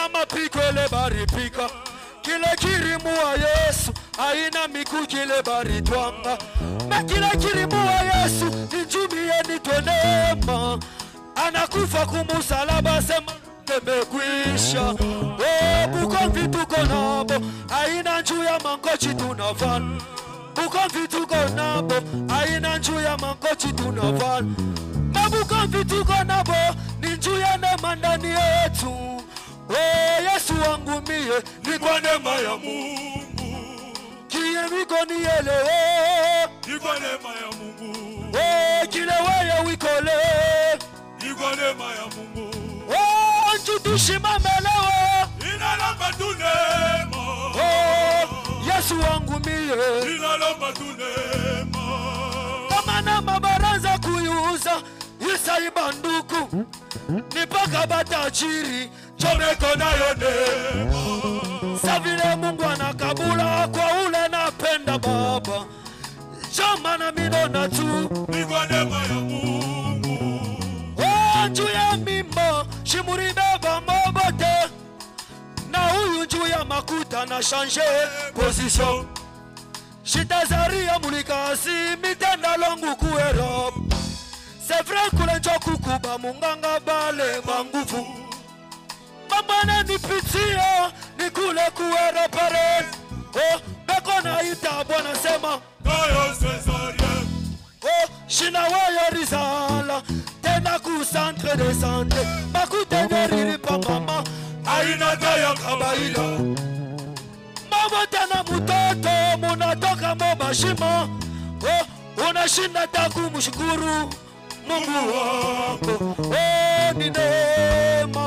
mapiko ile baripika. Kile kirimu wa Yesu haina miguu kile baritwanga. Na kile kirimu wa Yesu nijumie nitwenema. Anakufa kumusalaba sema temekwisha. Oh, bukomvi tuko nabo haina njuu ya mangochi tunavala. Bukomvi tuko nabo haina njuu ya mangochi tunavala. Mabukomvi tuko nabo ni njuu ya neema ndani yetu. Oh, Yesu wangu mie ni kwa neema ya Mungu. Kie wiko ni elewe ni kwa neema ya Mungu. Oh, kile weye wikole ni kwa neema ya Mungu. Oh, njutushima melewe inalamba tu neema. Oh, Yesu wangu mie inalamba tu neema. Kama na mabaraza kuyuza isa ibanduku nipaka batajiri chomeko nayo neema. Savile Mungu anakabula kwa ule napenda baba. Choma na minona tu ni kwa neema ya Mungu. Oh, njuu ya mimba shimuri beba mobote. Na huyu njuu ya makuta na shanje position. Shitazaria mulikasi mitenda longu kuero. C'est vrai kule njo kukuba munganga bale bangufu. Mambane ni pitia ni kule kuero pare. Oh, beko na ita bwana sema Kayo Cesarien. Oh, shina wayo rizala tena ku centre de santé. Bakute neriri pa mama aina gaya kabaila. Mama tena mutoto munatoka mobashima. Oh, unashinda taku mshukuru Mungu wako. Oh, ni neema.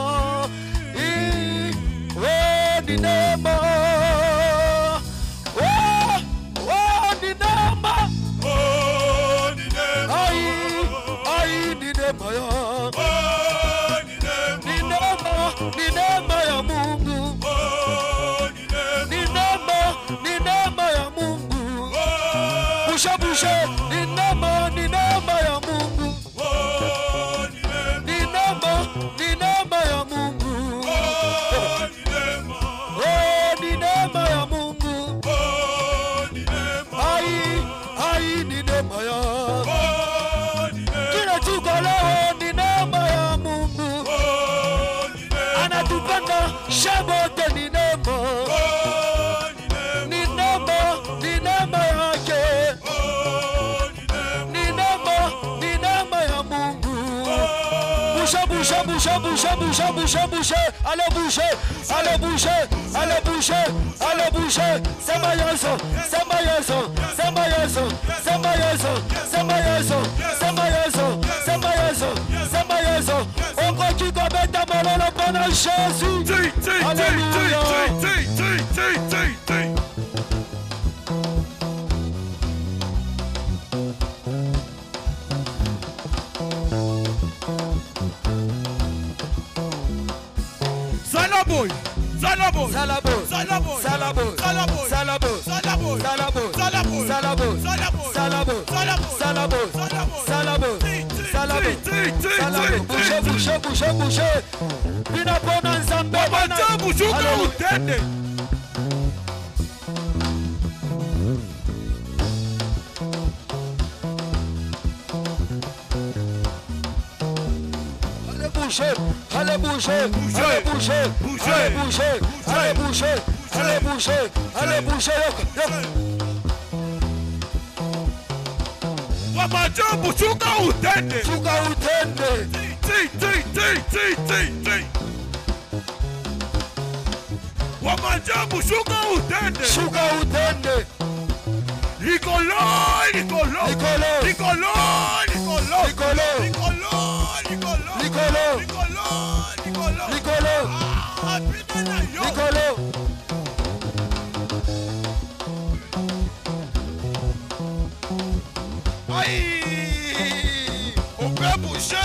Oh, ni neema. Oh, ni neema. Oh, ni neema. Ai, ni neema ya. Oh, ni neema. Ni neema ya Mungu. Oh, ni neema ya Mungu. Busha busha, ni neema ya Mungu. Ni neema ya Mungu. Oh, ni neema ya Mungu. Ai, ni neema ya. Kila tuko leo ni neema ya Mungu. Anatupenda shabote ni neema. Ni neema yake. Ni neema ya Mungu. Boucher, boucher, boucher, boucher, boucher, boucher, boucher. Allez boucher, allez boucher, allez boucher, allez boucher. C'est ma yeso, c'est ma yeso, c'est ma yeso, c'est ma yeso, c'est ma yeso, c'est ma yeso, c'est ma yeso, c'est ma yeso. On croit qu'il doit mettre ta main dans le bon Jésus. Alléluia. Salaboy, Salaboy, Salaboy, Salaboy, Salaboy, Salaboy, Salaboy, Salaboy, Salaboy, Salaboy, Salaboy, Salaboy, Salaboy, Salaboy, Salaboy, Salaboy, boucher, boucher, boucher, boucher. Bina bona nzambe bana. Bushuka utende. Allez boucher, allez boucher, allez boucher, allez boucher, allez boucher, allez boucher, allez boucher. Wamaja bushuka utende. Shuka utende. Wamaja bushuka utende. Shuka utende. Nicolo, Nicolo, Nicolo, Nicolo, Nicolo, Nicolo, Nicolo, Nicolo, Nicolo, Nicolo, Nicolo. Aïe, on peut bouger.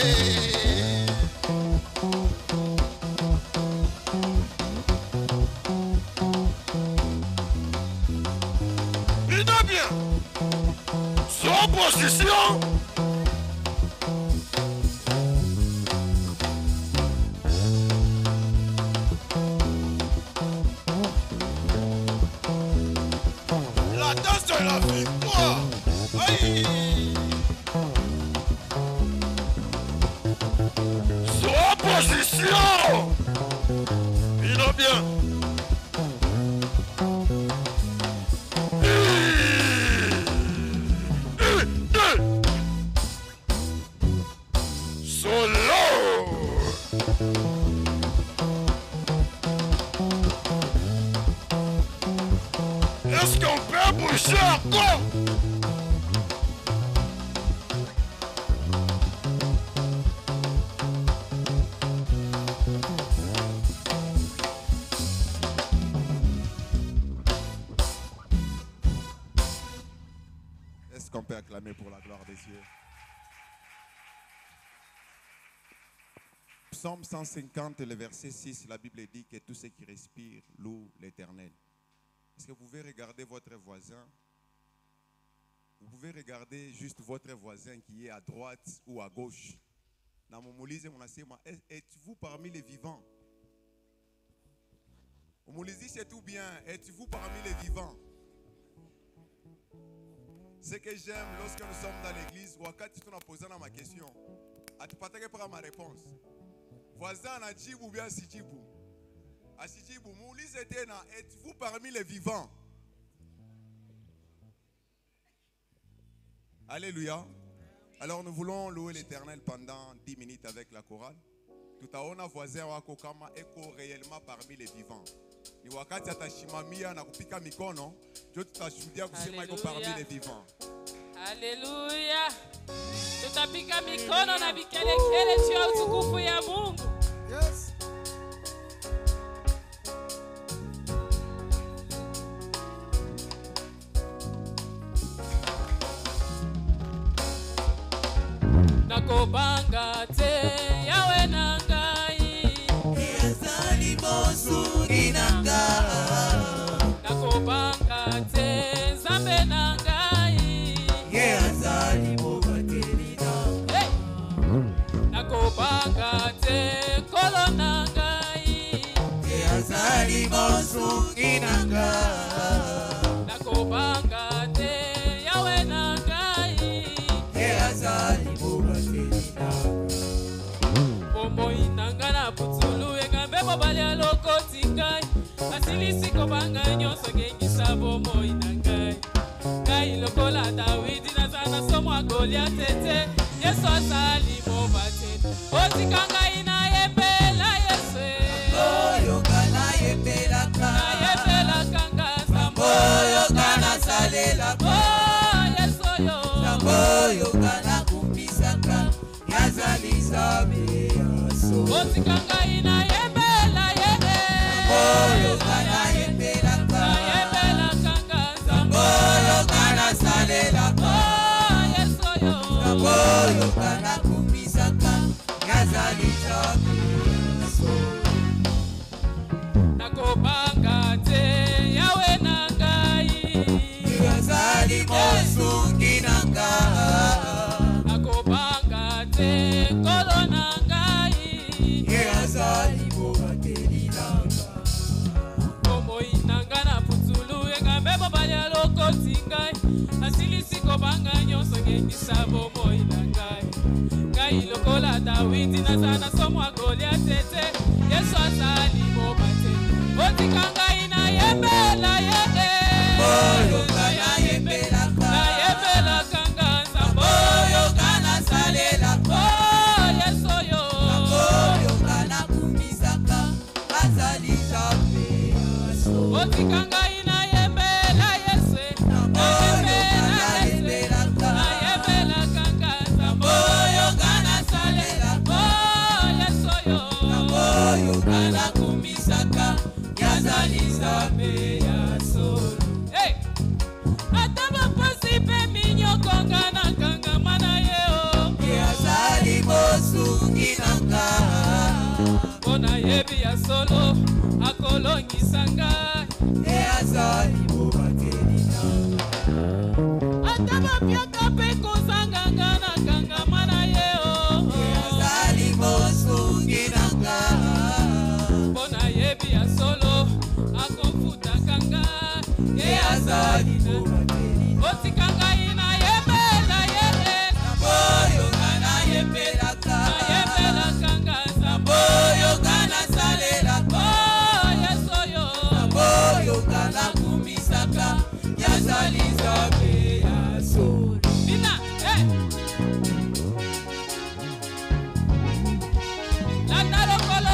Il va bien. Sans position. peut acclamer pour la gloire des cieux. Psaume 150, le verset 6, la Bible dit que tout ce qui respire loue l'Éternel. Est-ce que vous pouvez regarder votre voisin? Vous pouvez regarder juste votre voisin qui est à droite ou à gauche. Êtes-vous parmi les vivants? C'est tout bien. Êtes-vous parmi les vivants? Ce que j'aime lorsque nous sommes dans l'église, wakati tunapozana ma question, atupatake para ma réponse. Voisin na jibu ou bien sijibu? Asijibu, muulize tena, êtes-vous parmi les vivants? Alléluia. Alors nous voulons louer l'Éternel pendant 10 minutes avec la chorale. Tout à l'heure, voisin wako kama eko réellement parmi les vivants. Ni wakati atashimamia na kupika mikono, jo tutashuhudia kusema iko parmi les vivants. Alléluia. Tutapika mikono na vikelekele juu ya utukufu ya Mungu. Yes. Nakobanga te yawe nangai yazali mozuri nanga nakobanga te zambe nangai yazali mobateli nanga nakobanga te kolo nangai yazali mozuri nanga nakobanga te yawe nangai yazali Bomoi nanga na putulu engambe mobali alokoti ngai asilisi kobanga nyonso ngengisa bomoi nangai ngai lokola Dawidi nazana somo Goliath tete Yesu azali mobateli otika ngai na yembela Yesu oyo kana yembelaka kanga sambo oyo kana salela Yesu yo oyo kana kumbisaka yazali zabe yaso otika ina yembela yede oyo kana yembelaka kanga sambo oyo kana salela Yesu yo oyo kana kumbisaka yazali zabe yaso nakobanga te yawe nangai yazali mosungi nanga nakobanga te kolo nangai yazali mobateli nanga bomoi nanga na putulu engambe mobali alokoti ngai asilisi kobanga nyonso ngengisa bomoi nangai ngai lokola Dawidi nazana somo Goliath tete Yesu azali mobateli otika ngai na yembela yede oyo kana yembelaka kanga sambo oyo kana salela Yesu yo oyo kana kumbisaka azali zabe yaso otika ngai na yembela Yesu oyo kana yembelaka yembela kanga sambo oyo kana salela Yesu yo oyo kana kumbisaka yazali zabe yaso hey ata baposi pe minyokonga na kanga mana yeo yazali mosungi nanga mpona yebi ya solo akolongisa ngai yazali mobateli nanga ata bapiaka mpe kozanganga na kanga mana yeo yazali mosungi nanga mpona yebi ya solo akofutaka ngai yazali mobateli otika ngai na yembela yede oyo kana yembelaka kanga sambo oyo kana salela Yesu yo oyo kana kumbisaka yazali zabe yaso Bina, Lata lokolo.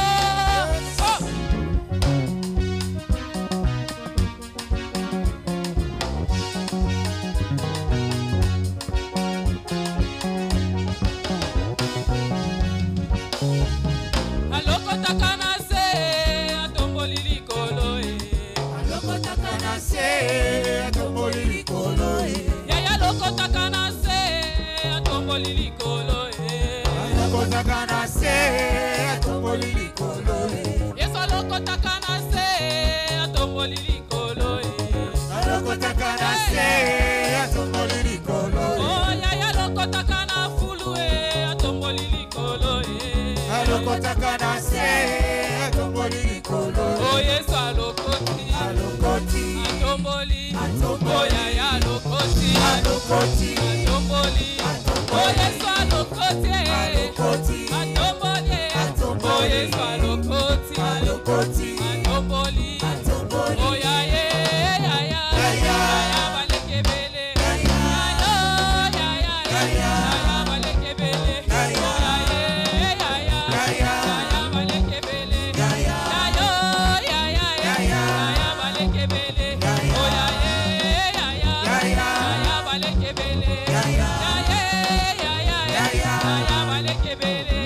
Oh. atomboli likolo alokotaka na se atomboli likolo Yesu alokotaka na se atomboli likolo alokotaka na se atomboli likolo Oh yaya alokotaka na fulu atomboli likolo alokotaka na se atomboli likolo Oh Yesu alokoti atomboli Oh yaya alokoti alokoti atomboli Oh Yesu alokoti atomboli Oh Yesu alokoti atomboli Oh yaya yaya balekebele yaya balekebele yaya balekebele yaya balekebele Oh yaya balekebele yaya balekebele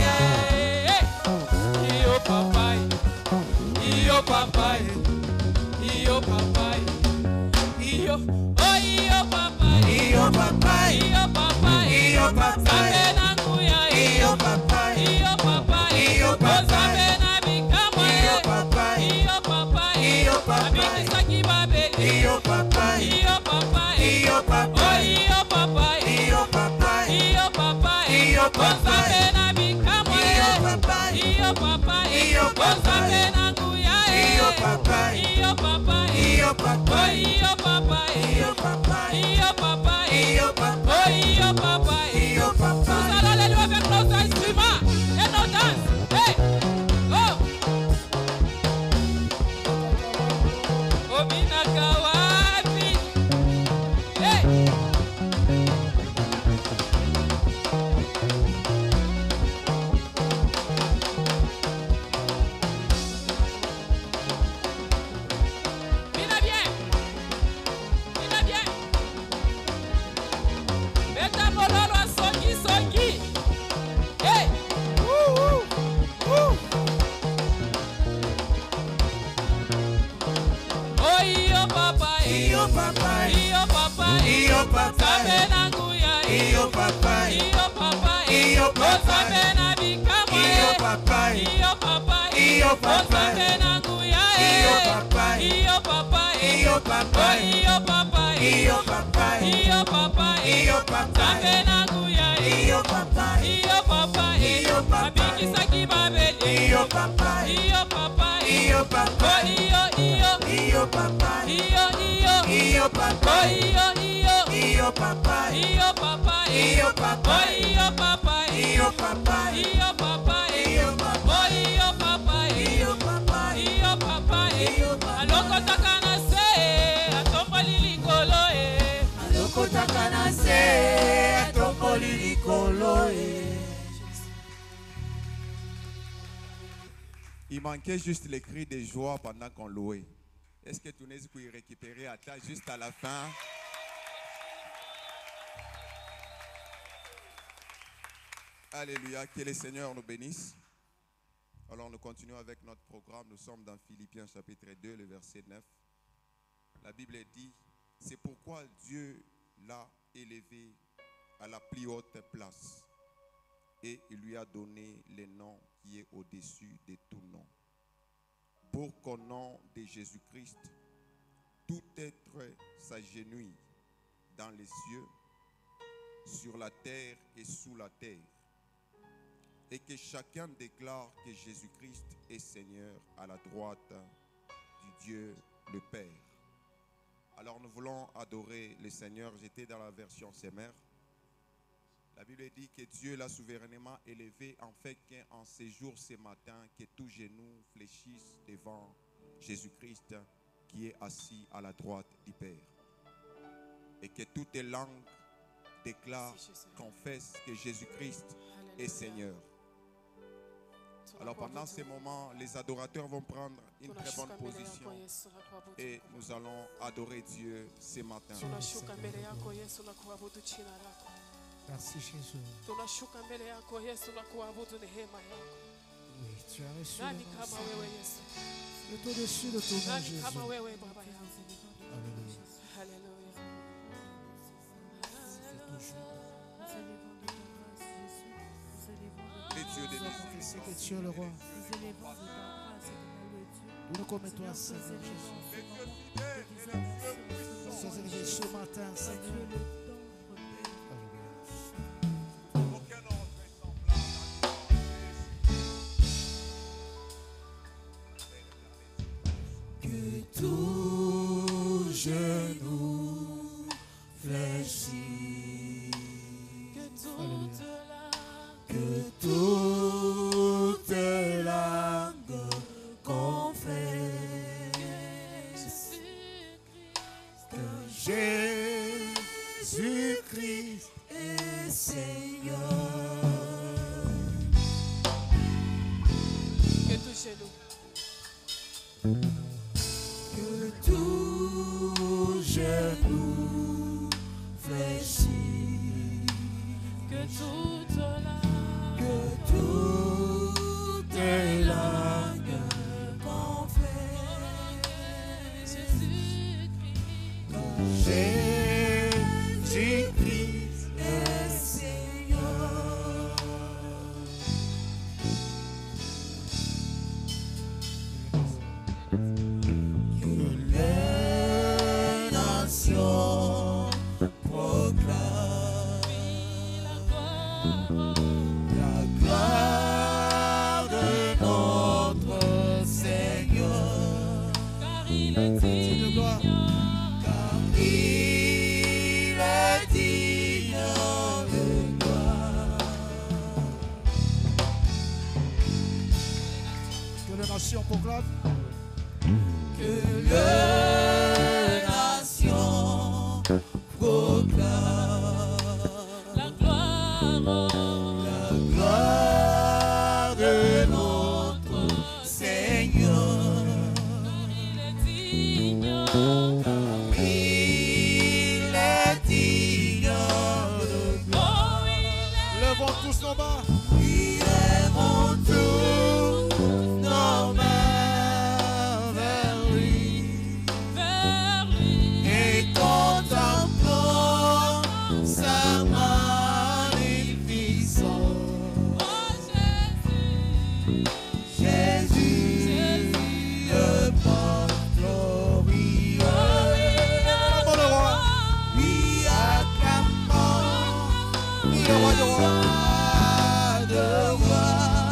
iyo papai iyo papai iyo papai iyo oh iyo papai iyo papai iyo papai iyo papai sabe na nguya iyo papai iyo papai iyo papai sabe na bikama iyo papai iyo papai iyo papai abikisa kibabe iyo papai iyo papai iyo oh papai iyo papai iyo papai iyo papai iyo papai sabe na bikama iyo papai iyo papai iyo papai sabe na nguya iyo papai iyo papai iyo oh papai iyo papai iyo papai iyo papai iyo papai oh iyo papai iyo papai Nous allons les louer avec nos instruments et nos danses. Hey! Oh! Obinaka wapi? Hey! Mira bien! Mira bien! Beta mololo a songi! Hey! Oh iyo papai! iyo papai Iyo papai! iyo papai Sabe na nguya! iyo papai Iyo papai! iyo Oh papai sabe na bikama! iyo papai Iyo papai! iyo Oh papai sabe na nguya! iyo papai Iyo papai! iyo Oh papai iyo papai! iyo papai Iyo papai! iyo papai Sabe na nguya! iyo papai Iyo papai! Iyo papai. Abikisa kibabele! iyo papai Iyo papai! iyo Oh papai iyo papai iyo iyo oh papai iyo iyo papai iyo papai iyo papai oh iyo papai iyo papai iyo papai iyo papai oh iyo papai iyo papai iyo papai Iyo papai. alokotaka na se atomboli likolo alokotaka na se atomboli likolo Il manquait juste les cris de joie pendant qu'on louait. Est-ce que tu n'es pas y récupérer à ta juste à la fin? Alléluia, que le Seigneur nous bénisse. Alors nous continuons avec notre programme. Nous sommes dans Philippiens chapitre 2, le verset 9. La Bible dit, c'est pourquoi Dieu l'a élevé à la plus haute place et il lui a donné le nom qui est au-dessus de tout nom. Pour qu'au nom de Jésus-Christ, tout être s'agenouille dans les cieux, sur la terre et sous la terre, et que chacun déclare que Jésus-Christ est Seigneur à la droite du Dieu le Père. Alors nous voulons adorer le Seigneur. J'étais dans la version Semer. La Bible dit que Dieu l'a souverainement élevé en fait qu'en ce jour, ce matin, que tout genou fléchisse devant Jésus-Christ qui est assis à la droite du Père. Et que toutes les langues déclarent, confessent que Jésus-Christ est Seigneur. Alors pendant ces moments, les adorateurs vont prendre une très bonne position et nous allons adorer Dieu ce matin. Merci Jésus. Tunashuka mbele yako Yesu na kuabudu neema yako. Oui, tu as reçu Nani le kama wewe Yesu? au-dessus de ton nom, Nani Jésus. kama wewe Baba yangu? Alléluia. Haleluya. C'est toujours Je sais que tu es le roi. Nous élevons de ta grâce, éternel le Dieu. Nous nous commettons à Seigneur, Seigneur nous Jésus. élevons ce moment de Nous sommes élevés ce matin, Tu es Seigneur. le temps repère. Alléluia. Aucun nom vraisemblable Que tout genou fléchit, que toute langue confesse que Jésus-Christ est Seigneur. Que touchez nous. Que tout genou fléchit, Que toute la que toute langue confesse Jésus-Christ est Seigneur. Que les nations proclament la gloire de notre Seigneur, car il est digne. car il est digne de gloire. Que les nations proclament. Que les nations proclament La gloire, la gloire de notre Seigneur, car il est digne. il est digne de gloire. Oh, il est Levons tous nos bas. Élevons tous nos mains vers lui vers lui. et contemplons sa magnificence. Oh, Jésus, Jésus, le prince glorieux, Acclamons le roi. lui acclamons Le roi de roi. de roi.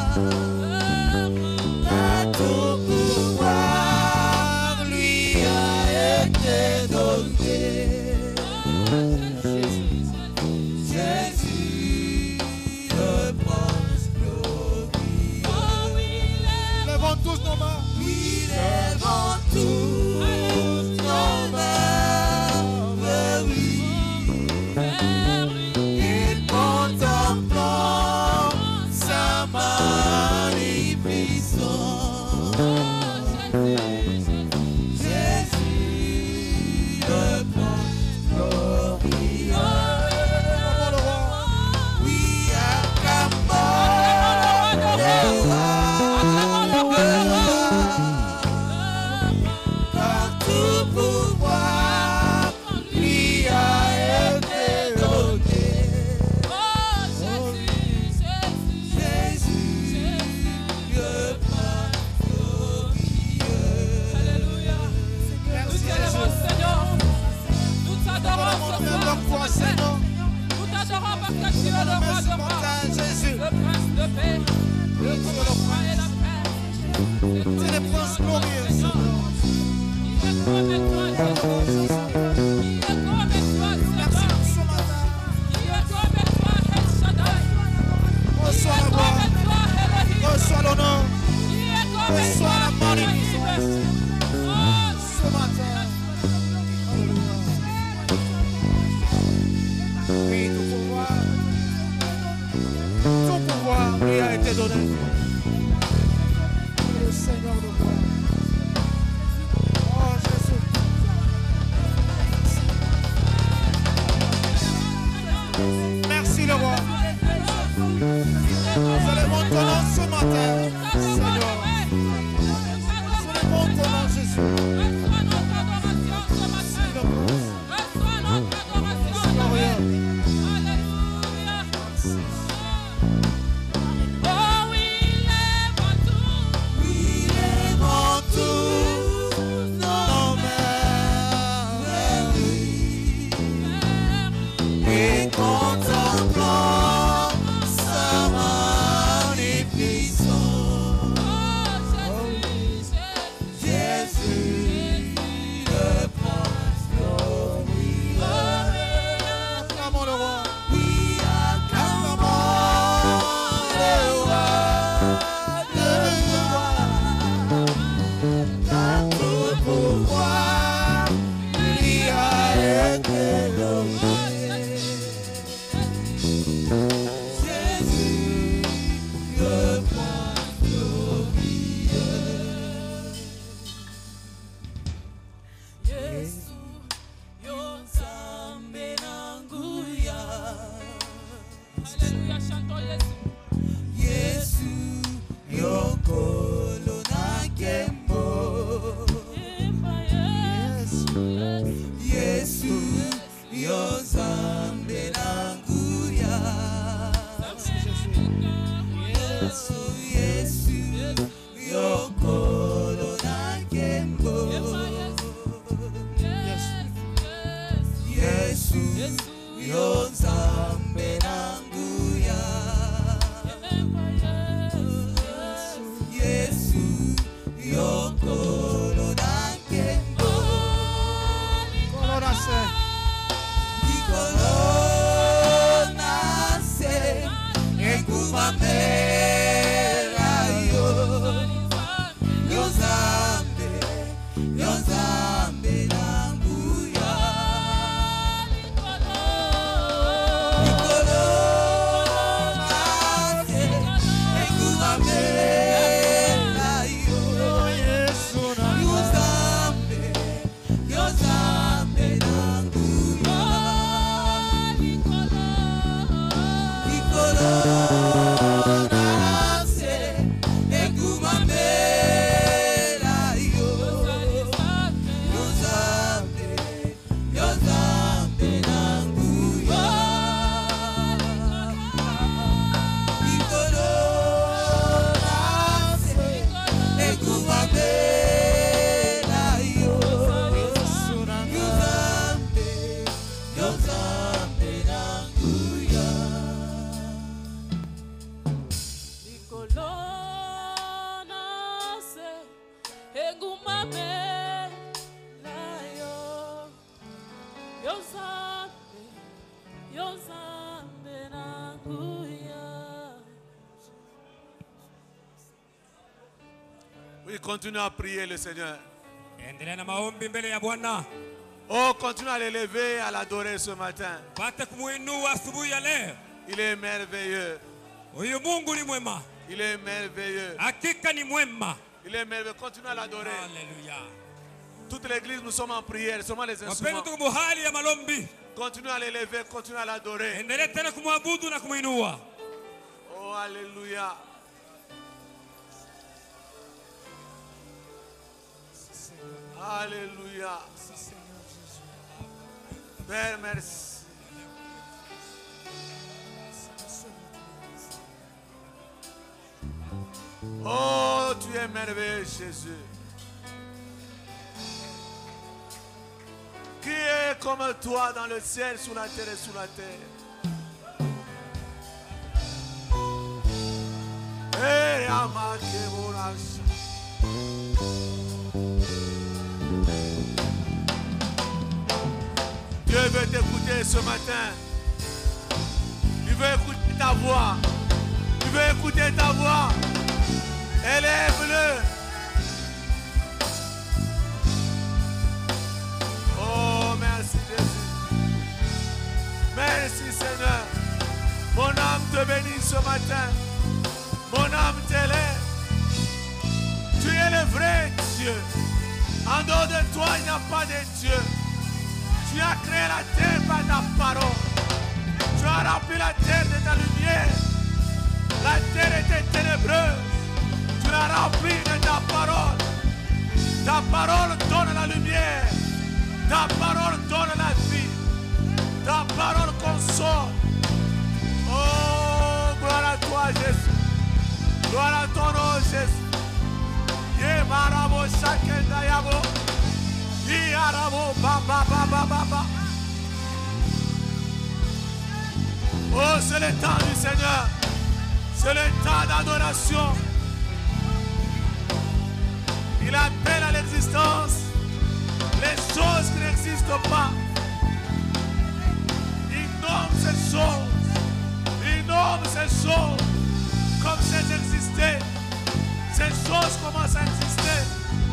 À tout pouvoir lui a été donné. Jésus, le prince glorieux. oh, il est Levons tous nos mains. Oui, levons tous nos mains vers lui vers lui. et contemplons sa magnificence. Jésus, le prince glorieux. Acclamons le roi. Oui, acclamons le roi. Car tout pouvoir lui a été donné. Oh, Jésus, Jésus, le prince glorieux. Alléluia. Nous t'élevons, Seigneur. Nous t'adorons ce soir, Notre foi, ce matin. Seigneur. Nous t'adorons parce que tu es le roi de roi, Jésus. le prince de paix, le roi et la paix. C'est le prince glorieux. Il est comme toi, Jésus. Il est comme toi, Merci Seigneur. pour ce matin. Il est comme toi, El Shaddai. Reçois la gloire. Comme toi, Elohim. Reçois l'honneur. Il est comme Reçois toi, la magnificence. Elohim. Ce matin. Alléluia. Oui, tout pouvoir lui a été donné. Le Seigneur de gloire. Oh Jésus. Merci le roi. Nous allons ton nom ce matin, Seigneur. Nous allons ton nom, Jésus. Reçois notre adoration ce matin. Le prince Reçois notre adoration. glorieux. Alléluia. Oh oui, Oui, continue à prier le Seigneur. Endelea na maombi mbele ya Bwana. Oh, continue à l'élever, à l'adorer ce matin. Pata kumuinua asubuhi ya leo. Il est merveilleux. Huyu Mungu ni mwema. Il est merveilleux. Hakika ni mwema. Il est merveilleux. Continue à l'adorer. Alléluia. Toute l'église, nous sommes en prière. Seulement les instruments. Wapendwa, tuko hali ya malombi. Continue à l'élever, continue à l'adorer. Endelea tena kumwabudu na kumuinua. Oh, alléluia. Alléluia. Père, merci. Oh, tu es merveilleux, Jésus. Qui est comme toi dans le ciel, sous la terre et sous la terre? Hey, Amakemorash. Dieu veut t'écouter ce matin. Il veut écouter ta voix. Il veut écouter ta voix. Élève-le. Oh, merci Jésus. Merci Seigneur. Mon âme te bénit ce matin. Mon âme t'élève. Tu es le vrai Dieu. En dehors de toi, il n'y a pas de Dieu. Tu as créé la terre par ta parole. Tu as rempli la terre de ta lumière. La terre était ténébreuse. Tu l'as remplie de ta parole. Ta parole donne la lumière. Ta parole donne la vie. Ta parole console. Oh, gloire à toi, Jésus. Gloire à ton nom, Jésus. Yemarabo Shakenda Yabo. Yarabo Baba Baba Baba. Oh, c'est le temps du Seigneur. C'est le temps d'adoration. Il appelle à l'existence les choses qui n'existent pas. Il nomme ces choses. Il nomme ces choses comme si elles existaient. Ces choses commencent à exister.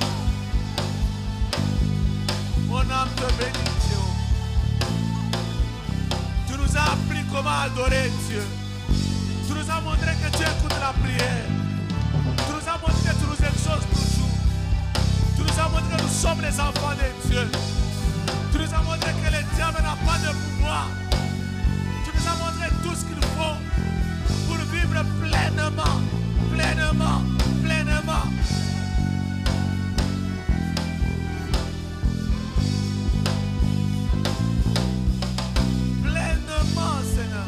Mon âme te bénit, Dieu. Tu nous as appris comment adorer Dieu. Tu nous as montré que Dieu écoute la prière. Tu nous as montré que tu nous exauces toujours. Tu nous as montré que nous sommes les enfants de Dieu. Tu nous as montré que le diable n'a pas de pouvoir. Tu nous as montré tout ce qu'il faut pour vivre pleinement, pleinement, pleinement. Pleinement, Seigneur.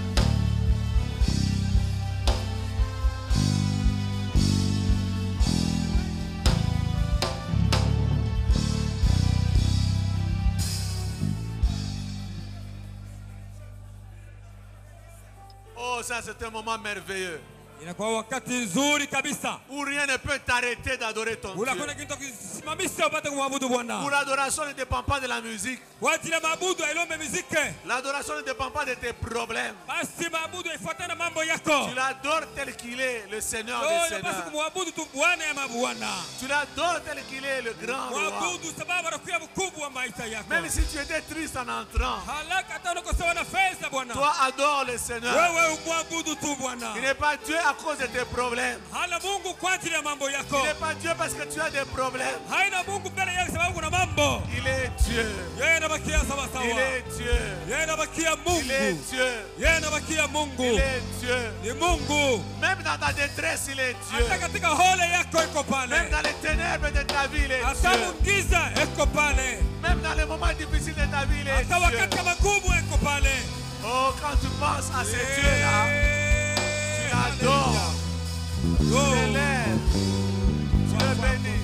Oh, ça c'est un moment merveilleux. Inakuwa wakati nzuri kabisa. Où rien ne peut t'arrêter d'adorer ton Dieu. Unakona kitu kisimamisha upate kumwabudu Bwana. Où l'adoration ne dépend pas de la musique. Wati la maabudu hailombe muziki. L'adoration ne dépend pas de tes problèmes. Basi maabudu ifuatana mambo yako. Tu l'adores tel qu'il est, le Seigneur des Basi Seigneurs. kumwabudu tu Bwana ya mabwana. Tu l'adores tel qu'il est, le grand roi. Mwabudu sababu anakuwa mkubwa wa maisha yako. Même si tu étais triste en entrant, Halaka hata unakosewa na fedha Bwana. toi adore le Seigneur. Wewe umwabudu tu Bwana. Il n'est pas Dieu à cause de tes problèmes. hana Mungu kwa ajili ya mambo yako. Il n'est pas Dieu parce que tu as des problèmes. Haina Mungu mbele yake sababu kuna mambo. Il est Dieu. Yeye anabakia sawa sawa. Il est Dieu. Yeye anabakia Il est Mungu. Dieu. Yeye anabakia Mungu. Il est Dieu. Ni Mungu. Même dans ta détresse, il est Dieu. Hata katika hole yako iko Même pale. dans les ténèbres de ta vie, il est Hata Dieu. mungiza iko pale. Même dans les moments difficiles de ta vie, il est Hata Dieu. wakati wa magumu iko pale. Oh, quand tu penses à ces dieux-là, tu l'adores, tu l'élèves, tu le bénis.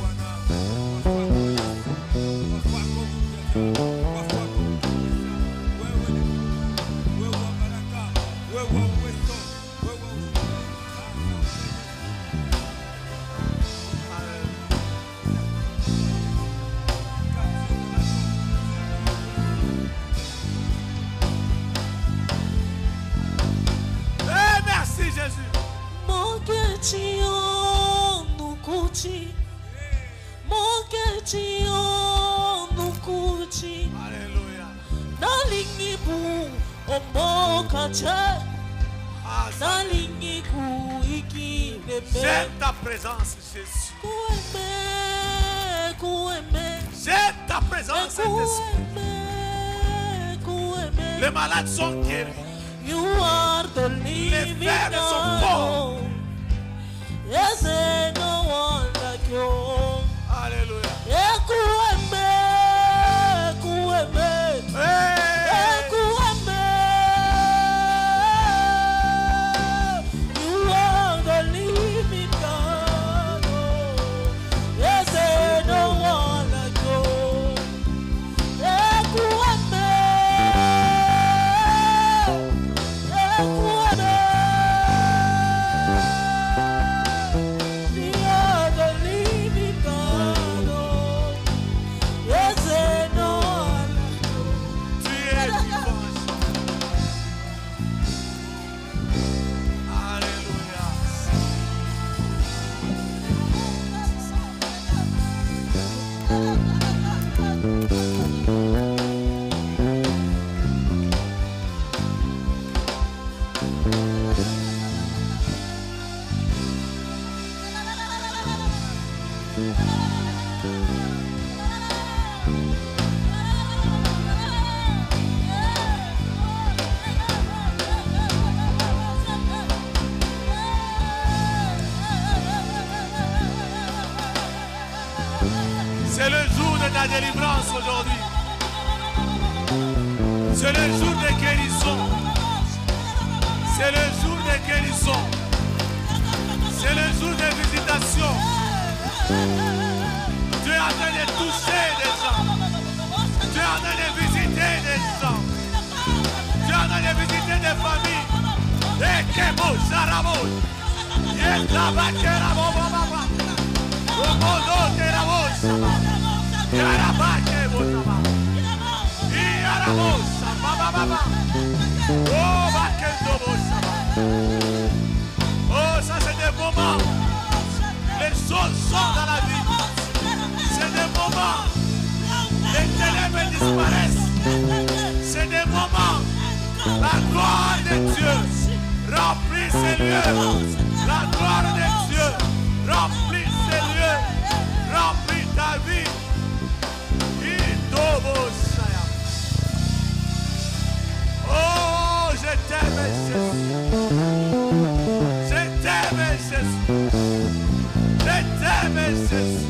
Eh, merci Jésus. Alléluia. Ah, ça, j'aime ta présence, Jésus. J'aime ta présence, Saint-Esprit. Les malades sont guéris. You are the living faibles sont forts. God. Yes, ain't no one like you. Alléluia. Ekueme, ekueme, Hey. ekueme. You are the living God. Yes, ain't no one like you. Ekueme, ekueme. You are the living God. Yes, ain't no one like you. Tu es vivant. Alléluia. C'est le jour de ta délivrance aujourd'hui. C'est le jour de guérison. C'est le jour de guérison. C'est le jour de visitation. Tu es en train de toucher des gens. Tu es en train de visiter des gens. Tu es en train de visiter des familles. Et que beau, Sarabo. Et là-bas, que la baba. Omodo, que la bosa. Yaraba, que bosa. Yarabo, Baba. Oh, Bakendo bosa. Oh, ça c'est des moments. Les choses sont dans la vie. C'est des moments. Les ténèbres disparaissent. C'est des moments. La gloire de Dieu remplit ces lieux. La gloire de Dieu remplit ces lieux. Remplit ta vie. Indobosaya. Oh, je t'aime, Jésus. Je t'aime, Jésus. Je t'aime, Jésus.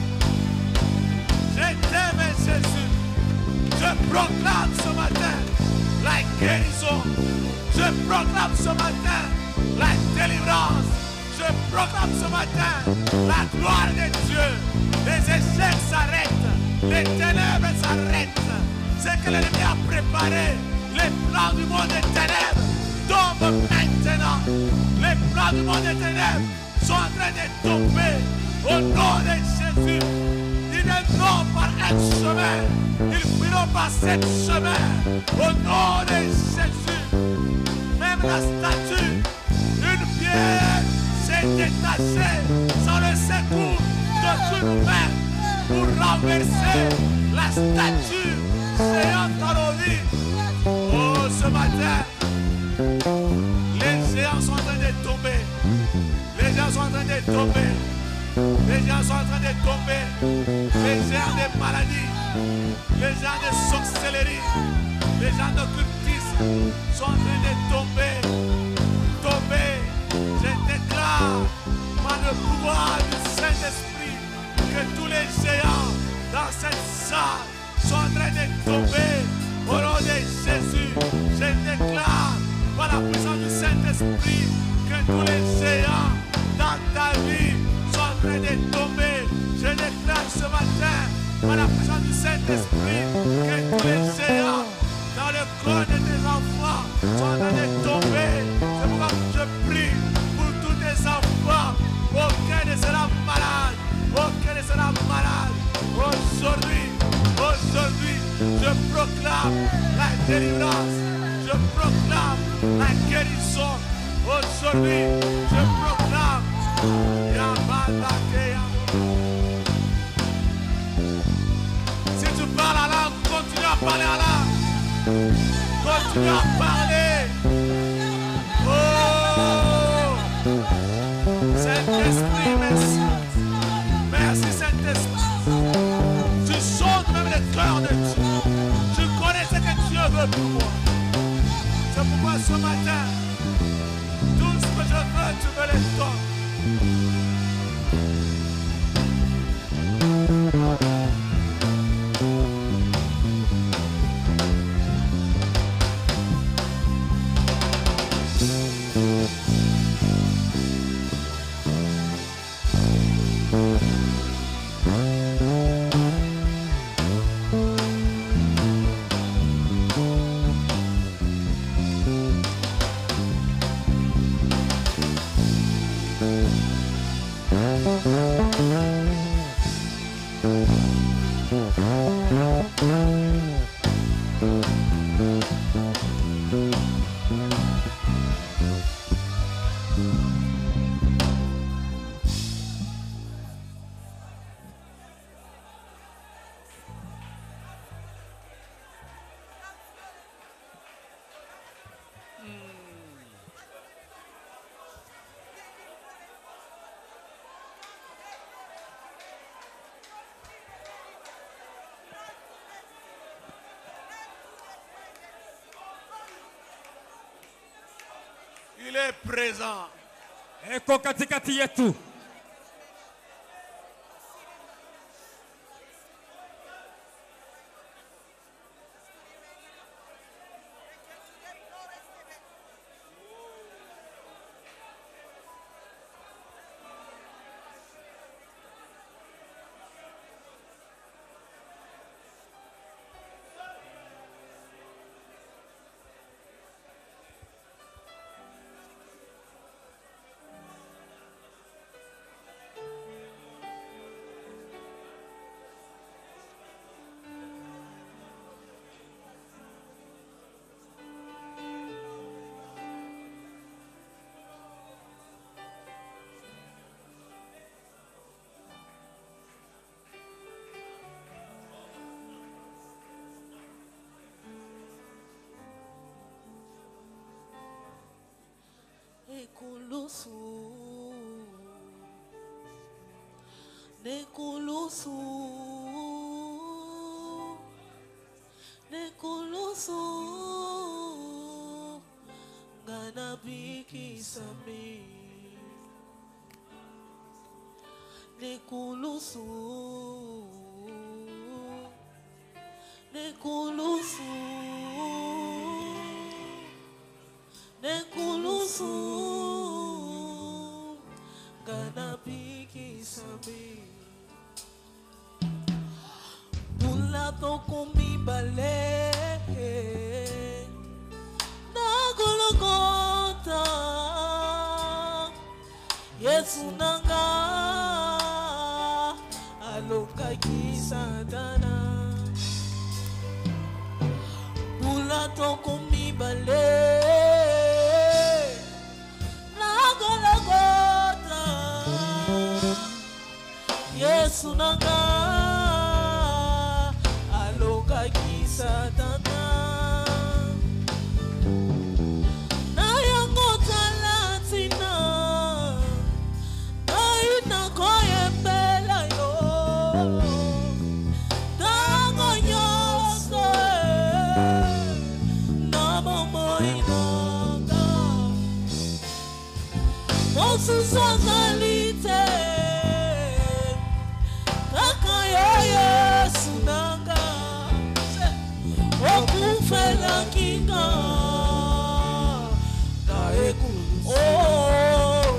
Je t'aime, Jésus. Je proclame ce matin la guérison. Je proclame ce matin la délivrance. Je proclame ce matin la gloire de Dieu. Les échecs s'arrêtent. Les ténèbres s'arrêtent. Ce que l'ennemi a préparé, les plans du monde des ténèbres tombent maintenant. Les plans du monde des ténèbres sont en train de tomber au nom de Jésus. Ils viendront par un chemin. Ils fuiront par cet chemin. Au nom de Jésus. Même la statue, une pierre s'est détachée sans le secours d'aucune main pour renverser la statue géante dans nos vies. Oh, ce matin, les géants sont en train de tomber. Les gens sont en train de tomber. Les gens sont en train de tomber. Les gens de maladies, les gens de sorcellerie, les gens d'occultisme sont en train de tomber. Tomber. Je déclare par le pouvoir du Saint-Esprit que tous les géants dans cette salle sont en train de tomber. Au nom de Jésus, je déclare par la puissance du Saint-Esprit que tous les géants dans ta vie sont en train de tomber. Je déclare ce matin par la puissance du Saint-Esprit que tous les géants dans le corps de tes enfants sont en train de tomber. C'est pourquoi je prie pour tous tes enfants. Aucun ne sera malade. Aucun ne sera malade. Aujourd'hui, je proclame la délivrance. Je proclame la guérison. Aujourd'hui, je proclame Yamadakeya. Si tu parles à langue, continue à parler à langue. Continue à parler. Oh, Saint-Esprit, merci. Merci, Saint-Esprit. Tu sondes même le cœur de Dieu. Tu connais ce que Dieu veut pour moi. C'est pourquoi ce matin, tout ce que je veux, tu me le donnes. Il est présent. Eko katikati yetu. Nekulusu ngana biki sami Nekulusu ngana biki sami Toko mi bale na Golgotha Yesu nanga aloka kisatana Bula toko mi bale na Golgotha Yesu nanga Satana na yango talatina Mosusozalite Kaka Yesu nanga Okufela kinga Oh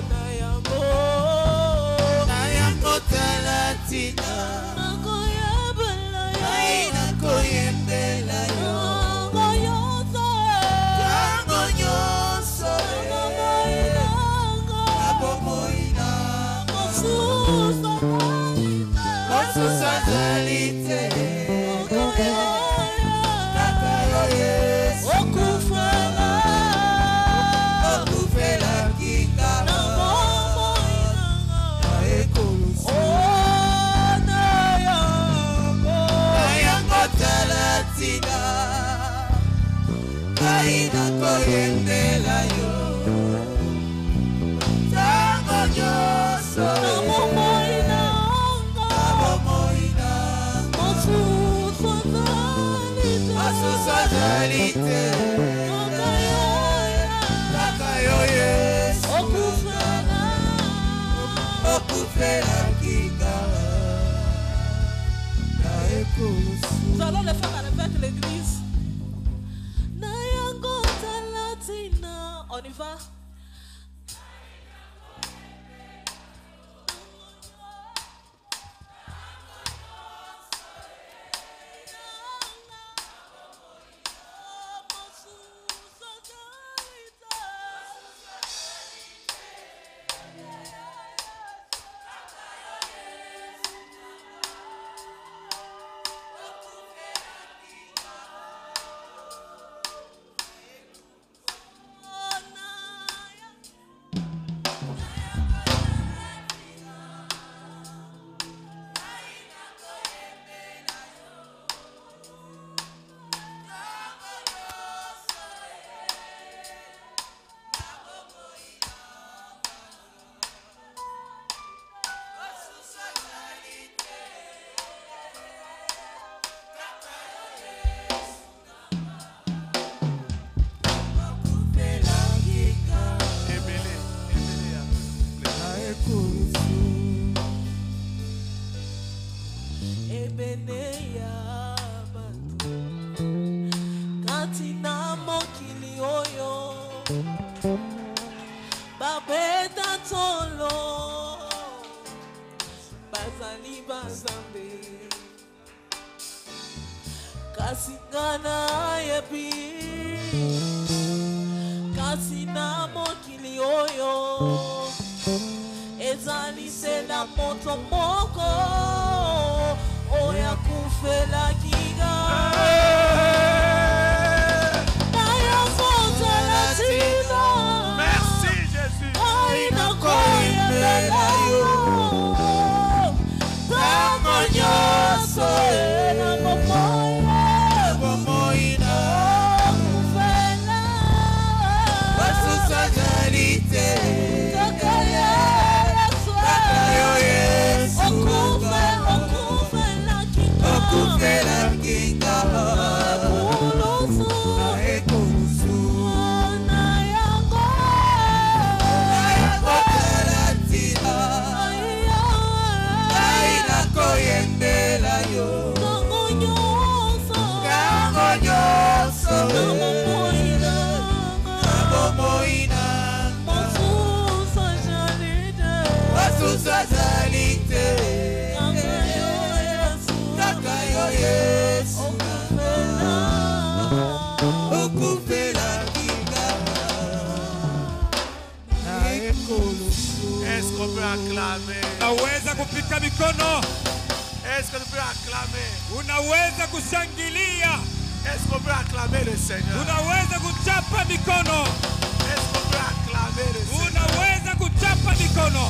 Nayango talatina Nayango yembela yo Tango nyoso Mosusozalite Kaka Yesu Okufela kinga Nayango talatina Kaina koyendela yo Tango nyoso Mosusozalite Kaka Yesu Okufela kinga Nous allons le faire avec l'église. Nayango talatina. On y va. Kasingana yepi Kasina mokili oyo Ezali sena moto moko Oya kufela kiga Merci Jésus. Aina koyembela yo Tango nyoso ena momoya Momoina Okufela Mosusozalite Kaka Yesu Okufela kinga Okufela kinga Ekulusu Nayango talatina Kaina koyendela yo Tango nyoso Nabomoina Mosusozalite Kaka Yesu Okufela kinga Est-ce qu'on peut acclamer? Unaweza kupika mikono, Est-ce qu'on peut acclamer? unaweza kushangilia, Est-ce qu'on peut acclamer le Seigneur? unaweza kuchapa mikono, Est-ce qu'on peut acclamer le Seigneur? unaweza kuchapa mikono.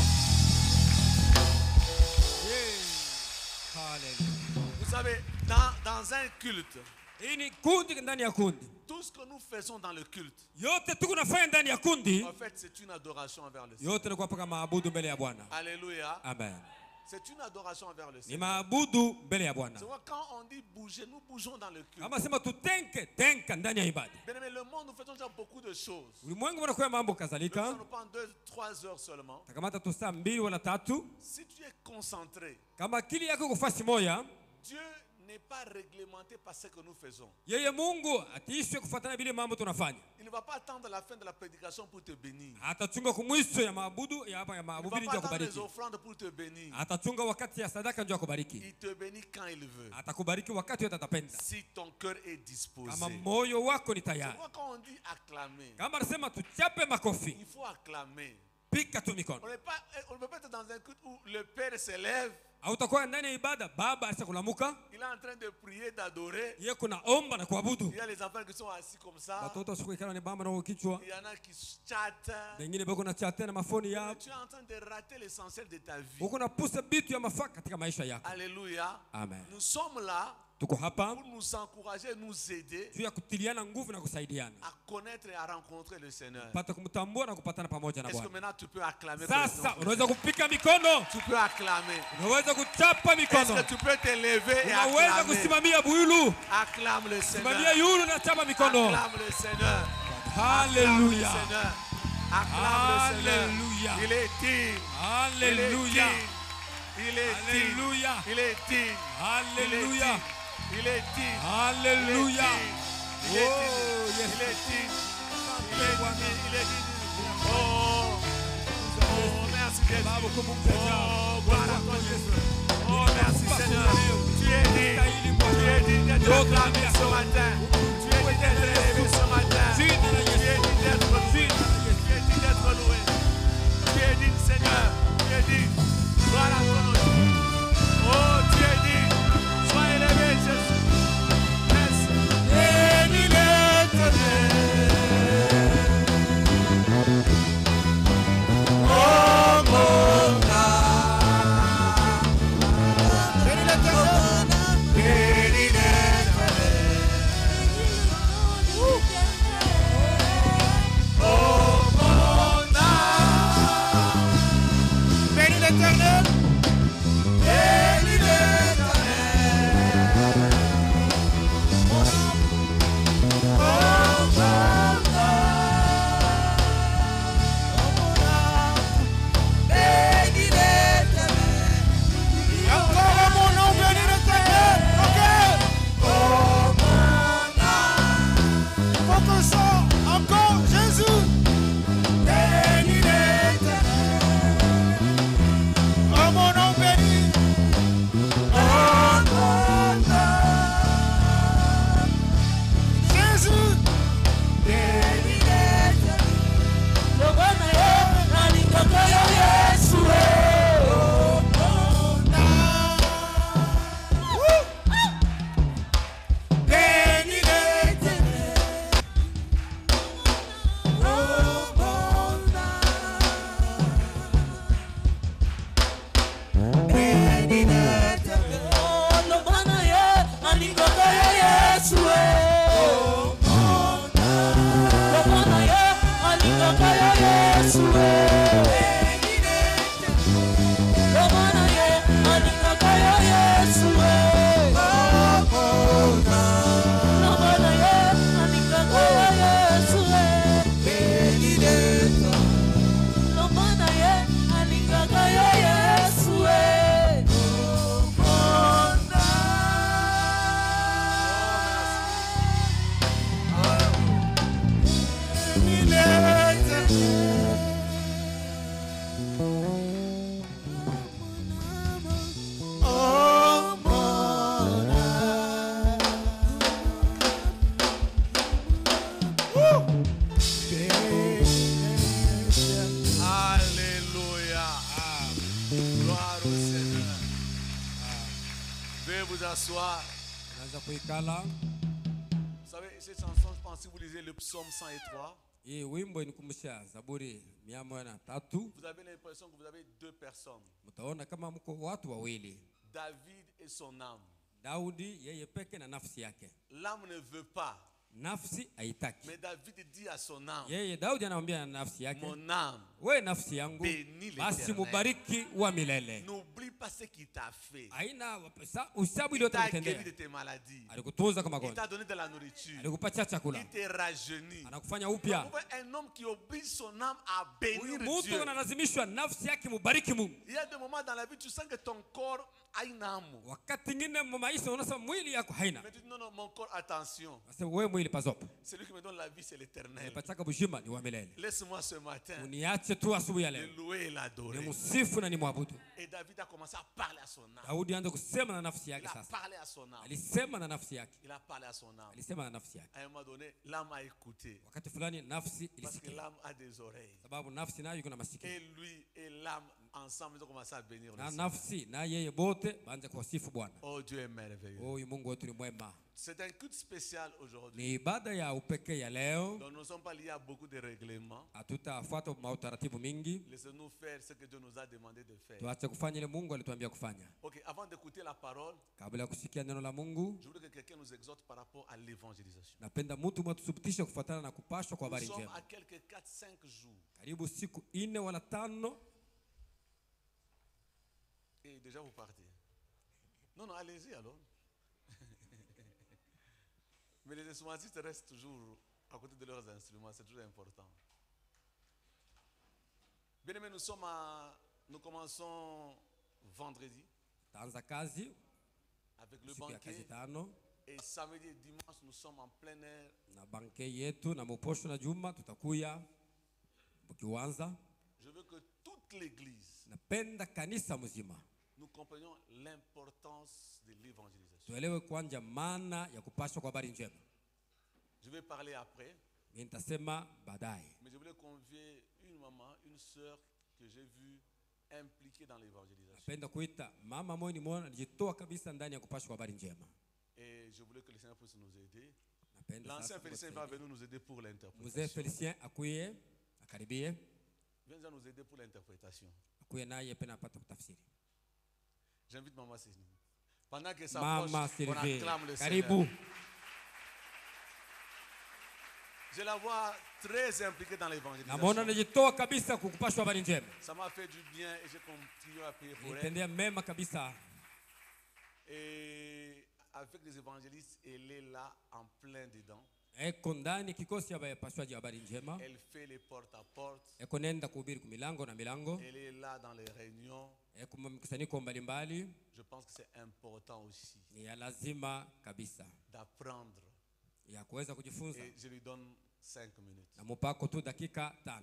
Vous savez, dans un culte, Hii ni kundi ndani ya kundi. tout ce que nous faisons dans le culte, Yote tunafanya ndani ya kundi, en fait, c'est une adoration envers le Seigneur. yote ni kwa maabudu mbele ya Bwana. Alléluia. Amen. C'est une adoration envers le Ni Seigneur. maabudu mbele ya Bwana. C'est pourquoi quand on dit bouger, nous bougeons dans le culte. Kama sema tenka ndani ya ibada. Bien aimé, le monde, nous faisons déjà beaucoup de choses. Ulimwengu unakuwa mambo Ça kadhalika. nous prend 2-3 heures seulement. Takamata tu saa 2 wala 3. Si tu es concentré, Kama akili yako kufasi moya, Dieu n'est pas réglementé par ce que nous faisons. yeye Mungu atiishwe kufuatana vile mambo tunafanya. Il ne va pas attendre la fin de la prédication pour te bénir. Atachunga kumwisho ya maabudu ya hapa ya Il ne maabudu va ndio pas attendre les kubariki. offrandes pour te bénir. Atachunga wakati ya sadaka ndio kubariki. Il te bénit quand il veut. Atakubariki wakati wote atapenda. Si ton cœur est disposé. Kama moyo wako ni C'est tayari. pourquoi quand on dit acclamer, Kama anasema tuchape makofi, il faut acclamer. pika tu mikono. On ne peut pas être dans un culte où le Père s'élève, Hautakuwa ndani ya ibada, baba asa kulamuka, il est en train de prier, d'adorer. yeye kuna omba na kuabudu. Il y a les enfants qui sont assis comme ça. Watoto siku ikala ni bamba na kichwa. Il y en a qui chattent. Wengine bako na chat na mafoni yao. Tu es en train de rater l'essentiel de ta vie. Uko na pusa bitu ya mafaka katika maisha yako. Alléluia. Amen. Nous sommes là Tuko hapa pour nous encourager, nous aider juu ya kutiliana nguvu na kusaidiana. à connaître et à rencontrer le Seigneur. Pata kumtambua na kupatana pamoja na Est-ce que Bwana. maintenant tu peux acclamer? Sasa unaweza kupika mikono, Tu peux acclamer. unaweza kuchapa Est-ce mikono, que tu peux te lever et unaweza acclamer? kusimamia builu, Acclame le simamia Seigneur. yulu na chapa mikono. Acclame le Seigneur. Haleluya, Acclame le Seigneur. Acclame le Seigneur. Alléluia. Il est digne. haleluya, Il est digne. Alléluia. Il est digne. haleluya, Il est digne. haleluya. Il est Oh, digne. yes. Il est digne. Il est digne. Il est digne. Oh, oh, merci Jésus. Oh, gloire à toi Jésus. Oh, merci Seigneur. Tu es digne. Tu es digne d'être acclamé ce matin. Tu es digne d'être élevé ce matin. Tu es digne d'être loué. Tu es digne d'être loué. Tu es digne Seigneur. Tu es digne. Gloire à toi notre Dieu. Oh, tu es digne. Sois élevé Jésus. Merci. Béni l'Éternel. Oh mon âme. Bénis l'Éternel. Béni l'Éternel. Oh mon âme. Bénis l'Éternel. Béni l'Éternel. Oh mon âme. Béni l'Éternel. Et encore à mon nom, bénis l'Éternel. Ok. Oh mon âme. Faut que ça. Encore Jésus. Béni l'Éternel. Oh mon nom béni. Oh mon âme. Jésus. Béni l'Éternel. Lobana ye, nalingaka yo Yesu e. Oh mon âme. Béni l'Éternel. Oh mon âme. Béni l'Éternel. Oh, lobana ye, nalingaka yo Yesu e. Oh mon âme. Lobana ye, nalingaka yo Yesu e. Béni l'Éternel. Lobana ye, nalingaka yo Yesu e. Oh mon âme. Lobana ye, nalingaka yo Yesu e. Béni l'Éternel. Lobana ye, nalingaka yo Yesu e. Oh mon âme. Béni l'Éternel. Oh mon âme. Alléluia. Gloire au Seigneur. Veuillez vous asseoir. Unaweza kuikala. Vous savez, cette chanson, je pense que si vous lisez le psaume 103, Hii wimbo inikumbusha Zaburi 103. vous avez l'impression que vous avez deux personnes, Mtaona kama mko watu wawili. David et son âme. Daudi yeye peke na nafsi yake. L'âme ne veut pas, Nafsi haitaki. mais David dit à son âme, Yeye Daudi anamwambia na nafsi yake, mon âme, we nafsi yangu, bénis basi l'Éternel. mubariki wa milele. N'oublie pas ce qu'il t'a fait. Haina usabu Il ile t'a guéri de utakutendea. tes maladies. Alikutunza kama Il t'a magonjwa, donné de la nourriture. alikupatia chakula, Il t'a rajeuni. anakufanya upya. Un homme qui oblige son âme à bénir Huyu Dieu. mtu analazimishwa nafsi yake mubariki Mungu. Il y a des moments dans la vie, tu sens que ton corps a une âme. Wakati ngine mu maisha unasema mwili yako haina. Mais tu dis non, non, mon corps, attention. Sasa wewe mwili pazopo. Celui qui me donne la vie, c'est l'Éternel. Nipataka bushima ni wa milele. Laisse-moi ce matin Uniache tu asubuhi ya le leo. louer et l'adorer. Nimusifu na nimwabudu. Et David a commencé à parler à son âme. Daudi anza kusema na nafsi Il yake a sasa. parlé à son âme. Alisema na nafsi yake. Il a parlé à son âme. Alisema na nafsi yake. À un moment donné, l'âme a écouté. Wakati fulani nafsi Parce que ilisikia. l'âme a des oreilles. Sababu nafsi nayo iko na masikio. Et lui et l'âme, ensemble, ils ont commencé à bénir Na le Seigneur. nafsi na yeye bote baanze kuwasifu Bwana. Oh, Dieu est merveilleux. Huyu Mungu wetu ni mwema. C'est un culte spécial aujourd'hui. Ni ibada ya upekee ya leo. Donc nous ne sommes pas liés à beaucoup de règlements. Hatutafuata mautaratibu mingi. Laissez-nous faire ce que Dieu nous a demandé de faire. Tuache kufanya ile Mungu alituambia kufanya. Ok, avant d'écouter la parole, Kabla ya kusikia neno la Mungu, je voudrais que quelqu'un nous exhorte par rapport à l'évangélisation. napenda mtu mwatuthibitishe kufuatana na kupashwa kwa Nous habari sommes njema. à quelques 4-5 jours. Karibu siku 4 wala 5. Et déjà vous partez. Non, non, allez-y alors. Mais les instrumentistes restent toujours à côté de leurs instruments, c'est toujours important. Bien aimé, nous commençons vendredi Taanza kazi avec le siku ya kazi banquet. 5 Et samedi et dimanche, nous sommes en plein air. na banke yetu na moposho na juma tutakuya ukianza. Je veux que toute l'église, Napenda kanisa mzima nous comprenions l'importance de l'évangélisation. tuelewe kwanja maana ya kupashwa kwa habari njema. Je vais parler après, Mimi nitasema baadaye. mais je voulais convier une maman, une sœur que j'ai vue impliquée dans l'évangélisation. Napenda kuita mama moyo nimeona alijitoa kabisa ndani ya kupashwa kwa habari njema. Et je voulais que le Seigneur puisse nous aider. Napenda L'ancien sasa Félicien va venir nous aider pour Mzee l'interprétation. Felicien akuye akaribie, Viens nous aider pour l'interprétation. akuye naye pena apata kutafsiri. J'invite Maman Céline. Pendant que ça Mama approche, on Sylvie, acclame le karibu. Seigneur. Je la vois très impliquée dans l'évangélisation. Namuona anajitoa kabisa kukupashwa habari njema. Ça m'a fait du bien et j'ai continué à prier pour elle. Nitendea mema kabisa. Et avec les évangélistes, elle est là en plein dedans. Eko ndani kikosi ya pashwaji habari njema. Elle fait les porte à porte. Eko nenda kuhubiri kumilango na milango. Elle est là dans les réunions. Eko mkusanyiko mbalimbali. Je pense que c'est important aussi Ni ya lazima kabisa d'apprendre. ya kuweza kujifunza. Et je lui donne 5 minutes. Na mupako tu dakika 5.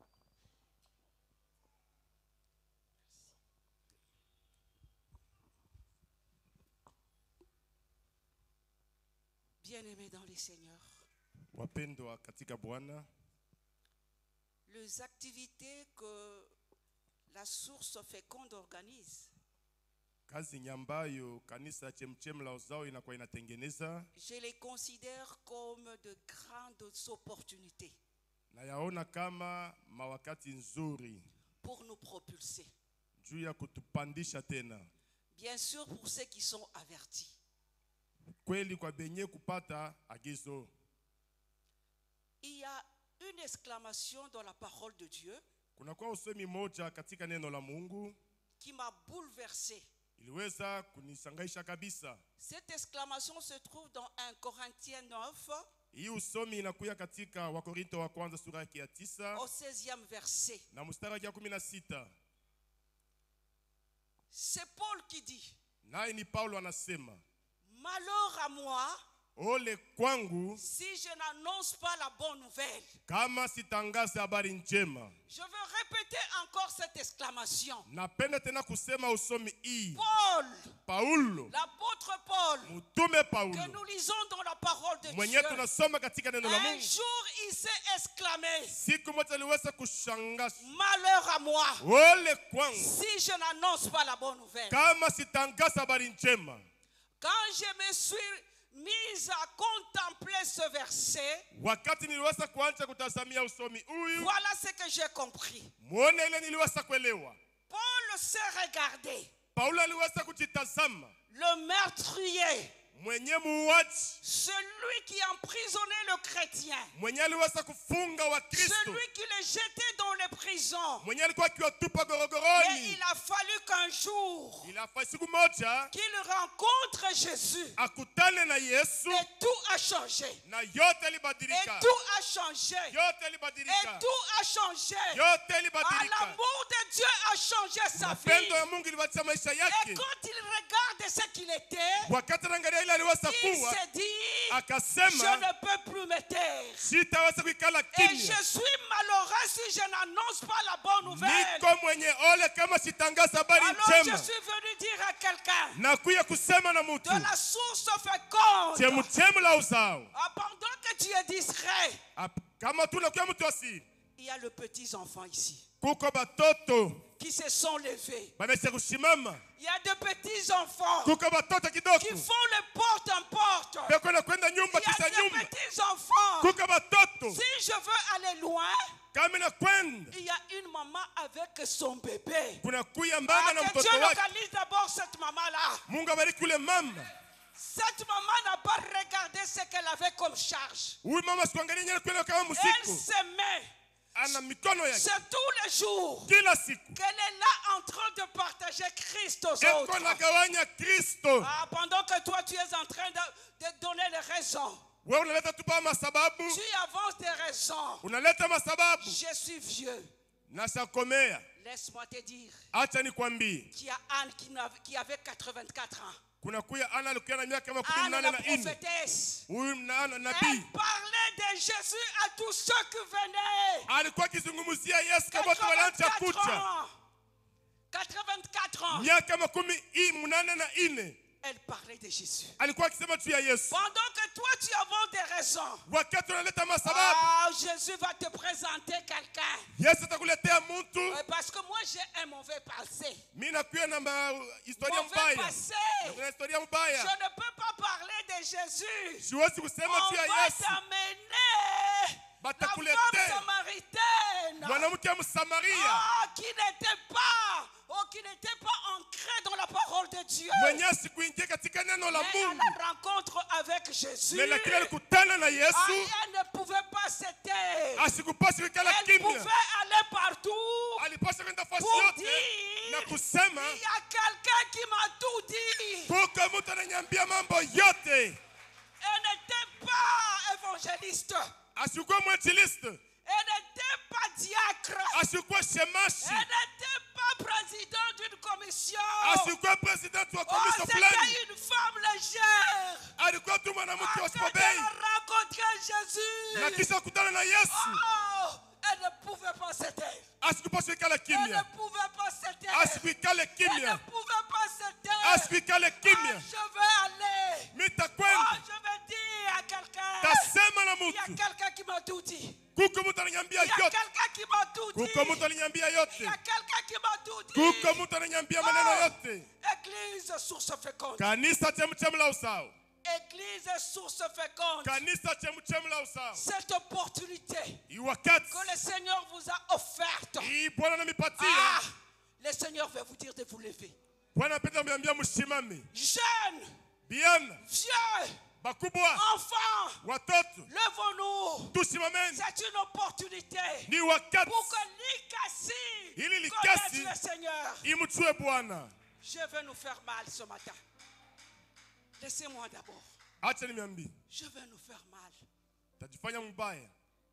Bien-aimés dans les seigneurs, Wapendwa katika Bwana, les activités que la source féconde organise, kazi nyambayo kanisa Chemchem la Uzao inakuwa inatengeneza, je les considère comme de grandes opportunités na yaona kama mawakati nzuri pour nous propulser. juu ya kutupandisha tena. Bien sûr pour ceux qui sont avertis. Kweli kwa benye kupata agizo. Il y a une exclamation dans la parole de Dieu Kuna kwa usemi moja katika neno la Mungu qui m'a bouleversé. iliweza kunisangaisha kabisa. Cette exclamation se trouve dans 1 Corinthiens 9 Hii usomi inakuya katika Wakorinto wa kwanza sura ya 9 au 16e verset. na mstari wa 16. C'est Paul qui dit, Naye ni Paulo anasema, malheur à moi ole kwangu si je n'annonce pas la bonne nouvelle. kama sitangaza habari njema. Je veux répéter encore cette exclamation. Napenda tena kusema usomi hii. Paul, Paulo, l'apôtre Paul, mtume que Paulo, nous lisons dans la parole de mwenye Dieu, tunasoma katika neno la un Mungu, jour il s'est exclamé, siku moja aliweza kushangasha, malheur à moi ole kwangu si je n'annonce pas la bonne nouvelle. kama sitangaza habari njema. Quand je me suis mise à contempler ce verset, Wakati niliweza kuanza kutazamia usomi huyu, voilà ce que j'ai compris. muone ile niliweza kuelewa. Paul s'est regardé. Paulo aliweza kujitazama, Le meurtrier mwenye muuaji, celui qui emprisonnait le chrétien, mwenye aliweza kufunga wa Kristo, celui qui le jetait dans les prisons. mwenye alikuwa akiwatupa Mais gorogoroni. il a fallu qu'un jour, Ilafaa siku moja qu'il rencontre Jésus. akutane na Yesu Et tout a changé. na yote Et ilibadilika. tout a changé. Yote Et ilibadilika. tout a changé. Yote Ah, ilibadilika. l'amour de Dieu a changé sa vie. Mapendo ya Mungu ilibadilisha maisha Et yake. quand il regarde ce qu'il était, Wakati anaangalia ile aliweza il kuwa, s'est dit, je akasema ne peux plus me taire. sitaweza kuikala Et kimya. je suis malheureux si je n'annonce pas la bonne nouvelle. Niko mwenye ole kama sitangaza habari Alors je njema. suis venu dire à quelqu'un Na kuya kusema na mtu de la source féconde. chemchemu la uzao. Ah, pendant que tu es discret, Kama tunakuya mtu asiri, il y a le petit enfant ici kuko batoto qui se sont levés. bamesha kushimama, Il y a de petits enfants kuko batoto kidogo qui font le porte en porte. beko na kwenda nyumba Il y kisha a de nyumba, petits enfants. kuko batoto Si je veux aller loin, kama na kwenda il y a une maman avec son bébé. kuna kuya Ah, mbanga na que mtoto Dieu wake. localise d'abord cette maman-là. Mungu abariki ule mama. Cette maman n'a pas regardé ce qu'elle avait comme charge. Huyu mama sikuangalia nyele kwenda kama Elle mzigo, se met. ana mikono yake C'est tous les jours kila siku qu'elle est là en train de partager Christ aux eko autres. nagawanya Kristo. Ah, pendant que toi tu es en train de donner les raisons, Wewe unaleta tu pa masababu, tu avances des raisons. unaleta masababu Je suis vieux. na shakomea. Laisse-moi te dire Acha nikwambie, qu'il y a Anne qui avait 84 ans. kuna kuya Ana alikuwa na miaka makumi Anne, nane la na nne. prophétesse. Huyu Elle nabii parlait de Jésus à tous ceux qui venaient. alikuwa akizungumzia Yesu kama watu walianza 84 kucha. ans. 84 ans. Miaka makumi munane na nne Elle parlait de Jésus. alikuwa akisema juu ya Yesu. Pendant que toi tu avances des raisons, Wakati unaleta masababu, ah, Jésus va te présenter quelqu'un. Yesu atakuletea mtu. Parce que moi j'ai un mauvais passé. Mimi nakuya na historia Mauvais mbaya. passé. Kuna historia Je mbaya. ne peux pas parler de Jésus. Siwezi kusema On juu ya va Yesu. t'amener la Batakuletea femme samaritaine. mwanamke wa Msamaria Ah, qui n'était pas ancrée dans la parole de Dieu. mwenye sikuingia katika neno la Mais Mungu, la rencontre avec Jésus, lakini alikutana na ah, Yesu. elle ne pouvait pas se taire. Asikupasi kuikala Elle kimya, pouvait aller partout alipaswa kwenda fasi pour yote dire, na kusema il y a quelqu'un qui m'a tout dit. kuko mtu ananiambia mambo yote. Elle n'était pas évangéliste. Asikuwa mwinjilisti, Elle n'était pas diacre. asikuwa shemashi, Elle n'était pas président d'une commission. asikuwa presidenti wa Oh, komisio fulani, c'était une femme légère. alikuwa tu mwanamke wa Quand elle sipobei. a rencontré Jésus, Na kisha kutana na Yesu, oh, elle ne pouvait pas se taire. asikupaswa ikala Elle ne kimya, pouvait pas se taire. asikuikale Elle ne kimya, pouvait pas se taire. asikuikale Ah, kimya. je vais aller. Oh, Mitakwenda je vais dire à quelqu'un. tasema na Il y a mtu, quelqu'un qui m'a tout dit. kuko mtu ananiambia Il y a yote, quelqu'un qui m'a tout dit. kuko mtu ananiambia Il yote, y a quelqu'un qui m'a tout dit. kuko mtu ananiambia maneno yote. Église source féconde. Kanisa chemchemu la usao, Église source féconde. kanisa chemchemu la usao. Cette opportunité Hii wakati que le Seigneur vous a offerte. hii Bwana ananipatia, Ah, le Seigneur veut vous dire de vous lever. Bwana anapenda kuniambia msimame. Jeunes, Bien, vieux, bakubwa, enfants, watoto, levons-nous. tusimameni. C'est une opportunité Ni wakati pour que Likasi Ili Likasi connaisse le Seigneur. imchue Bwana. Je vais nous faire mal ce matin. Laissez-moi d'abord. Acha niambie, Je vais nous faire mal. tajifanya mbaya.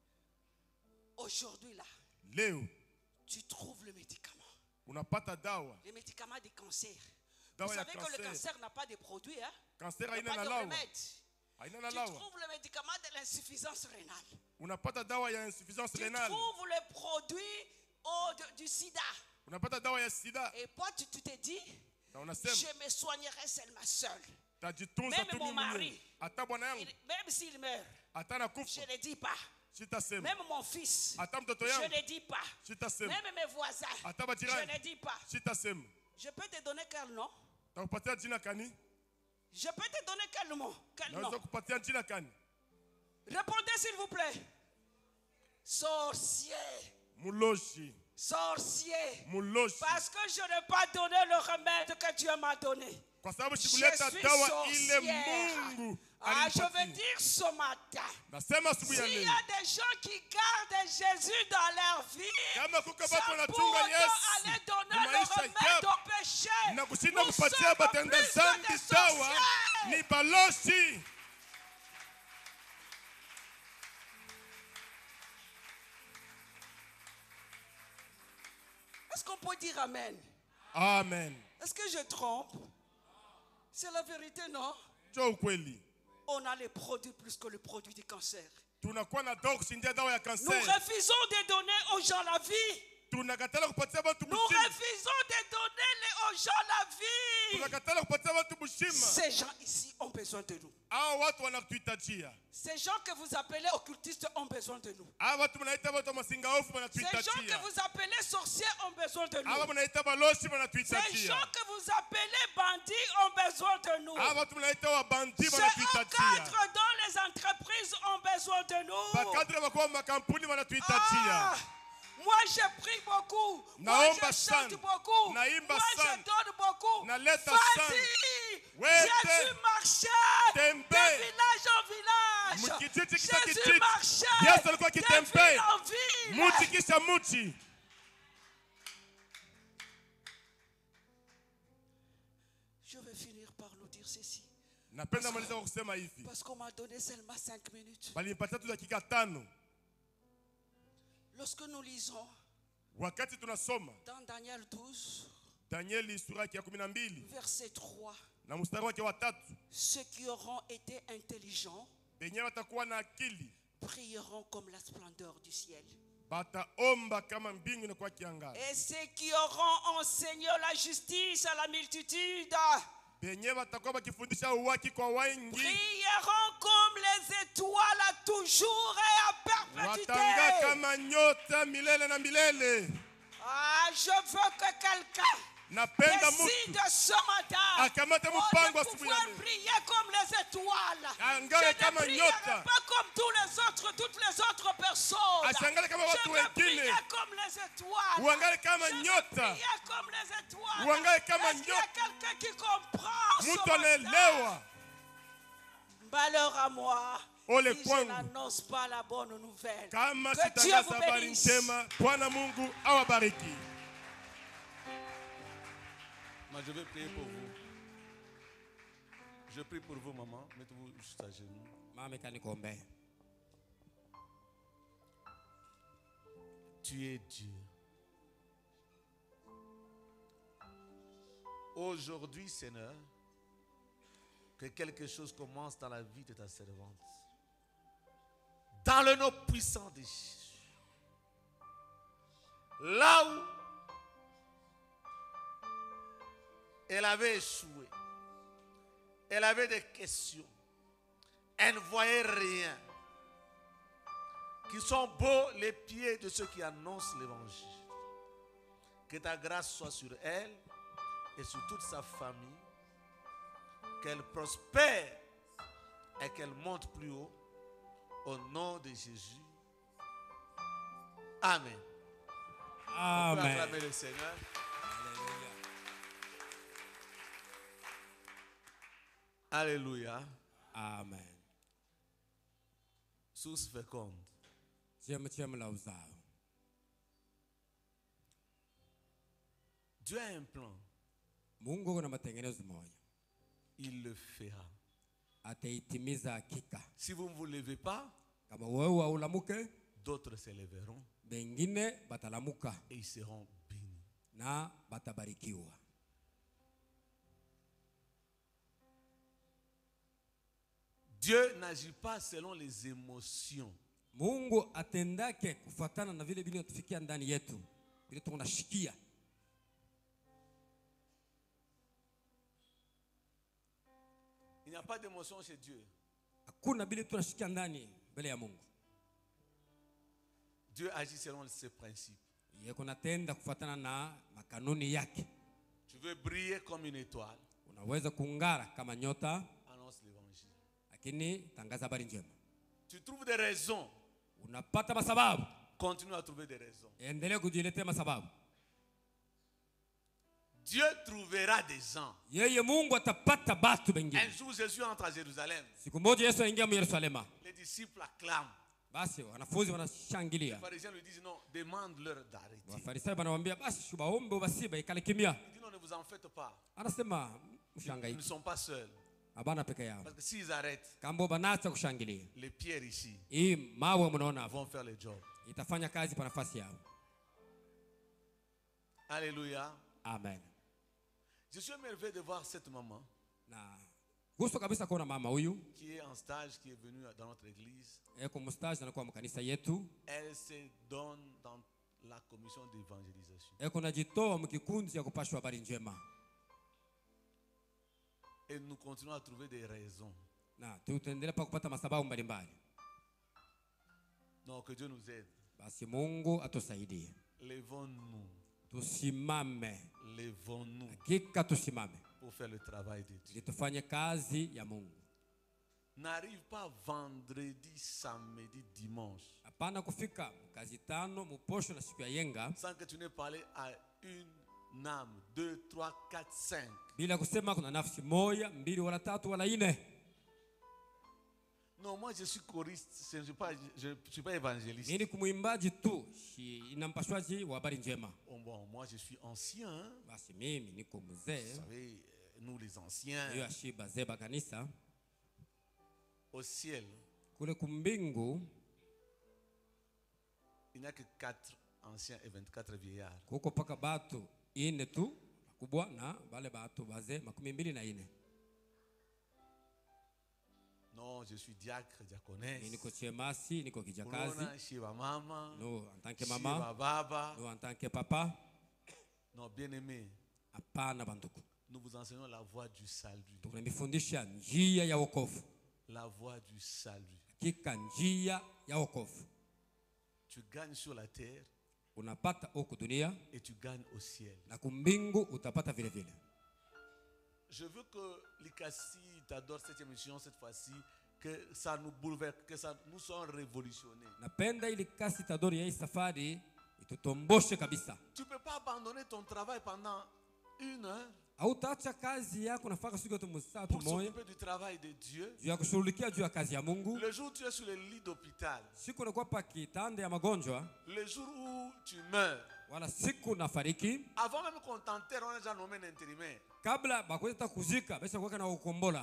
Aujourd'hui là, Leo tu trouves le médicament. unapata dawa, Les médicaments du cancer. dawa Vous ya savez que le cancer. cancer n'a pas de produit, hein? Cancer Il n'y haina a pas na de lawa, remède. haina na Tu lawa. trouves le médicament de l'insuffisance rénale. Unapata dawa ya insuffisance Tu rénale, trouves le produit du sida. unapata dawa ya sida, Et toi, tu te dis, na unasema je me soignerai seulement seul. tajitunza Même tu mon mimi mari. mwenyewe. Hata bwana yangu Même s'il meurt, hata nakufa, je ne dis pas. sitasema. Même mon fils, Hata mtoto je yangu ne dis pas. sitasema. Même mes voisins, Hata je bajirani ne dis pas. sitasema. Je peux te donner quel nom? Takupatia jina kani? Je peux te donner quel nom? Quel nom? Naweza kupatia jina kani? Répondez s'il vous plaît. Sorcier. Muloshi, sorcier. muloshi. Parce que je n'ai pas donné le remède que Dieu m'a donné. Kwa sababu Je sikuleta suis dawa sorcière. ile Mungu Ah, je veux alinipatia. dire ce matin, Nasema asubuhi ya s'il y leo, a des gens qui gardent Jésus dans leur vie, kama kuko sans watu pour wanachunga autant Yesu aller donner ni le maisha remède yao au péché, na kushinda nous kupatia sommes batenda plus zambi que des dawa sorciers. ni baloshi. Est-ce qu'on peut dire Amen? Amen. Est-ce que je trompe? C'est la vérité, non? Jo ukweli. On a les produits plus que le produit du cancer. Tunakuwa na dawa kushindia dawa ya Nous kanseri. refusons de donner aux gens la vie. Tunakatala kupatia watu Nous bushima. refusons de donner aux gens la vie. Tunakatala kupatia watu bushima. Ces gens ici ont besoin de nous. Hao watu wanatuhitajia. Ces gens que vous appelez occultistes ont besoin de nous. Hao watu mnaita watu masinga hofu Ces gens que wanatuhitajia. vous appelez sorciers ont besoin de nous. Hao mnaita baloshi Ces wanatuhitajia. gens que vous appelez bandits ont besoin de nous. Hao watu mnaita wabandi Ces wanatuhitajia. cadres dans les entreprises ont besoin de nous. Bakadri wakuwa makampuni wanatuhitajia. Moi je prie beaucoup. Moi Naomba je sana. chante beaucoup. Naimba Moi je sana. donne beaucoup. Naleta Vas-y. Wete. Jésus marchait Tembe. de village en village. Mkijiji kisha Jésus kijiji. marchait Yesu alikuwa de akitembea. ville en ville. Muti kisha muti. Je vais finir par nous dire ceci. Napenda maliza kwa kusema hivi. Parce qu'on m'a donné seulement 5 minutes. Balinipatia tu dakika 5. Lorsque nous lisons Wakati tunasoma dans Daniel 12, Danieli sura ya 12 verset 3, na mstari wake wa 3, ceux qui auront été intelligents benye watakuwa na akili prieront comme la splendeur du ciel. bataomba kama mbingu na kwa kiangazi. Et ceux qui auront enseigné la justice à la multitude Benye watakuwa bakifundisha uwaki kwa wengi prieront comme les étoiles à toujours et à perpétuité. watanga kama nyota milele na milele. Ah, je veux que quelqu'un Napenda décide mtu ce matin akamate mpango de asubuhi ya pouvoir leo. prier comme les étoiles. Angale Je ne kama prierai nyota. pas comme toutes les autres personnes. Ashangale kama watu Je vais prier wengine. comme les étoiles. Uangale kama Je vais nyota. prier comme les étoiles. Uangale kama Est-ce qu'il y a nyota. quelqu'un qui comprend ce Mtu matin? anaelewa. Malheur à moi Ole si je kwangu n'annonce pas la bonne nouvelle. kama Que Dieu sitangaza vous habari bénisse. njema. Bwana Mungu awabariki. Moi, je vais prier pour vous. Je prie pour vous, maman. Mettez-vous juste à genoux. Mama kanikombe. Tu es Dieu. Aujourd'hui, Seigneur, que quelque chose commence dans la vie de ta servante. Dans le nom puissant de Jésus. Là où elle avait échoué, elle avait des questions, elle ne voyait rien. Qui sont beaux les pieds de ceux qui annoncent l'évangile. Que ta grâce soit sur elle et sur toute sa famille. Qu'elle prospère et qu'elle monte plus haut. Au nom de Jésus. Amen. On peut Amen. acclamer le Seigneur. Alléluia. Amen. Source féconde. Chema la uzao. Dieu a un plan. Mungu kuna matengenezo moja. Il le fera. Ataitimiza hakika. Si vous ne vous levez pas, Kama wewe haulamuke, d'autres se lèveront bengine batalamuka et ils seront bénis. na batabarikiwa. Dieu n'agit pas selon les émotions. Mungu atendake kufuatana na vile vinatufikia ndani yetu. Vile tunashikia. Il n'y a pas d'émotion chez Dieu. Hakuna vile tunashikia ndani mbele ya Mungu. Dieu agit selon ses principes. Yeye kunatenda kufuatana na makanuni yake. Tu veux briller comme une étoile. Unaweza kungara kama nyota, Annonce l'évangile. lakini tangaza habari njema. Tu trouves des raisons Unapata masababu continue à trouver des raisons. endelea kujiletea masababu. Dieu trouvera des gens. Yeye Mungu atapata batu bengine. Un jour, Jésus entre à Jérusalem. Siku moja Yesu aingia Yerusalema. Les disciples acclament. Basi wanafunzi Les wanashangilia. pharisiens lui disent non, demande-leur d'arrêter. Wafarisayo wanamwambia basi shubaombe basiba ikale kimya. Il dit non, ne vous en faites pas. Anasema Ils mshangaiki. ne sont pas seuls. Abana peke yao. Parce que s'ils arrêtent, Kambo banaacha kushangilia. les pierres ici Hii mawe mnaona hapo vont faire le job. itafanya kazi pa nafasi yao. Alléluia. Amen. Je suis émerveillé de voir cette maman Na gusto kabisa kuona mama huyu qui est en stage, qui est venue dans notre église. eko mustaji na kwa mkanisa yetu. Elle se donne dans la commission d'évangélisation. Eko najitoa mkikundi ya kupashwa habari njema. Et nous continuons à trouver des raisons. Na tutaendelea pa kupata masababu mbalimbali. Donc que Dieu nous aide. Basi Mungu atusaidie. Lèvons-nous. Tusimame. Lèvons-nous Hakika tusimame. pour faire le travail de Dieu. Ili tufanye kazi ya Mungu. N'arrive pas vendredi, samedi, dimanche Hapana kufika kazi tano muposho na siku ya yenga sans que tu n'aies parlé à une âme, 2, 3, 4, 5. bila kusema kuna nafsi moja, mbili wala tatu wala ine. Non, moi je suis choriste, je ne suis pas évangéliste. Nini kumuimbaji tu, inampashwaji wa habari njema. Oh, bon, moi je suis ancien. Basi mimi niko Vous mzee. savez, nous les anciens, Hiyo ashiba zeba kanisa. au ciel, Kule kumbingu il n'y a que 4 anciens et 24 vieillards. kuko paka batu ine tu kubwa na bale batu baze 24. Non, je suis diacre, Mimi diaconesse. niko chemasi, niko kijakazi. Corona, Shiva Mama, No en tant que Shiva mama, Baba. no en tant que papa. Non, bien aimé, Hapana banduku. nous vous enseignons la voie du salut. Tunamifundisha njia ya wokovu. La voie du salut. Hakika njia ya wokovu. Tu gagnes sur la terre Unapata huku dunia et tu gagnes au ciel. na kumbingu utapata vile vile. Je veux que l'Ikasi t'adore cette émission cette fois-ci, que ça nous bouleverse, que ça nous soit révolutionné. Napenda ili kasi tadori ya hii safari itutomboshe kabisa. Tu ne peux pas abandonner ton travail pendant 1 heure Hautaacha kazi yako nafaka siku yote msatu pour moja s'occuper du travail de Dieu. juu ya kushughulikia juu ya kazi ya Mungu. Le jour où tu es sur le lit d'hôpital, Siku unakuwa pa kitanda ya magonjwa le jour où tu meurs, wala siku nafariki, avant même qu'on t'enterre, on a déjà nommé un intérimaire. kabla bakwenda kuzika besha kuweka na ukombola.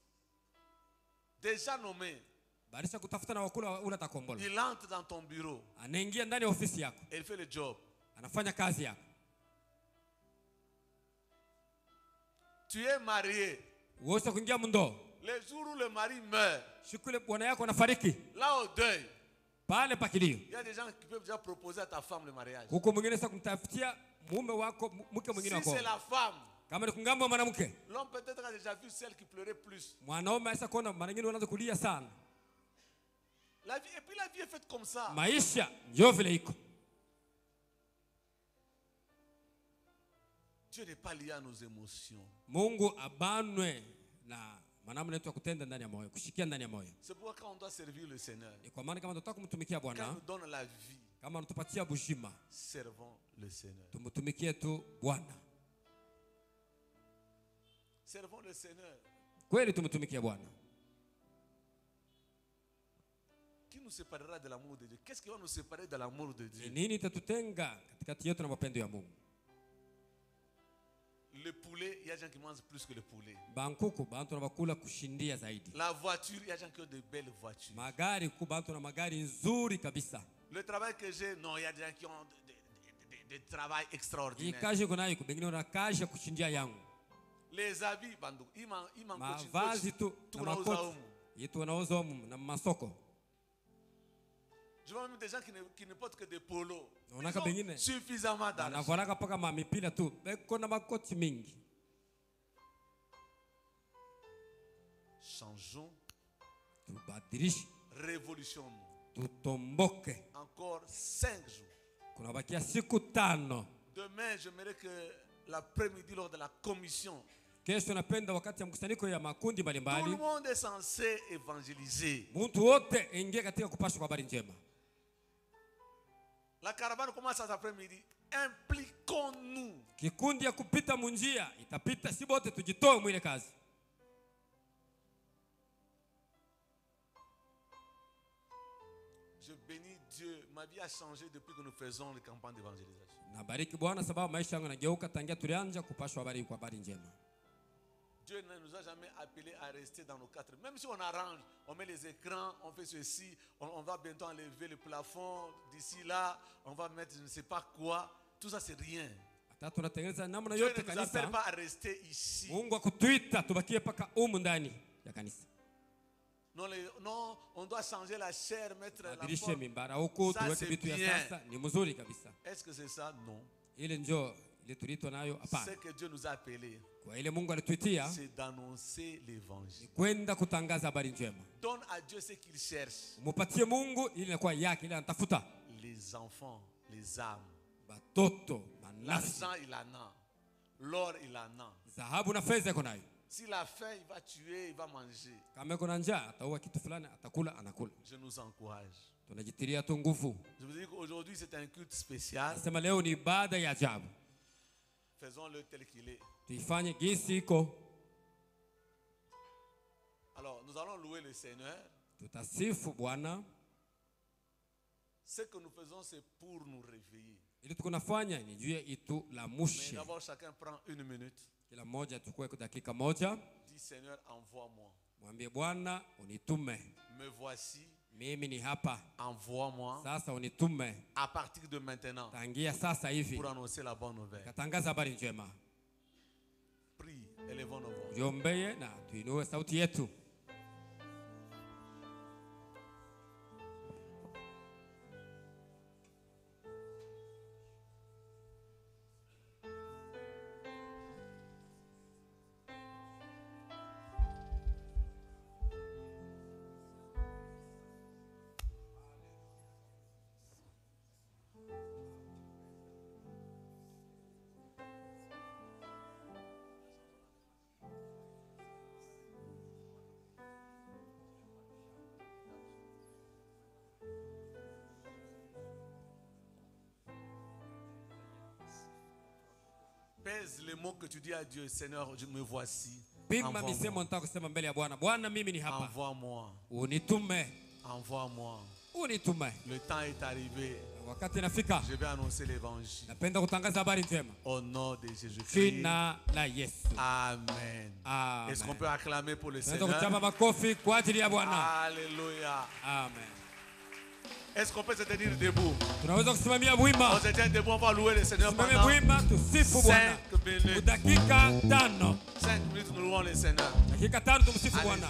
Déjà nommé. Barisha kutafuta na wakula ula takombola. Il entre dans ton bureau Anaingia ndani ya ofisi yako. et il fait le job. Anafanya kazi yako. Tu es marié. Uweza kuingia mndo. Le jour où le mari meurt, Siku ile bwana yako anafariki. là au deuil, Pale pakilio. il y a des gens qui peuvent déjà proposer à ta femme le mariage. Huko mwingine sasa kumtafutia mume wako mke mwingine Si wako. c'est la femme, Kama ni kungambo mwanamke, l'homme peut-être a déjà vu celle qui pleurait plus. mwanaume aisa kuona mara nyingine unaanza kulia sana. La vie, et puis la vie est faite comme ça. Maisha ndio vile iko. Dieu n'est pas lié à nos émotions. Mungu abanwe na manamna yetu ya kutenda ndani ya moyo, kushikia ndani ya moyo. C'est pourquoi quand on doit servir le Seigneur, Ni kwa maana kama tunataka kumtumikia quand il Bwana, nous donne la vie, kama anatupatia bujima, servons le Seigneur. tumtumikie tu Bwana. Servons le Seigneur. Kweli tumtumikie Bwana. Qui nous séparera de l'amour de Dieu? Qu'est-ce qui va nous séparer de l'amour de Ni Dieu? nini itatutenga katikati yetu na mapendo ya Mungu? Le poulet, il y a des gens qui mangent plus que le poulet. Bankuku bantu na bakula kushindia zaidi. La voiture, il y a des gens qui ont de belles voitures. Magari ku bantu na magari nzuri kabisa. Le travail que j'ai, non, il y a des gens qui ont des travail Hii extraordinaire. kazi kuna iko bengine na kazi ya kushindia yangu. Les habits, bandu, il manque Mavazi tu na makoti. Yetu wanauza humu na masoko. Je vois même des gens qui ne portent que des polos. Naonaka Ils bengine ont suffisamment d'argent. anavalaka paka mamipila tu. Beko na makoti mingi. Changeons, Tubadilishe, révolutionnons. tutomboke. Encore 5 jours. Kuna bakia siku 5. Demain, j'aimerais que l'après-midi, lors de la commission, Kesho napenda wakati ya mkusanyiko ya makundi tout le mbalimbali, monde est censé évangéliser. mtu wote ingie katika kupashwa kwa habari njema. La caravane commence cet après-midi. Impliquons-nous. Kikundi ya kupita munjia itapita, si bote tujitoe mwile kazi. Je bénis Dieu. Ma vie a changé depuis que nous faisons les campagnes d'évangélisation. Nabariki Bwana sababu maisha yangu yanageuka tangia tulianza kupashwa habari kwa habari njema. Dieu ne nous a jamais appelés à rester dans nos quatre. Même si on arrange, on met les écrans, on fait ceci, on va bientôt enlever le plafond d'ici là, on va mettre je ne sais pas quoi. Tout ça c'est rien. Hata tunatengeneza namna Dieu yote ne nous appelle kanisa. pas à rester ici. Mungu akutuita tubakie paka umu ndani ya kanisa. Non, on doit changer la chair, mettre la Badilishe forme. mimbara huko Ça, tuweke c'est vitu ya bien. sasa, ni mzuri kabisa. Est-ce que c'est ça? Non. Ile njoo ile tulitwa nayo Ce hapana. que Dieu nous a appelés, Kwa ile Mungu alituitia c'est d'annoncer l'évangile. kwenda kutangaza habari njema. Donne à Dieu ce qu'il cherche. Mupatie Mungu ile inakuwa yake, ile anatafuta. Les enfants, les âmes. Batoto, manafsi, L'argent, il en a. L'or, il en a. dhahabu na fedha iko nayo. S'il a faim, il va tuer, il va manger. Kama iko na njaa ataua kitu fulani, atakula, anakula. Je nous encourage. Tunajitilia tu nguvu. Je vous dis qu'aujourd'hui, c'est un culte spécial. Nasema leo ni ibada ya ajabu. Faisons-le tel qu'il est. Tuifanye gisi iko. Alors, nous allons louer le Seigneur. Tutasifu Bwana. Ce que nous faisons, c'est pour nous réveiller. Ili tukunafanya ni juu ya itu la Mais mushi. d'abord, chacun prend une minute. Kila mmoja tukue kwa dakika moja. Dis, Seigneur, envoie-moi. Mwambie Bwana unitume. Me voici. Mimi ni hapa. Envoie-moi. Sasa unitume. À partir de maintenant. Tangia sasa hivi. Pour annoncer la bonne nouvelle. Katangaza habari njema. Prie, élevons nos voix. Jiombeye na tuinue sauti yetu. Pèse les mots que tu dis à Dieu, Seigneur, me voici. Pima misemo nitaka kusema mbele ya Bwana. Bwana mimi ni hapa. Envoie-moi. Unitume. Envoie-moi. Unitume. Le temps est arrivé. Wakati nafika. Je vais annoncer l'évangile. Napenda kutangaza habari njema. Au nom de Jésus-Christ. Jina la Yesu. Amen. Amen. Est-ce qu'on peut acclamer pour le Tunaweza Seigneur? kuchapa makofi kwa ajili ya Bwana. Alléluia. Amen. Est-ce qu'on peut se tenir debout? Tunaweza kusimamia wima. On se tient debout, on va louer le Seigneur Simame pendant wima tusifu Bwana. 5 minutes. Dakika 5. 5 minutes, nous louons le Seigneur. Dakika 5 tumsifu Bwana.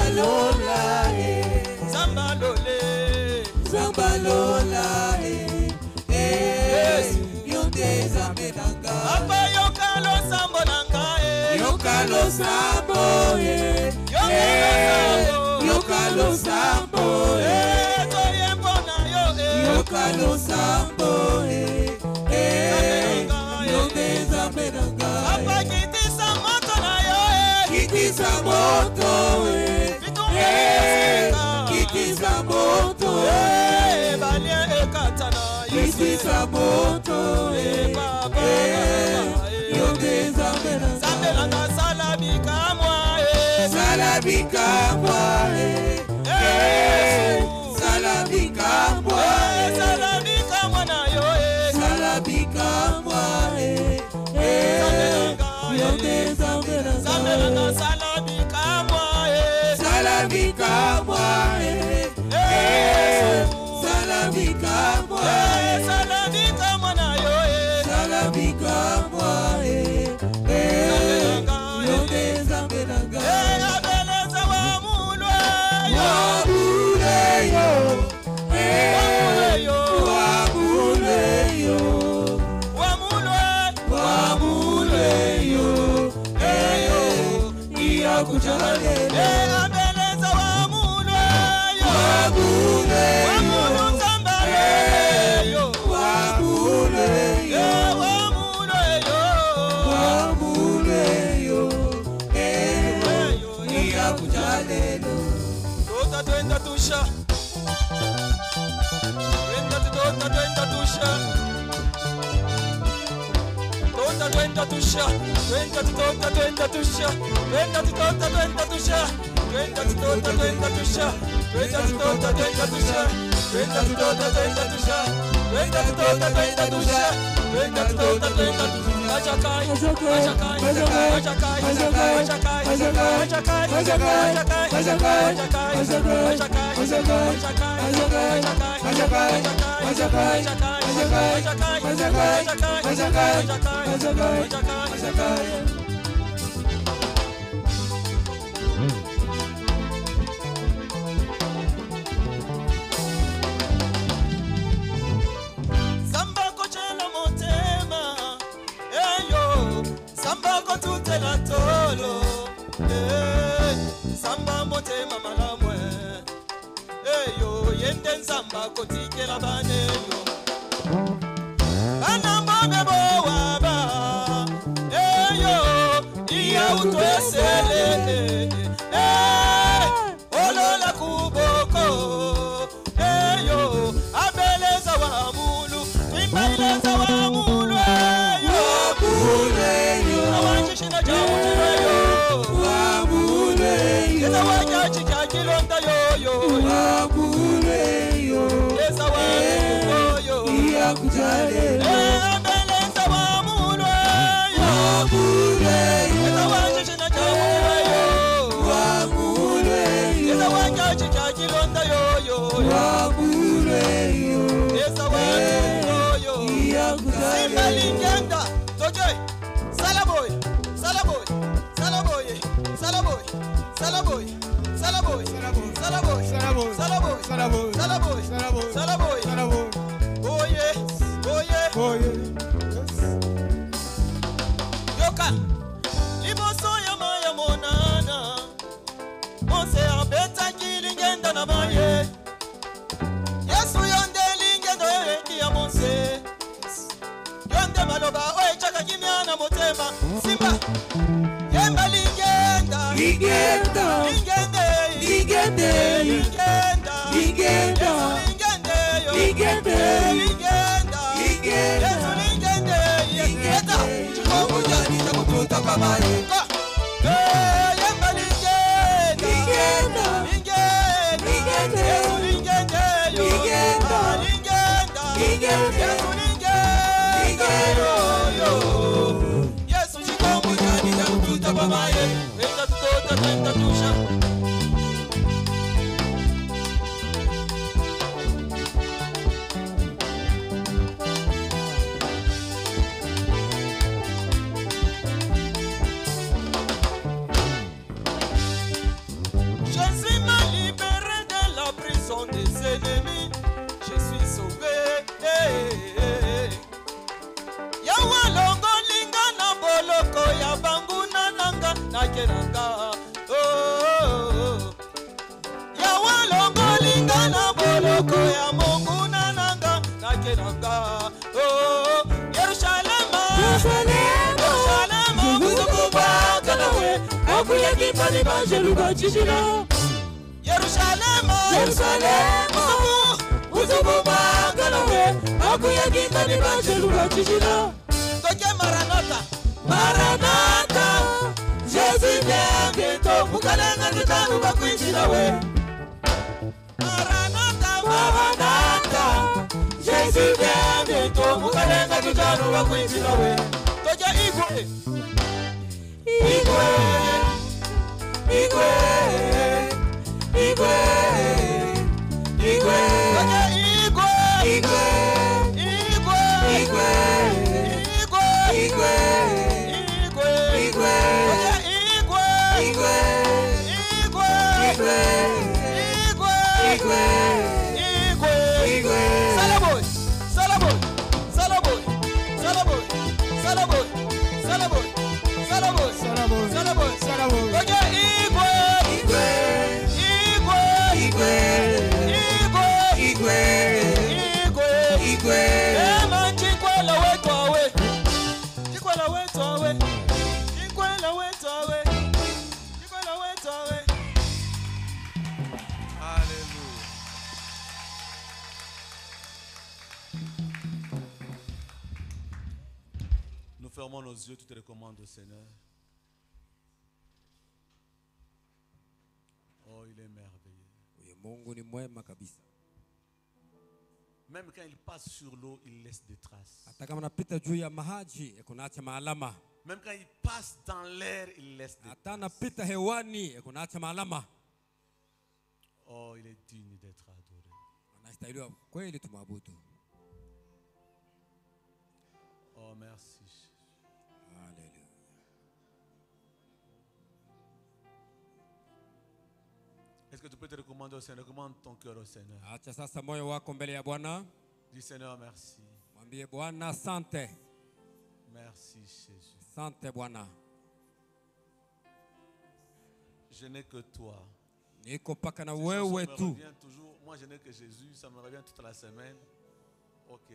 Zambalola Zambalole Zambalola Yonde Zambedanga Apa yokalo sambo nanga Yokalo Sambo Yokalo Sambo Toyembona yo Yokalo Sambo Yonde Zambedanga Apa kitisa moto na yo Kitisa moto Kitisa moto Balie ekatana Kitisa moto Yonde Zambedanga Zambelanga salabika mwa Salabika mwa Salabika mwa Salabika mwa na yo Salabika mwa Yonde Zambedanga Zambelanga salabika mwa Salabika mwa Salabika mwa Salabika mwa na yo Salabika mwa Yonde Zambedanga Abeleza wa mulwe Wamuleyo Wamuleyo Wamuleyo wa mulwe Wamuleyo Iya kuchale Abeleza wa mulwe Wamuleyo Wamulu zambaleyo Wamuleyo wa mulweyo Wamuleyo Iya kuchale Tota twenda tusha Twenda tusha Tota twenda tusha Twenda tusha Twenda tusha Twenda twenda tusha Twenda twenda tusha Twenda twenda tusha Twenda twenda tusha Twenda twenda tusha Ajakai Ajakai Ajakai Ajakai Ajakai Ajakai Samba kochela motema eyo samba ko tutela tolo samba motema malamwe eyo yende samba ko tikela baneyo bana mbobe bo waba eyo iya utwesele olola kuboko eyo abeleza wa mulu twimbaleza wa mulu eyo Wamuleyo awajishina jamutireyo Wamuleyo eza wajaji kakilonda yoyo Wamuleyo eza wa mulu Iya kuchale abeleza wa mulu eyo Wamuleyo eza wajishina jamutireyo Wamuleyo eza wajaji kakilonda yoyo Wamuleyo eza wa mulu Iya kuchale Simbalingenda, Tojoy, Salaboy, Salaboy, Salaboy, Salaboy, Salaboy, Salaboy, Salaboy, Salaboy, Salaboy, Salaboy, Salaboy, oh yeah, oh yeah, Yoka, Liboso ya maya monana, Mose abeta kilingenda na maye, Yesu yonde lingendo ya Mose. Yonde maloba oe chaka kimya motema Simba Yemba lingenda Lingenda Lingende Lingende Lingenda Lingenda Yesu lingende yo Lingende Lingenda Lingenda Yesu lingende Yeta Chikomu jani cha kututa kwa maye Yemba lingenda Lingenda Lingenda Lingende Yesu lingende yo Lingenda Lingenda Lingende Yesu Yesu chikombo jani ya kututa babaye Wenda tutota twenda tusha Jésus m'a libéré de la prison des ennemis. Je suis sauvé. Yawa longo linga na boloko ya banguna nanga na kenanga. Yawa longo linga na boloko ya monguna nanga na kenanga. Yerusalem, Yerusalem, kuzukuba kanawe. Akuya kipani banjeluga chishila. Yerusalem, Yerusalem, kuzukuba kanawe. Akuya kipani banjeluga chishila. Toke Maranatha, Maranatha, Jésus vient bientôt. Mukalenga tutanu bakwinjira we. Maranatha, Maranatha, Jésus vient bientôt. Mukalenga tutanu bakwinjira we. Toke Igwe, Igwe, Igwe, Igwe, Igwe. Toke Igwe, Igwe, Igwe, Igwe. Igwe, Igwe, Igwe, Igwe, Igwe, Igwe, Igwe, Igwe, Igwe. Salaboy, Salaboy, Salaboy, Salaboy, Salaboy, Salaboy, Salaboy, Salaboy, Salaboy, Salaboy. Igwe, Igwe, Igwe, Igwe, Igwe, Igwe, Igwe. Chikwela wetu awe. Chikwela wetu awe. Chikwela wetu awe. Chikwela wetu awe. Alléluia. Nous fermons nos yeux, tu te recommandes au Seigneur. Oh, il est merveilleux. Mungu ni mwema kabisa. Même quand il passe sur l'eau, il laisse des traces. Hata kama anapita juu ya maji kunaacha maalama. Même quand il passe dans l'air, il laisse des traces. Hata anapita hewani kunaacha maalama. Oh, il est digne d'être adoré. Anastahili kweli tumwabudu. Oh, merci. Alléluia. Est-ce que tu peux te recommander au Seigneur? Recommande ton cœur au Seigneur. Acha sasa moyo wako mbele ya Bwana. Dis Seigneur, merci. Mwambie Bwana asante. Merci Jésus. Asante Bwana. Je n'ai que toi. Niko paka na Ces wewe chansons me tu. reviennent toujours. Moi, je n'ai que Jésus. Ça me revient toute la semaine. Ok.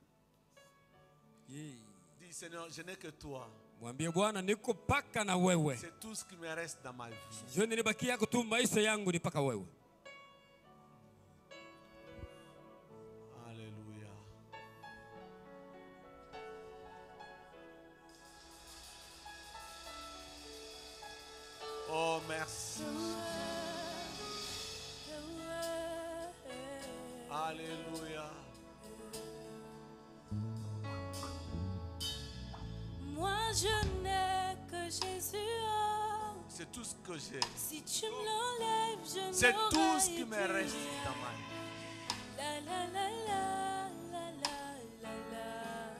Dis Seigneur, je n'ai que toi. Mwambie Bwana niko paka na wewe. C'est tout ce qui me reste dans ma vie. Je nilibakia tu maisha yangu ni paka wewe. Alléluia. Oh, merci. Alléluia. Moi je n'ai que Jésus. C'est tout ce que j'ai. Si tu me l'enlèves, je n'aurai C'est tout ce qui me reste dans ma vie. La la la la la la la la.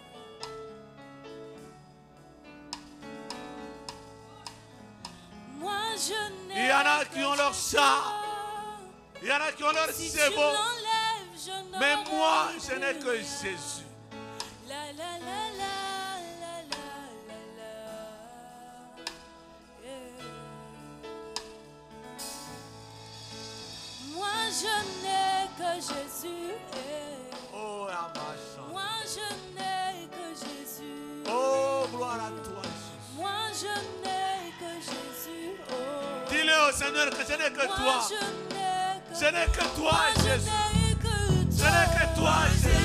Moi je n'ai. Il y en a qui ont leur char. Il y en a qui ont leur chevaux. Mais moi, je n'ai que Jésus. La la la la la la la la. Moi je n'ai que Jésus. Oh, Amachan. Moi je n'ai que Jésus. Oh, gloire à toi, Jésus. Moi je n'ai que Jésus. Oh. Dis-le au Seigneur que je n'ai que toi. Je n'ai que toi, Jésus. Je n'ai que toi, Jésus.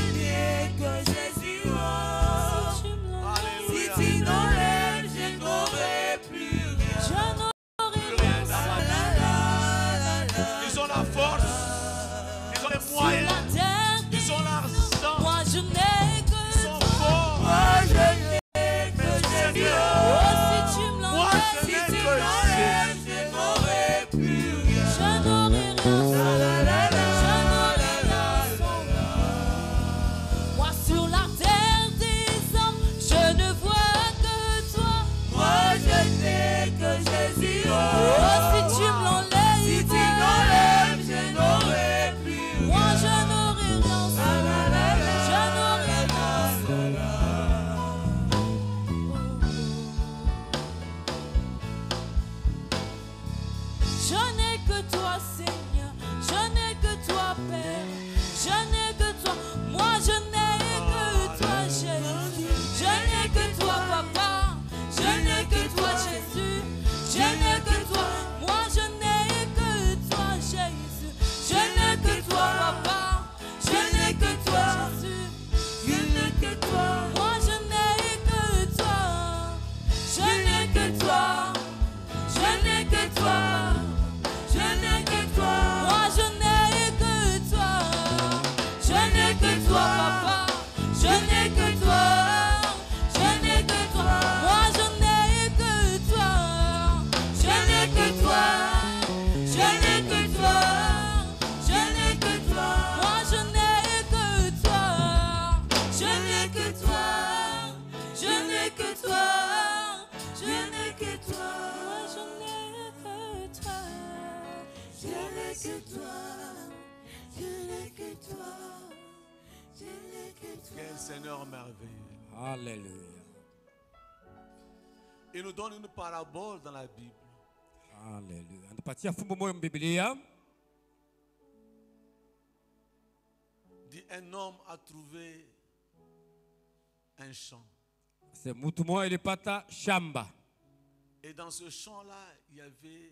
Si tu m'enlèves, je n'aurai plus rien. Je n'aurai rien dans ma vie. Ils ont la force. Ils ont les moyens. Ils ont l'argent. Moi je n'ai que Ils sont forts. Moi je n'ai que Jésus. Oh, si tu me Moi, l'enlèves, je n'ai que Jésus. je n'aurai plus rien. Je n'aurai rien sans je n'aurai rien sans moi sur la terre des hommes, je ne vois que toi. Moi je n'ai que Jésus. Oh, si tu me l'enlèves, que toi, Seigneur. Je n'ai que toi, Père. Je n'ai que toi. Moi, je n'ai que toi, Jésus. Je n'ai que toi, Papa. Je n'ai que toi, Jésus. Je n'ai que toi. Moi, je n'ai que toi, Jésus. Je n'ai que toi, Papa. Je n'ai que toi, Jésus. Je n'ai que toi. Moi, je n'ai que toi. Je n'ai que toi. Je n'ai que toi. Je n'ai que toi. Moi, je n'ai que toi. Je n'ai que toi, Papa. Je n'ai que toi. Je n'ai que toi. Moi, je n'ai que toi. Je n'ai que toi. Je n'ai que toi. Je n'ai que toi. Moi, je n'ai que toi. Je n'ai que toi. Je n'ai que toi. Je n'ai que toi. Je n'ai que toi. Je n'ai que toi. Je n'ai que toi. Je n'ai que toi. Quel Seigneur merveilleux. Alléluia. Il nous donne une parabole dans la Bible. Alléluia. Anatupatia fumbo moja Biblia. Dit un homme a trouvé un champ. C'est mtu mmoja alipata shamba. Et dans ce champ-là, il y avait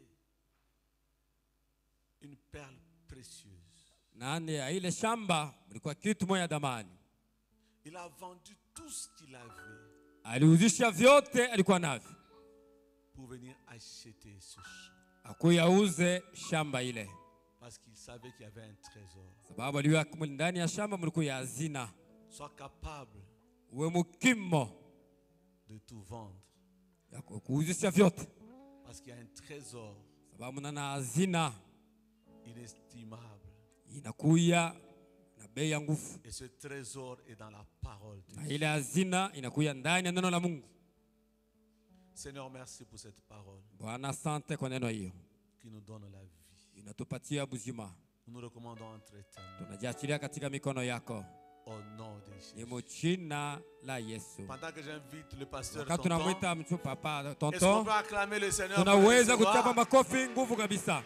une perle précieuse. Ndani ya ile shamba mlikuwa kitu moja damani. Il a vendu tout ce qu'il avait Aliuzisha vyote alikuwa navyo. pour venir acheter ce champ. Akuyauze shamba ile. Parce qu'il savait qu'il y avait un trésor. Sababu aliwa ndani ya shamba mlikuwa hazina. Sois capable Uwe mukimo de tout vendre. ya kuuzisha vyote. Parce qu'il y a un trésor Sababu na hazina inestimable. inakuya na bei ya nguvu. Et ce trésor est dans la parole de Na Dieu. ile hazina inakuya ndani ya neno la Mungu. Seigneur, merci pour cette parole Bwana, asante kwa neno hiyo. qui nous donne la vie. Inatupatia buzima. Nous nous recommandons entre éternels Tunajiachilia katika mikono yako. au nom de Jésus. Ni jina la Yesu. Pendant que j'invite le pasteur Wakati Tonton, tunamwita mtu papa est-ce qu'on tonton, peut acclamer le Seigneur pour le tunaweza recevoir? kuchapa makofi nguvu kabisa.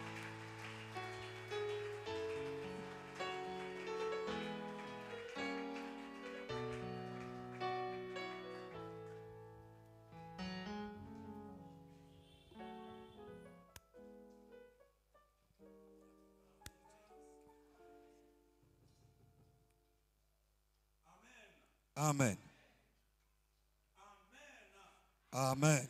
Amen. Amen.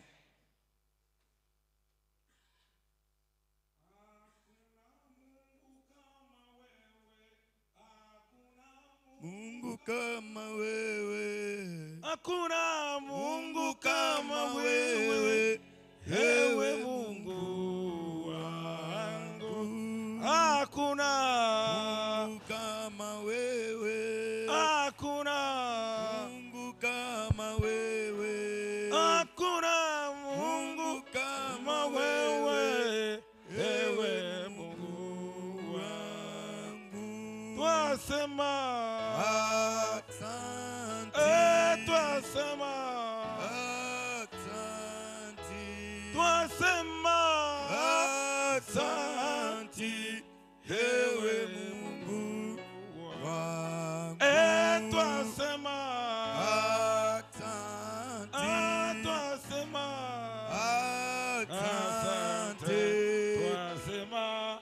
Mungu kama wewe, Hakuna Mungu kama wewe, ewe Mungu wangu. Hakuna Mungu kama wewe, hakuna Mungu kama wewe, hakuna Mungu Mungu kama kama wewe, wewe, ewe Mungu wangu. twasema Asante, twasema asante, twasema asante, ewe Mungu wangu. twasema Asante, twasema asante, twasema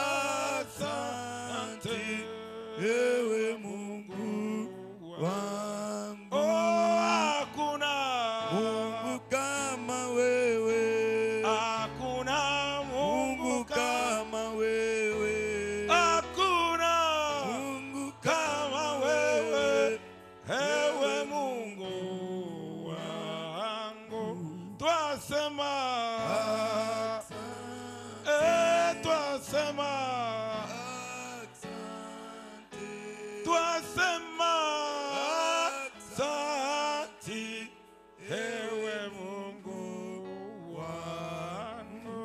asante, ewe Mungu wangu. hakuna Mungu kama wewe, hakuna Mungu Mungu kama wewe, hakuna Mungu kama wewe, ewe Mungu wangu twasema twasema twasema asante, ewe Mungu wangu.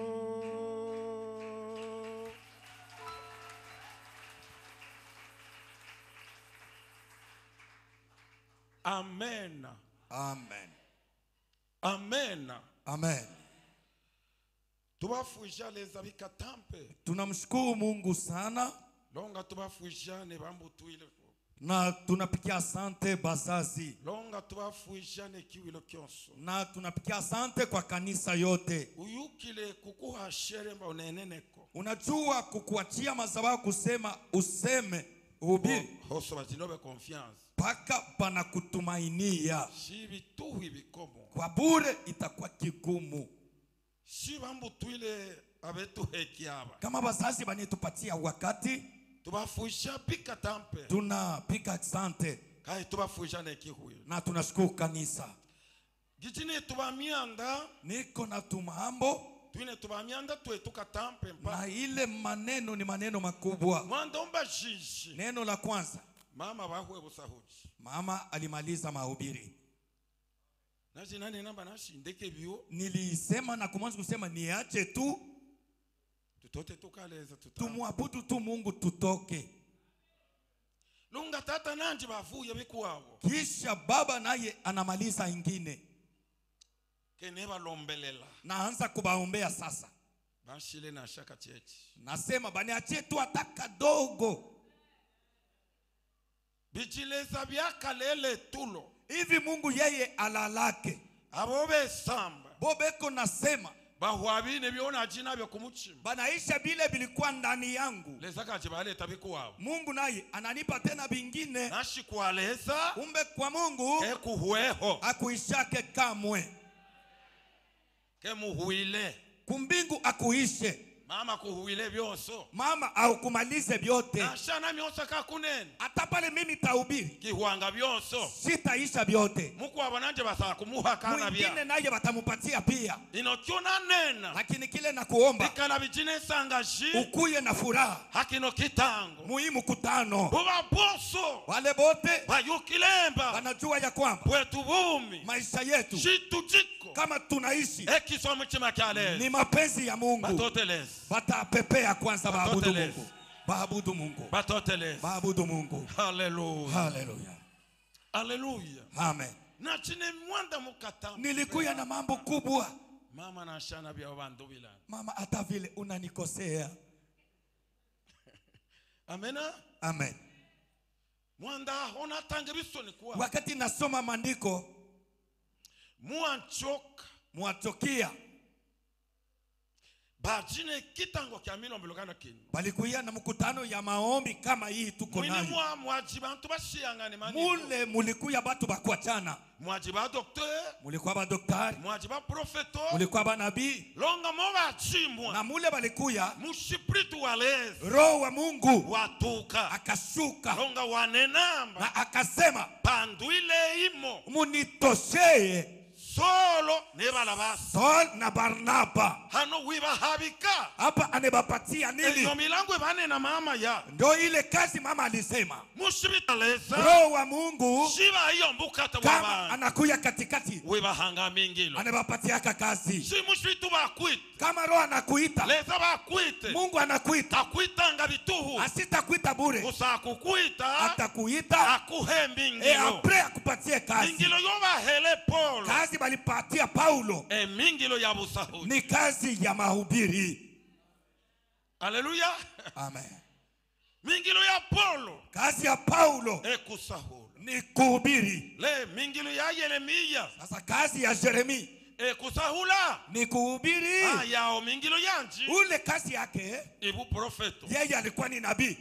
Amen. Amen. Amen. Amen. Tubafuisha leza bikatampe. Tunamshukuru Mungu sana Longa tubafuisha ne bambutuile. na tunapikia asante bazazi Longa tubafuisha ne kiwilo kyonso. na tunapikia asante kwa kanisa yote. Uyukile kukuha sheremba uneneneko. Unajua kukuachia madhabahu kusema useme uhubiri Hoso batinobe confiance. paka pana kutumainia. Shibi tuhi bikomo. Kwa bure itakuwa kigumu. Shibambutuile abetu hekiaba. Kama bazazi banetupatia wakati Tubafuisha pika tampe. tunapika asante Kai tubafuisha ne kihuyo. na tunashukuru kanisa. Gijine tubamianga. Niko na tumambo Tuine tubamianga tuetuka tampe mpa. na ile maneno ni maneno makubwa. Mwandomba shishi. Neno la kwanza, Mama bahwe busahuji. mama alimaliza mahubiri. Naji nani namba nashi ndeke biyo. Nilisema na kumanza kusema niache tu Tutote tukaleza tuta. tumwabudu tu Mungu tutoke. Lunga tata nanji bavuye bikuwabo. Kisha baba naye anamaliza ingine. Keneba lombelela. Naanza kubaombea sasa. Bashile na shaka chechi. Nasema baniachie tu hata kadogo. Bijileza byaka lele tulo. Hivi Mungu yeye alalake. Abobe samba. Bobeko nasema Bahwabine biona jina byo kumuchima. banaisha bile bilikuwa ndani yangu. Lezaka jibale tabikuwabo. Mungu naye ananipa tena bingine. Nashi kualeza. Kumbe kwa Mungu Ekuhueho. akuishake kamwe. Kemuhuile. Kumbingu akuishe. Mama kuhuile byonso. Mama au kumalize byote. Nashana myosa kakunene. Hata pale mimi tahubiri Kihuanga byonso. sitaisha byote. Muku abananje basaka kumuha kana bya. Mwingine naye batamupatia pia. Inochuna nena. Lakini kile na kuomba Bikana bijine sangaji. ukuye na furaha. Hakino kitango. Muhimu kutano. Buba boso. Wale bote Bayukilemba. wanajua ya kwamba Bwetu bumi. maisha yetu Chitu jiko. kama tunaishi Ekiso mchima kyale. ni mapenzi ya Mungu. Batoteles. Batapepea kwanza baabudu Batoteles. Mungu. Baabudu Mungu. Batoteles. Baabudu Mungu. Hallelujah. Hallelujah. Hallelujah. Amen. Na chine mwanda mukata. Nilikuya na mambo kubwa. Mama na shana bya bandu bilana. Mama hata vile unanikosea. Amena. Amen. Mwanda ona tange bisoni kuwa. Wakati nasoma maandiko Muanchoka. mwatokia Bajine kitango kya milombo kana kinu. balikuya na mkutano ya maombi kama hii tuko Mwini nayo. mwajibantu bashiyangane mani. Mule mulikuya batu bakuachana. Mwajiba docteur. Mulikuwa ba daktari, Mwajiba profeto. mulikuwa ba nabii, Longa moba chimwa. na mule balikuya Mushipritu walezi. Roho wa Mungu Watuka. akashuka Longa wanenamba. na akasema Panduile imo. munitosheye Solo nebala basi. Saul na Barnaba. Hano wiba habika. Hapa anebapatia Ndio nini? milango bane na mama ya. Ndio ile kazi mama alisema. Mushibitaleza. Roho wa Mungu Shiba hiyo mbukata kama wabana. anakuya katikati Wiba hanga mingilo. anebapatia kazi. Si mushitu bakwita. Kama Roho anakuita, Leza bakwite. Mungu anakuita, Akwita nga bituhu. asitakuita bure, Usakukuita. atakuita Akuhe mingilo. apre akupatie kazi. Mingilo yoba hele Paulo. Kazi balipatia Paulo Mingilo ya busahudi. ni kazi ya mahubiri. Haleluya. Amen. Mingilo ya Paulo. Kazi ya Paulo Ekusahudi. ni kuhubiri. Le mingilo ya Yeremia. Sasa kazi ya Yeremia Ekusahula. ni kuhubiri. Yao mingilo yanji. Ule kazi yake Ibu profeto. yeye alikuwa ni nabii.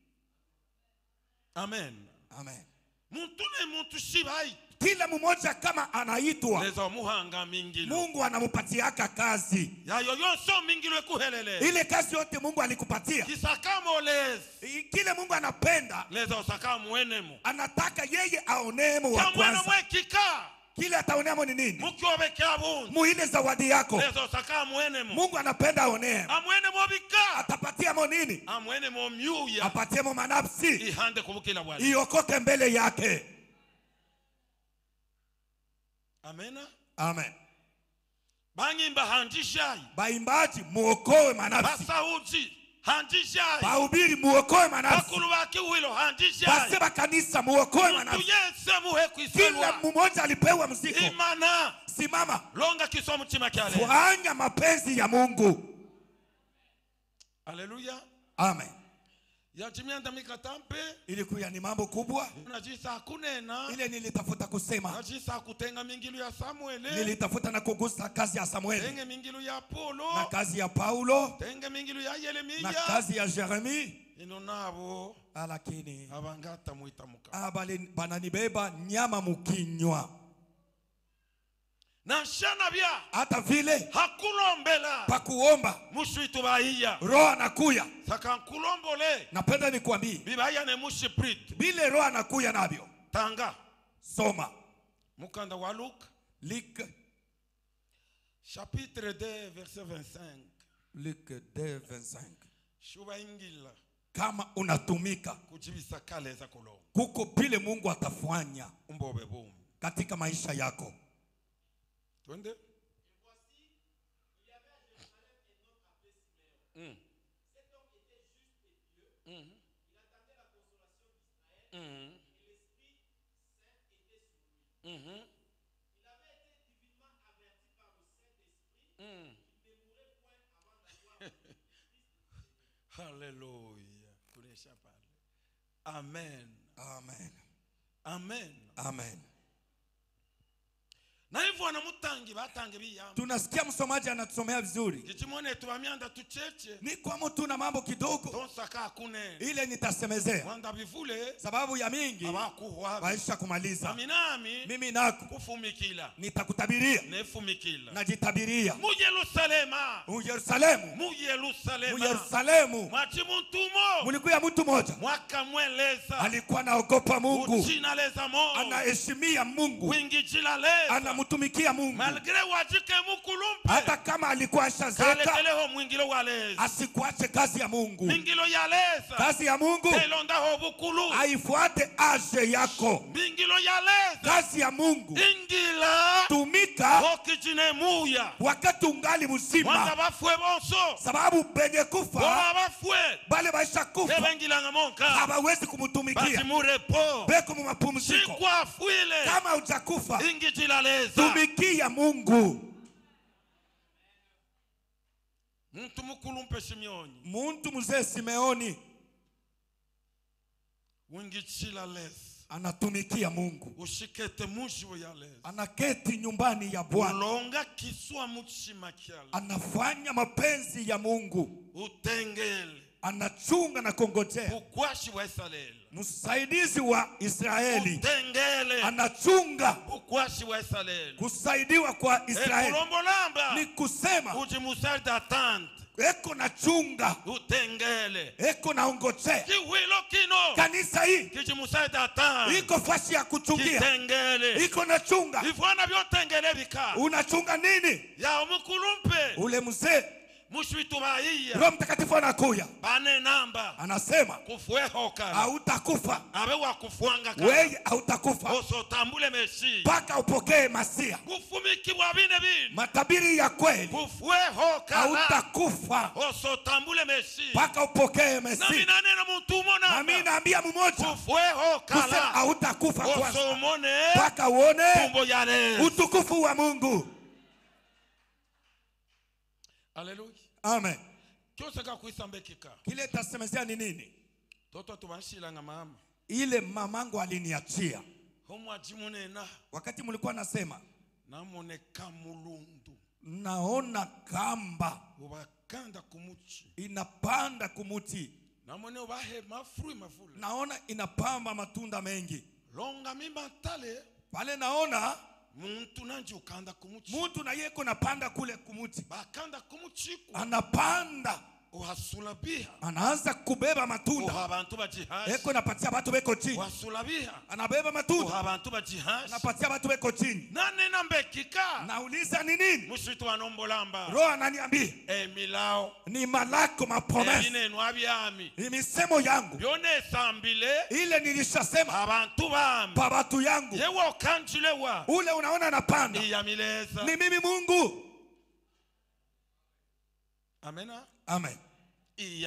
Amen. Amen. Muntu ne muntu shibai. Kila mmoja kama anaitwa, Leza muhanga mingilo. Mungu anamupatiaka kazi. Ya yoyonso mingilo ekuhelele. Ile kazi yote Mungu alikupatia. Kisakamo lezi. Kile Mungu anapenda, Leza usakamu wenemu. anataka yeye aonemo wa Kamwena kwanza. mwekika. Kile ataonemo ni nini? Mukiobeke abundu. Muile zawadi yako. Leza usakamu wenemu. Mungu anapenda aonee. Amwene mobika. Atapatia mo nini? Amwene mo myuya. Apatie mo manafsi. Ihande kubukila wali. Iokoke mbele yake. Amena. Amen. Bangimba handishai. Baimbaji muokoe manafsi. Basauji handishai. Bahubiri muokoe manafsi. Bakulu bake wilo handishai. Baseba kanisa muokoe manafsi. Tuyese muhe Kila kuiselwa. mmoja alipewa mzigo. Imana. Simama. Longa kisomu chima kyale. Fanya mapenzi ya Mungu. Haleluya. Amen. Yachimianda mikatampe. Ilikuwa ni mambo kubwa. Unajisa kunena. Ile nilitafuta kusema. Unajisa kutenga mingilu ya Samuel. Nilitafuta na kugusa kazi ya Samuel. Tenge mingilu ya Paulo. Na kazi ya Paulo. Tenge mingilu ya Yeremia. Na kazi ya Jeremia. Inonabo. Lakini abangata muita muka. Abali bananibeba nyama mukinywa. Na shana bia. Hata vile hakulombela. Pakuomba. Mushitu bahia. Roho anakuya. Saka nkulombole. Napenda nikwambie. Bibaya ne mushiprit. Bile roho anakuya nabyo. Tanga. Soma. Mukanda wa Luc. Luc. Chapitre 2 verset 25. Luc 2 25. Shuba ingila. Kama unatumika. Kujibisa kale za kulo. Kuko bile Mungu atafanya. Umbobe boom. Katika maisha yako. Twende. Et voici, il y avait à Jérusalem un homme appelé Siméon. Cet homme était juste et pieux. Il attendait la consolation d'Israël. Et l'Esprit Saint était sur lui. Il avait été divinement averti par le Saint-Esprit. Il ne mourrait point avant d'avoir Christ. Alléluia. Amen. Amen. Amen. Amen. Na hivyo wanamutangi batange biyamba. Tunasikia msomaji anatusomea vizuri. Kichimone tuamianda tucheche. Ni kwamo tuna mambo kidogo. Tonsaka kune. Ile nitasemezea. Wanda bivule. Sababu ya mingi. Waisha kumaliza. Aminami. Mimi nako. Kufumikila. Nitakutabiria. Nefumikila. Najitabiria. Mu Yerusalema. Mu Yerusalemu. Mu Yerusalema. Mu Yerusalemu. Mwachimuntumo. Mulikuya mtu moja. Mwaka mweleza. Alikuwa naogopa Mungu. Uchina leza mo. Anaheshimia Mungu. Wingi jila leza. Mtumikia Mungu. Malgré wajike mukulumpe. Hata kama alikuwa ashazeka. Kaleteleho mwingilo waleza. Asikuache kazi ya Mungu. Mingilo yaleza. Kazi ya Mungu. Telonda ho bukulu. Haifuate aje yako. Mingilo yaleza. Kazi ya Mungu. Ingila. Tumika. Hokijine muya. Wakati ungali mzima. Wanda bafwe bonso. Sababu benye kufa. Wanda bafwe. Bale baisha kufa. Tebengila ngamonka. Hawawezi kumutumikia. Basi murepo. Beko mu mapumziko. Sikwa fuile. Kama hujakufa. Ingijila leza. Tumikia Mungu. Mtu mukulumpe Simeoni. Muntu mzee Simeoni. Wingichila leza. Anatumikia Mungu. Ushikete mujiwe ya leza. Anaketi nyumbani ya Bwana. Ulonga kiswa muchima kiala. Anafanya mapenzi ya Mungu. Utengele. Anachunga na kongojea. Ukwashi wa Israeli. Msaidizi wa Israeli. Utengele. Anachunga. Ukwashi wa Israeli. Kusaidiwa kwa Israeli. Ni kusema. Ujimusari datante. Eko na chunga. Utengele. Eko na ongojea. Kiwilo kino. Kanisa hii. Kijimusari datante. Iko fasi ya kuchungia. Kitengele. Iko na chunga. Ifwana biotengele bika. Unachunga nini? Ya umukulumpe. Ule mzee. Mushitu bahia. Roho Mtakatifu anakuya. Bane namba. Anasema. Kufue hoka. Hautakufa. Abe wa kufuanga kama. Wewe hautakufa. Oso tambule meshi. Paka upokee Masia. Kufumiki wa bine bine. Matabiri ya kweli. Kufue hoka. Hautakufa. Oso tambule meshi. Paka upokee Masia. Nami nanena mutumo namba. Nami naambia mmoja. Kufue hoka. Kusema hautakufa kwanza. Oso mone. Paka uone. Tumbo yale. Utukufu wa Mungu. Haleluya. Amen. Kyosaka kuisambekika. Kile tasemezea ni nini? Toto tubashila nga mama. Ile mamangu aliniachia. Homo ajimunena. Wakati mulikuwa nasema. Namone kamulundu. Naona kamba. Ubakanda kumuchi. Inapanda kumuti. Namone ubahe mafrui mafula. Naona inapamba matunda mengi. Longa mimba tale. Pale naona. Muntu nanji ukanda kumuchi. Muntu na yeko napanda kule kumuti. Bakanda kumuchiku. Anapanda. Uhasulabiha. Anaanza kubeba matunda. Uhabantu bajihashi. Eko napatia batu beko chini. Uhasulabiha. Anabeba matunda. Uhabantu bajihashi. Napatia batu beko chini. Nane nambekika. Nauliza ni nini? Mushitu wa nombolamba. Roho ananiambia. Milao. Ni malako mapromesa. Neno abyami. Ni misemo yangu. Byone sambile. Ile nilishasema. Abantu bami. Pa batu yangu. Yewo kanjilewa. Ule unaona napanda. Iyamileza. Ni mimi Mungu. Amena. Amen. Iyami.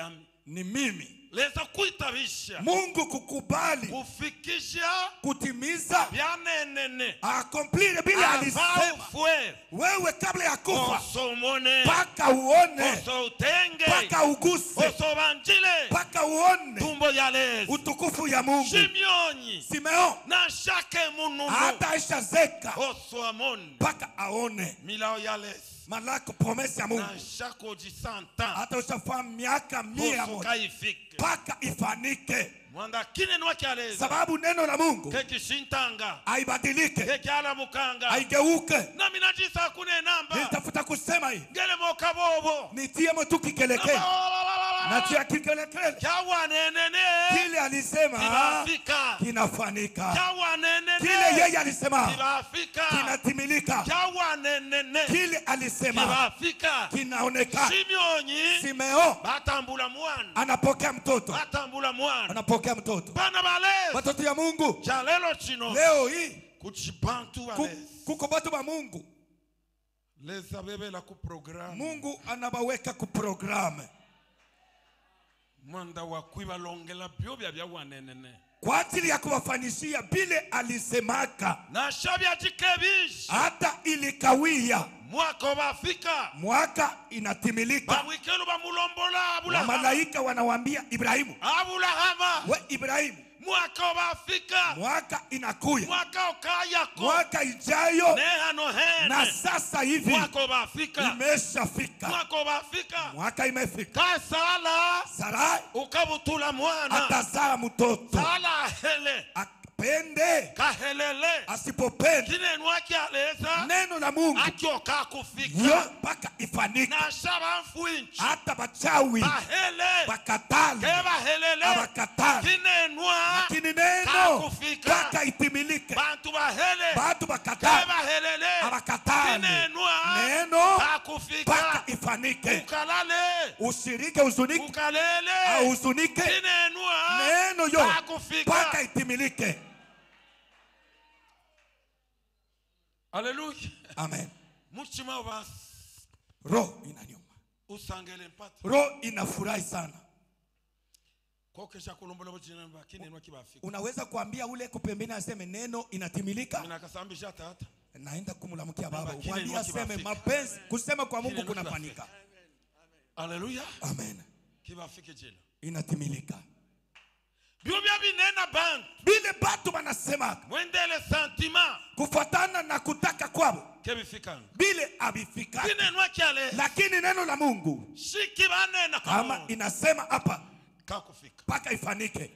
ni mimi. Leza kuitabisha. Mungu kukubali. Kufikisha. Kutimiza. Yanenene. Accomplir bila alisema. Wewe kabla ya kufa. Osomone. Paka uone. Osotenge. Paka uguse. Osobanjile. Paka uone. Tumbo ya lezi. Utukufu ya Mungu. Simeoni. Simeon. Na shake mununu. Hata isha zeka. Osoamone. Paka aone. Milao ya lezi. Malako promesi ya Mungu. Na shako jisanta. Hata ushafahamu miaka 100. Paka ifanike. Mwanda kine nwaki aleza. Sababu neno la Mungu. Keki shintanga. Haibadilike. Keki ala mukanga. Haigeuke. Na minajisa kune namba. Nitafuta kusema hii. Ngele moka bobo. Nitie mtu kikelekele. Natia kikelekele. Kawa nenene. Kile alisema. Kinafika. Kinafanika. Kawa nenene. Kile yeye alisema. Kinafika. Kinatimilika. Kawa nenene. Kile alisema. Kinafika. Kinaonekana. Simeoni. Simeo. Batambula mwana. Anapokea mtoto. Batambula mwana. Anapokea mtoto. Bana bale. Watoto ya Mungu. Jalelo chino. Leo hii. Kuchibantu wale. Kuko batu ba Mungu. Leza bebe la kuprogramu. Mungu anabaweka kuprogramu. Mwanda wa kuiba longela biobya bya wanenene. Kwa ajili ya kuwafanishia bile alisemaka. Na shabya jikebish. Hata ilikawia. Mwaka bafika. Mwaka inatimilika. Bawikelu ba mulombola Abraham. Malaika wanawambia Ibrahimu. Abraham. We Ibrahimu. Mwaka bafika. Mwaka inakuya. Mwaka ukayako. Mwaka ijayo. Nehano hene. Na sasa hivi. Mwaka bafika. Imeshafika. Mwaka bafika. Mwaka imefika. Kasala. Sarai. Ukabutula mwana. Atazaa mtoto. Sala hele. Pende kahelele asipopenda kine nwaki aleza neno la Mungu akioka kufika yo mpaka ifanike na shaba mfuinchi hata bachawi bahele bakatali keba helele abakatali kine nwa lakini neno kufika mpaka itimilike bantu bahele bantu bakatali keba helele abakatali kine nwa neno kufika mpaka ifanike ukalale ushirike uzunike ukalele au uzunike kine nwa neno yo kufika mpaka itimilike. Haleluya. Amen. Muchima basi. Roho inanyuma. Usangele mpata. Roho inafurahi sana. Kokesha kulombola bujina bakini nwa kibafika. Unaweza kuambia ule kupembeni aseme neno inatimilika. Mina kasambisha tata. Naenda kumlamkia baba. Mwambie aseme mapenzi kusema kwa Mungu kunafanyika. Haleluya. Amen. Kibafike jela. Inatimilika. Biobia binena bantu. Bile batu banasema. Mwendele sentiment. Kufuatana na kutaka kwao. Kebifika. Bile abifika. Bine nwa kiale. Lakini neno la Mungu. Shiki banena kama inasema hapa. Kakufika. Paka ifanike.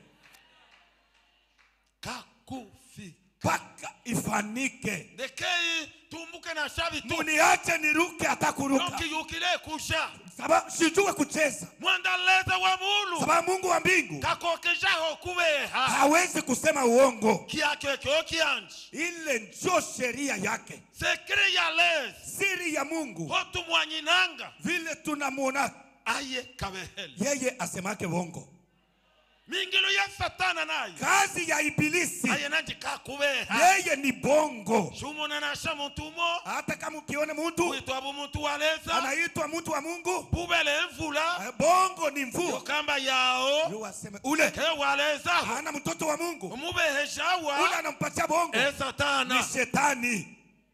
Kakufika. Paka ifanike. Dekei tumbuke na shabi tu. Muniache niruke atakuruka. Noki yukile kusha. Sababu sijue kucheza. Mwandaleza wa mulu. Sababu Mungu wa mbingu. Kakokesha hokubeha. Hawezi kusema uongo. Kiake kyo kianchi. Ile njo sheria yake. Sekre ya lez. Siri ya Mungu. Hotu mwanyinanga. Vile tunamuona. Aye kabeheli. Yeye asemake uongo. Mingilo ya satana nayo. Kazi ya ibilisi. Aye nanji kakubeha. Yeye ni bongo. Shumona na shamutumo. Hata kama ukiona mtu. Uitwa mtu waleza. Anaitwa mtu wa Mungu. Bubele mvula. Bongo ni mvua. Yokamba yao. Yu aseme ule. Ke waleza. Hana mtoto wa Mungu. Umubehejawa. Ule anampatia bongo. Satana. Ni shetani.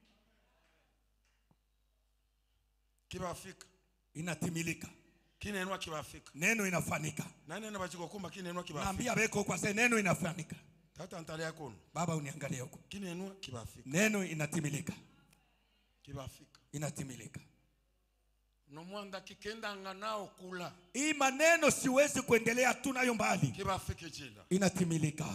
Kibafika. Inatimilika. Kinenwa kibafika. Neno inafanika. Nani nabachiko kumba kinenwa kibafika. Naambia beko kwa sasa neno inafanika. Tata antalia kono. Baba uniangalie huko. Kinenwa kibafika. Neno inatimilika. Kibafika. Inatimilika. No mwanda kikenda nganao kula. Hii maneno siwezi kuendelea tunayo mbali. Kibafike jela. Inatimilika.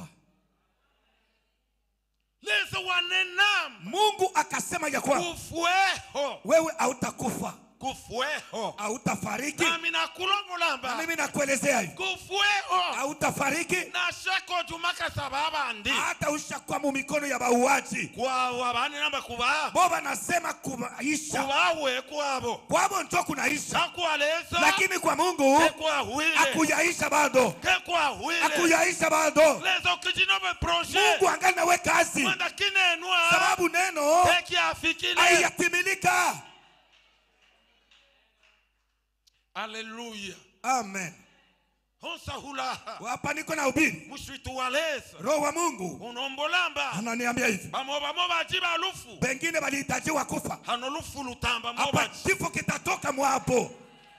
Leza wanenam. Mungu akasema ya kwa. Kufueho. Wewe hautakufa. Kufueho. Hautafariki. Nami nakulongolamba. Na mimi nakuelezea hivi. Kufueho. Hautafariki. Na shako jumaka sababa ndi. Hata ushakuwa mu mikono ya bauaji. Kwa wabani namba kuba. Boba nasema kubaisha. Kubawe kwabo. Kwabo ndio kunaisha. Hakualeza. Lakini kwa Mungu hakuyaisha bado. Hakuyaisha bado. Lezo kijinobe proje. Mungu angali nawe kazi. Mwanda kinenwa. Sababu neno haiyatimilika. Haleluya. Amen. Hapa niko na ubiri. Roho wa Mungu ananiambia hivi. Pengine walihitajiwa kufa. Hapa kifo kitatoka mwapo.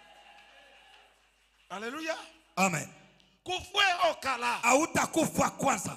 Haleluya. Amen. Hautakufa kwanza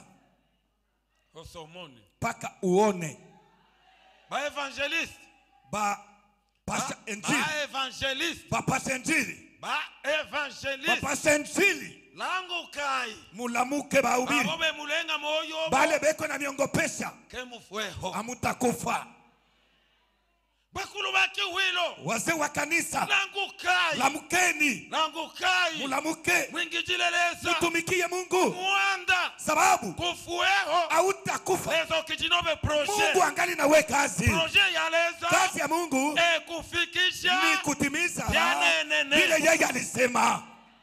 paka uone. Ba evangeliste. Ba pasha injili. Ba evangeliste. Ba pasha injili. Ba evangeliste. Ba pasha injili. Langu kai. Mulamuke ba ubiri. Babobe mulenga moyo. Bale beko na miongopesha. Kemufueho. Hamutakufa. Bakulu baki wilo. Wazee wa kanisa. Langu kai. Lamukeni. Langu kai. Mulamuke. Mwingijileleza. Mtumikie Mungu. Muanda. Sababu. Kufueho. Hautakufa. Lezo kijinobe proje. Mungu angali nawe kazi. Proje ya leza. Kazi ya Mungu. Kufikisha. Ni kutimiza. Yanenene. Vile yeye alisema.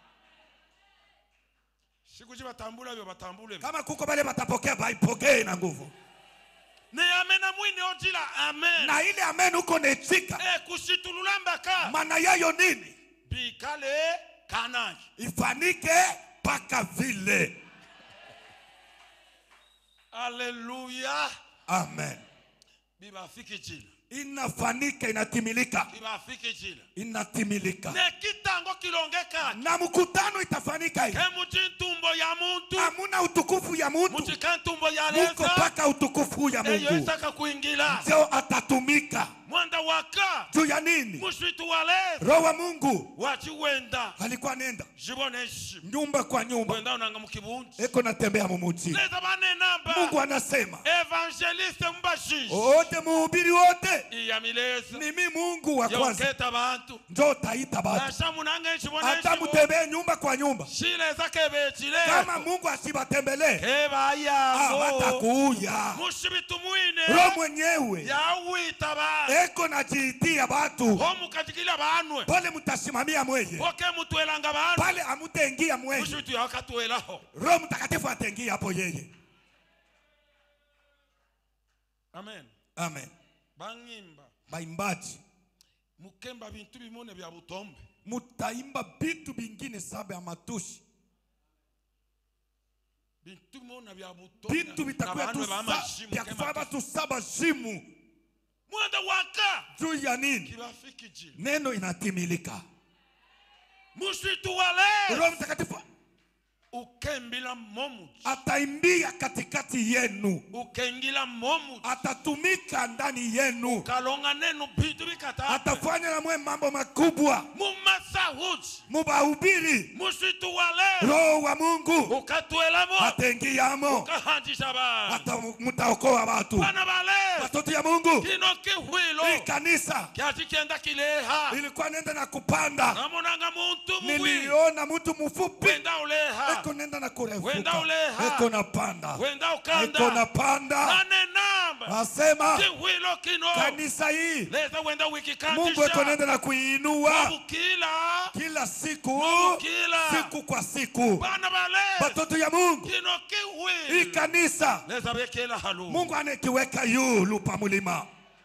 Kama kuko bale batapokea baipokee na nguvu. Na ile amen uko nechika. Maana yayo nini? Bikale kanani. Ifanike paka vile. Haleluya. Amen. Biba fiki jina. Inafanika, inatimilika. Inatimilika. Na mkutano itafanika hii. Hamuna utukufu ya mtu. Muko paka utukufu ya Mungu. Ndio atatumika. Juu ya nini? Roho wa Mungu alikuwa nenda nyumba kwa nyumba. Eko natembea mumuji. Mungu anasema wote muhubiri wote ni mimi Mungu wa kwanza. Ndio taita batu. Hata mutembee nyumba kwa nyumba. Kama Mungu asibatembelee hawatakuja. Roho mwenyewe eko najiitia batu. Pale mutasimamia mweye. Pale amutengia mweye. Roho Mtakatifu atengia hapo yeye. Amen. Amen. Bangimba. Baimbaji. Mukemba bintu bimone bya butombe. Mutaimba bitu bingine saba ya matushi. Bintu bimone bya butombe. Bintu bitakuwa tu saba tu saba shimu. Mwanda waka. Juu ya nini? Neno inatimilika. Mushitu wale. Roho Mtakatifu ukembila momu. Ataimbia katikati yenu. Ukengila momu. Atatumika ndani yenu. Kalonga neno bitu bikata. Atafanya na mwe mambo makubwa. Mumasahuji. Mubahubiri. Mushitu wale. Roho wa Mungu ukatuela mo. Atengiamo. Ukahandisha ba. Ata mutaokoa watu. Bana bale. Watoto ya Mungu. Kinoki huilo. Hii kanisa. Kiasi kienda kileha. Ilikuwa nenda na kupanda. Namonanga muntu mwi. Niliona mtu mfupi. Wenda uleha. Eko nenda na kurefuka. Wenda uleha. Eko na panda. Wenda ukanda. Eko na panda. Nane namba. Asema. Kihuilo kino. Kanisa hii. Leza wenda wiki kandisha. Mungu eko nenda na kuinua. Kila siku. Siku kwa siku. Bana bale. Batoto ya Mungu. Kino kihuilo. Hii kanisa. Leza wekela halu. Mungu anekiweka yulu pa mulima.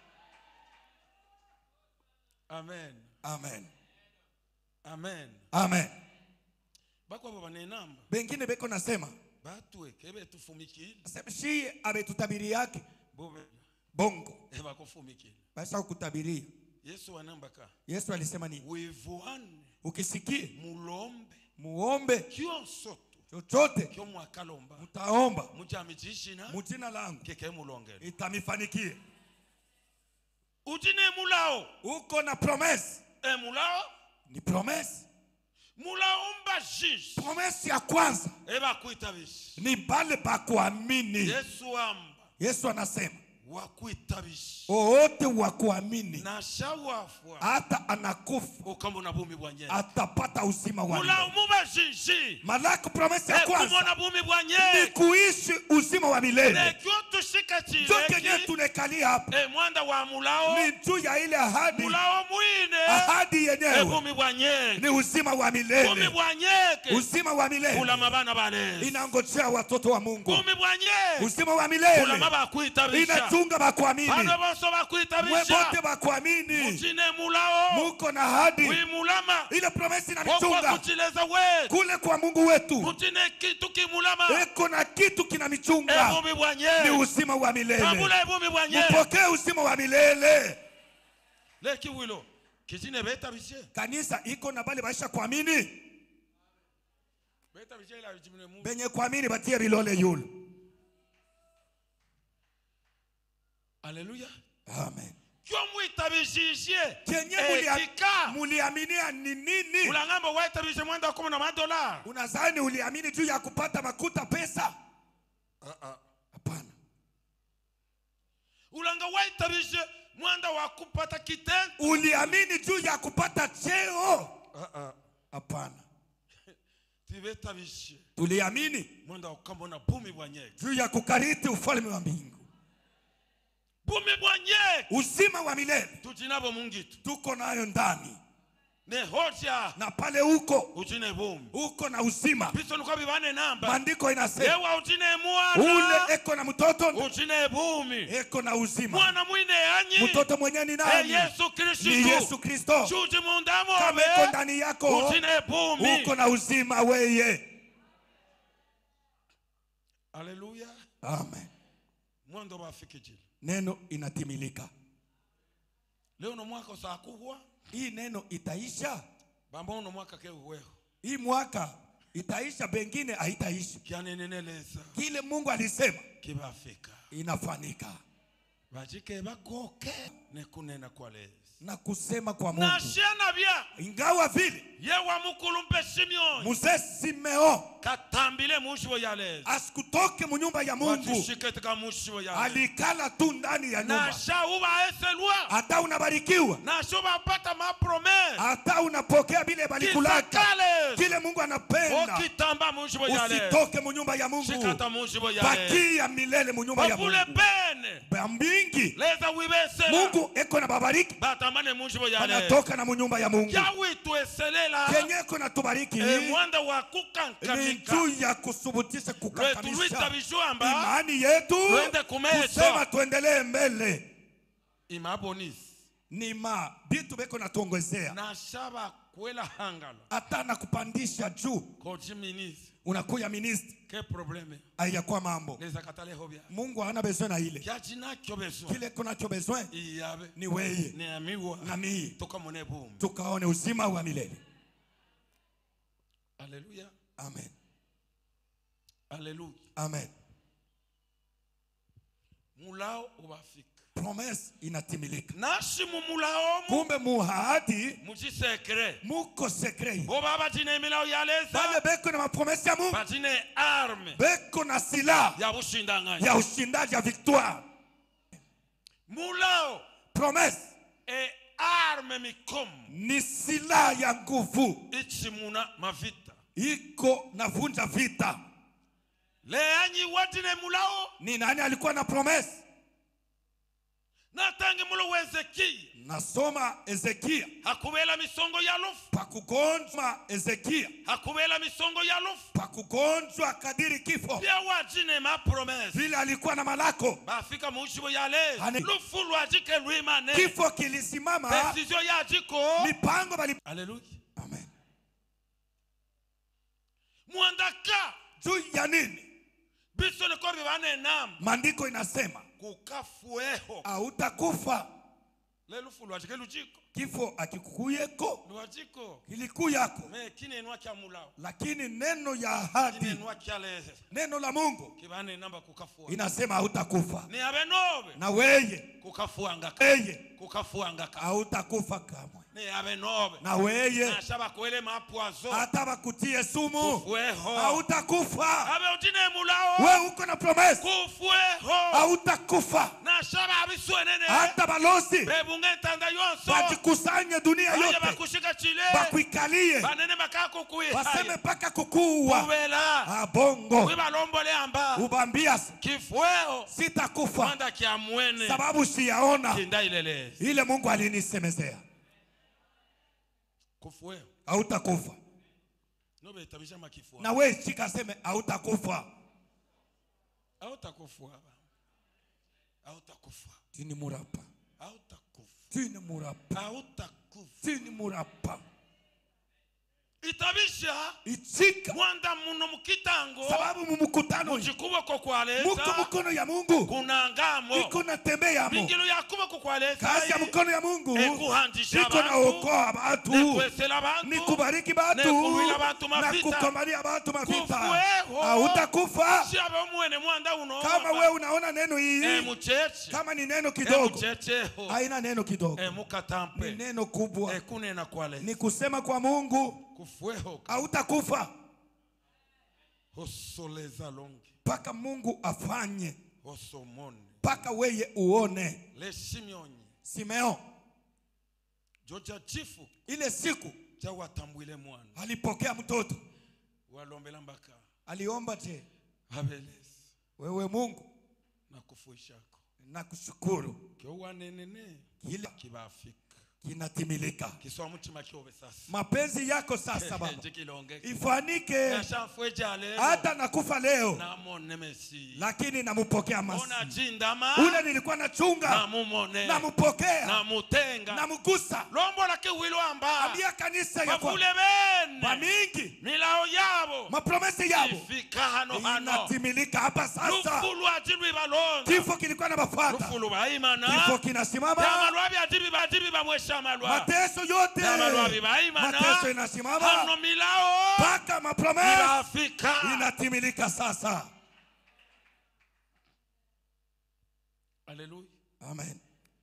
Amen. Amen. Amen. Amen. Bako baba nenamba. Bengine beko nasema. Batwe kebe tufumikile. Asema shi abetutabiri yake. Bongo. Eba kufumikile. Basa kutabiria. Yesu anambaka. Yesu alisema nini? Wivuane. Ukisikie. Mulombe. Muombe. Kionsoto. Chochote. Kyo mwakalomba. Mutaomba. Mujamijishina. Mujina langu. Keke mulongele. Itamifanikie. Ujine mulao. Uko na promise. Mulao. Ni promise. Mulaomba jish. Promise ya kwanza. Eba kuitabishi. Ni bale pa kuamini. Yesu amba. Yesu anasema. Wakuitabishi. Wote wa kuamini. Na shawafwa. Hata anakufa. Ukamona bumi bwanye. Atapata uzima wa milele. Mulaomba jishi. Malaki promise ya kwanza. Kumona bumi bwanye. Ni kuishi uzima wa milele. Nekyoto tushika chile njo kenye tunekali hapa mwanda wa mulao ni juu ya ile ahadi. mulao mwine Ahadi yenyewe bumi bwanyeke ni uzima wa milele. bumi bwanyeke Uzima wa milele kula mabana balezi inangojea watoto wa Mungu. bumi bwanyeke Uzima wa milele kula mabakuitabisha inachunga bakuamini. bana boso bakuitabisha Mwebote bakuamini mutine mulao muko na ahadi. wimulama Ile promesi kwa inanichunga kuchileza wetu kule kwa Mungu wetu. mutine kitu kimulama Eko na kitu kinamichunga bumi bwanyeke ni uzima wa milele. kabula bumi bwanyeke Mpokee uzima wa milele. leki wilo kijine beta bishe Kanisa iko na bale baisha kuamini. beta bishe la bijimune Mungu Benye kuamini batie bilole yule. Haleluya. Amen. Kyo mwitabishishie Kenye muliaminia ni nini? Ulangamba waitabishe mwenda $10 na Unazani uliamini juu ya kupata makuta pesa? Hapana. Ulanga waitabishe mwenda wa kupata kitendo. Uliamini juu ya kupata cheo? Hapana. Tibetabishe Tuliamini mwenda ukambona bumi bwanyeke juu ya kukariti ufalme wa mbingu. bumi bwanyeke Uzima wa milele tujinabo mungitu tuko nayo ndani. ne hoja Na pale huko ujine bumi uko na uzima. biso nuko bibane namba Maandiko inasema yewa ujine mwana ule eko na mtoto ujine bumi eko na uzima. mwana mwine yanyi Mtoto mwenye ni nani? Yesu Kristo. Ni Yesu Kristo. Chuji mundamo Kama eko ndani yako ujine bumi uko na uzima weye. Haleluya. Amen. Mwendo bafikijili Neno inatimilika. leo no mwaka usakuhwa Hii neno itaisha. bamba no mwaka ke uweho Hii mwaka itaisha, bengine haitaishi. kyaneneneleza Kile Mungu alisema kibafika inafanika. bajike bagoke nekunena kwa lezi Na kusema kwa Mungu. na shiana bia Ingawa vile yewa mukulumpe Simeon Mzee Simeo katambile mushibo ya lezi asikutoke mu nyumba ya Mungu. watishike tika mushibo ya lezi Alikala tu ndani ya na nyumba. shauba eselwa Hata unabarikiwa. na shuba pata mapromes Hata unapokea bile balikulaka. Kisakale. Kile Mungu anapenda. okitamba mushibo ya lezi Usitoke mu nyumba ya Mungu. shikata mushibo ya lezi Bakia milele mu nyumba ya okule Mungu. pene Bambingi. leza wibesela Mungu eko na babariki. batamane mushibo ya lezi Anatoka na mu nyumba ya Mungu. yawi tueselela Kenye kuna tubariki. mwanda wa Ni kukankamika juu ya kusubutisha kukakamisha lwetuwita bishwamba imani yetu. Twende kumeso. Kusema tuendelee mbele. imabonisi Ni bitu beko na tuongezea. na shaba kwela hangala Hata na kupandisha juu. koji minisi Unakuya ministri. ke probleme Haiyakuwa mambo. leza katale hobya Mungu hana besoin na ile. kyachina kyobeso Kile kunacho besoin iyabe ni weye ne amiwa na mii. toka mone boom. Tukaone uzima wa milele. Haleluya. Amen. Haleluya. Amen. Mulao ubafika. Promise inatimilika. Nashi mulao kumbe muhadi mujisekre muko sekre. Bo baba jine milao yaleza. Bale beko na mapromesi ya Mungu. Bajine arme. Beko na silaha ya ushindanganya. ya ushindaji ya victoire. Mulao promesse e arme mikomo ni silaha ya nguvu. Ichimuna mavita. Iko na vunja vita. Leanyi wajine mulao. Ni nani alikuwa na promesse? Natange mulo wa Ezekia. Nasoma Ezekia. Hakubela misongo ya lufu. Pakugonjwa Ezekia. Hakubela misongo ya lufu. Pakugonjwa kadiri kifo. Pia wajine ma promesse. Vile alikuwa na malako. Bafika muushibo yale. Lufu lwajike luimane. Kifo kilisimama. Desizio ya jiko. Mipango bali. Haleluya. Amen. Muandaka. Juu ya nini? Biso ni kobi wane nam. Maandiko inasema. Kukafueho. Hautakufa. Le lufu lwajike lujiko. Kifo akikukuyeko. Lwajiko. Kilikuyako. Me kine nwa kia mulao. Lakini neno ya ahadi. Kine nwa kia leze. Neno la Mungu. Kibane namba kukafua. Inasema hautakufa. Ni abenobe. Na weye. Kukafuangaka. Weye. Kukafuangaka. Hautakufa kamwe. na weye hata wakutie sumu hautakufa. Wewe uko na promise hautakufa. Hata balozi wajikusanye dunia yote bakuikalie waseme paka kukuwa abongo ubambia sitakufa sababu siyaona ile Mungu alinisemezea. Hautakufa. Na wewe shika seme hautakufa. Tini murapa. Tini murapa. Tini murapa. Itabisha ichika mwanda muno mukitango sababu mumukutano mukikuboko kwaleza muko mukono ya Mungu kuna ngamo iko na tembea mo mingilo yakuboko kwaleza kazi ya mkono ya Mungu ekuhandisha iko na okoa abantu ni kubariki watu na kukomalia watu mafita. Hautakufa kama wewe unaona neno hii kama ni neno kidogo haina neno kidogo ni neno kubwa ni kusema kwa Mungu hautakufa paka Mungu afanye paka weye uone. Simeon ile siku alipokea mtoto aliomba te wewe Mungu nakushukuru kile kinatimilika mapenzi yako sasa Baba ifanike hata nakufa leo lakini namupokea masi ule nilikuwa nachunga namupokea namugusa ambia kanisa ya kwa mingi mapromesi yabo inatimilika hapa sasa. Kifo kilikuwa na bafuata kifo kinasimama mateso yote mateso inasimama paka mapromesi inatimilika sasa. Haleluya. Amen.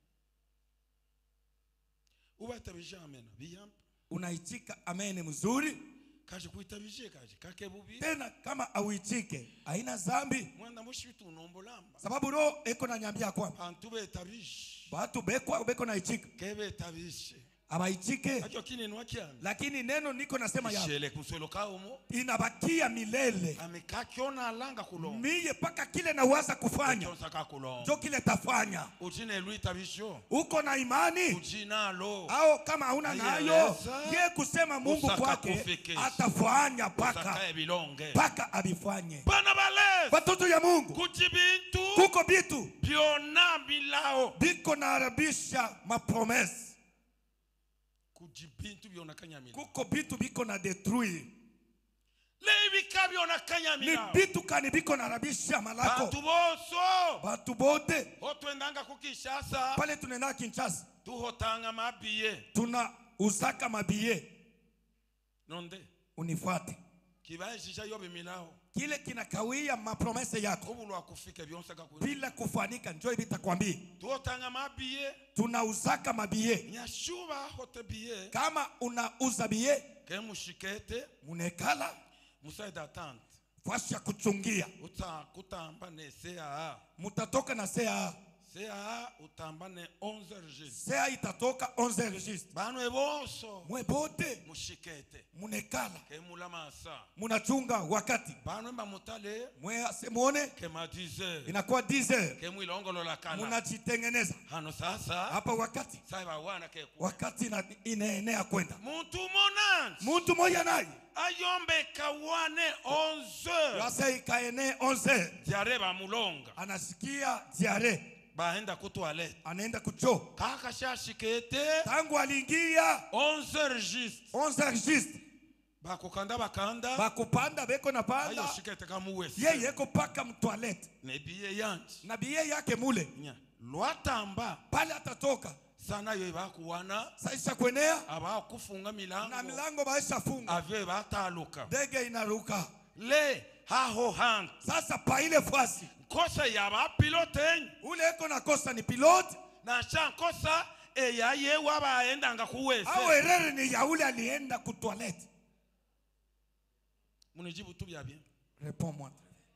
Unaitika amen mzuri kaje kuitabije kaje kake bubi tena kama auitike haina dhambi mwanda mushitu unombolamba sababu roho eko na nyambia kwamba antube etabishi watu beko na itika kebe etabishi abaitike lakini neno niko nasema ya inabakia milele miye paka kile na waza kufanya jo kile tafanya uko na imani au kama hauna nayo ye kusema Mungu kwake atafanya paka abifanye. Watoto ya Mungu kuko bitu biko na arabisha mapromesi kuko bitu biko na detruire ni bitu kani biko na rabisha malako batu bote pale tunenda Kinshasa tuna uzaka mabiye unifuate kile kinakawia mapromese yako bila kufanika njoo hivi takwambia tuna uzaka mabiye kama unauza biye munekala fasi ya kuchungia mutatoka na sea utambane 11 registre sea itatoka 11 registre banwe boso mwebote mushikete munekala kemulamasa munachunga wakati banwe bamutale mwe asemuone kema 10 inakuwa 10 kemwilongolola kana munajitengeneza hano sasa hapa wakati sasa wana ke wakati inaenea kwenda muntu moja naye ayombe kawane 11 sasa ikaene 11 diare bamulonga anasikia diare baenda kutoilet anaenda kucho kaka shashikete tangu aliingia 11 registre 11 registre bakupanda beko na panda ayo shikete kama uwese yeye yeko paka mtoilet na biye yake mule lwatamba pale atatoka sana yo bakuwana saisha kwenea aba kufunga milango na milango baisha funga avye bataluka ndege inaruka le haho hang sasa pa ile fasi kosa ya ba pilote ule eko na kosa ni pilote na shankosa eyaye wabaendanga kuwese au erreur ni ya ule alienda ku toilette. Munijibu tu bien. Réponds-moi.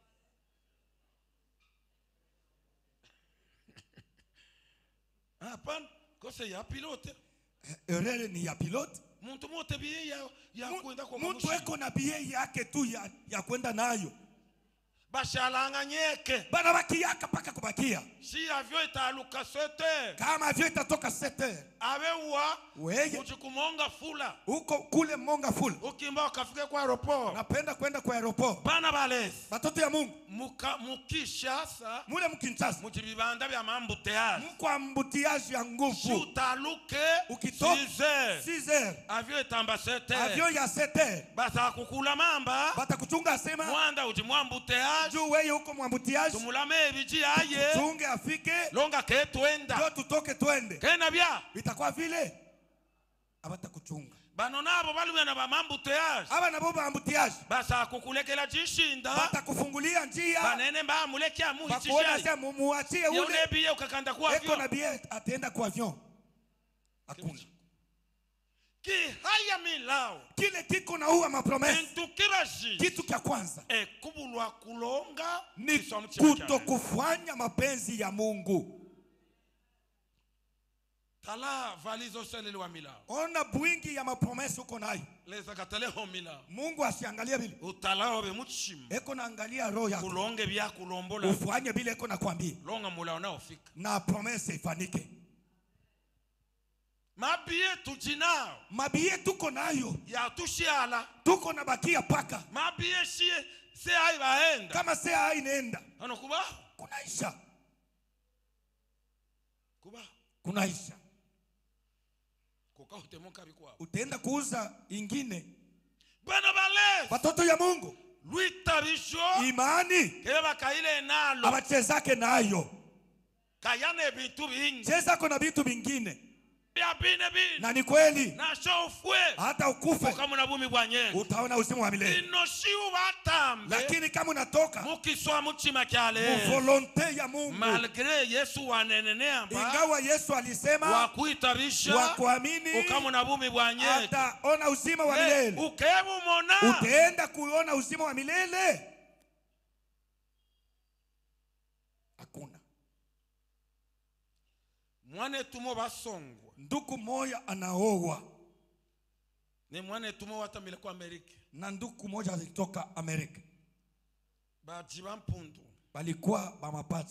Hapana, kose ya pilote. Erreur ni ya pilote. Muntu mote biye ya kwenda kwa mamushi. Muntu eko na biye yake tu ya kwenda nayo. Bashalanga nyeke. Bana bakiyaka paka kubakia. Si avion italuka 7h. Kama avion itatoka 7h. Abewa. Weye. Uchikumonga fula. Uko kule monga fula. Ukimba ukafike kwa aeroport. Napenda kwenda kwa aeroport. Bana balesi. Batoto ya Mungu. Mukishasa. Mule mkinshasa. Mutibibanda bya mambuteage. Mko ambutiage ya nguvu. Si utaluke. Ukitoka 6h. 6h. Avion itamba 7h. Avion ya 7h. Bata kukula mamba. Bata kuchunga sema. Mwanda utimwambuteage. Juu wewe uko mwambutiage. Tumulame ebiji aye. Tunge afike. Longa ke twenda. Ndio tutoke twende. Kena bya. Bitakuwa vile. Abata kuchunga. Bano nabo balumena ba mambuteage. Aba nabo ba ambutiage. Basa kukulekela jishinda. Bata kufungulia njia. Banene mba mulekia mu hichi. Bakuona sasa muachie ule. Yone biye ukakanda kwa avion. Eko na biye atenda kwa avion. Hakuna. Ki haya milao. Kile kiko na uwa mapromesa. Entukibaji. Kitu kia kwanza. Kubulwa kulonga. Ni kutokufanya mapenzi ya Mungu. Tala valizo selele wa milao. Ona bwingi ya mapromesa uko nayo. Leza kataleho milao. Mungu asiangalia bile. Utalao be muchim. Eko naangalia roho yako. Kulonge bya kulombola. Ufanye bile eko nakwambia. Longa mulao na ufika. Na promesa ifanike. Mabie tujinao. Mabie tuko nayo. Ya tushiala. Tuko na bakia paka. Mabie shie se hai baenda. Kama se hai inaenda. Ano kuba? Kunaisha. Kuba? Kunaisha. Utaenda kuuza ingine. Bana bale. Watoto ya Mungu. Luita bisho. Imani. Keba kaile nalo. Abachezake nayo. Kayane bitu bingi. Cheza kuna bitu bingine. Bine. Na ni kweli. Na shofwe. Hata ukufe. Kama unabumi bwanye. Utaona uzima wa milele. Inoshiu batambe. Lakini kama unatoka. Mukiswa muchima kyale. Volonte ya Mungu. Malgré Yesu wanenenea mba. Ingawa Yesu alisema. Wakuitarisha. Wakuamini. Kama unabumi bwanye. Hata ona uzima wa milele. Ukebu mona. Utaenda kuona uzima wa milele. Hakuna. Mwane tumo basongo. Nduku moja anaoa. Ni mwane tumo watamile kwa Amerika. Na nduku moja alitoka Amerika. Bajiba mpundu. Balikuwa bamapata.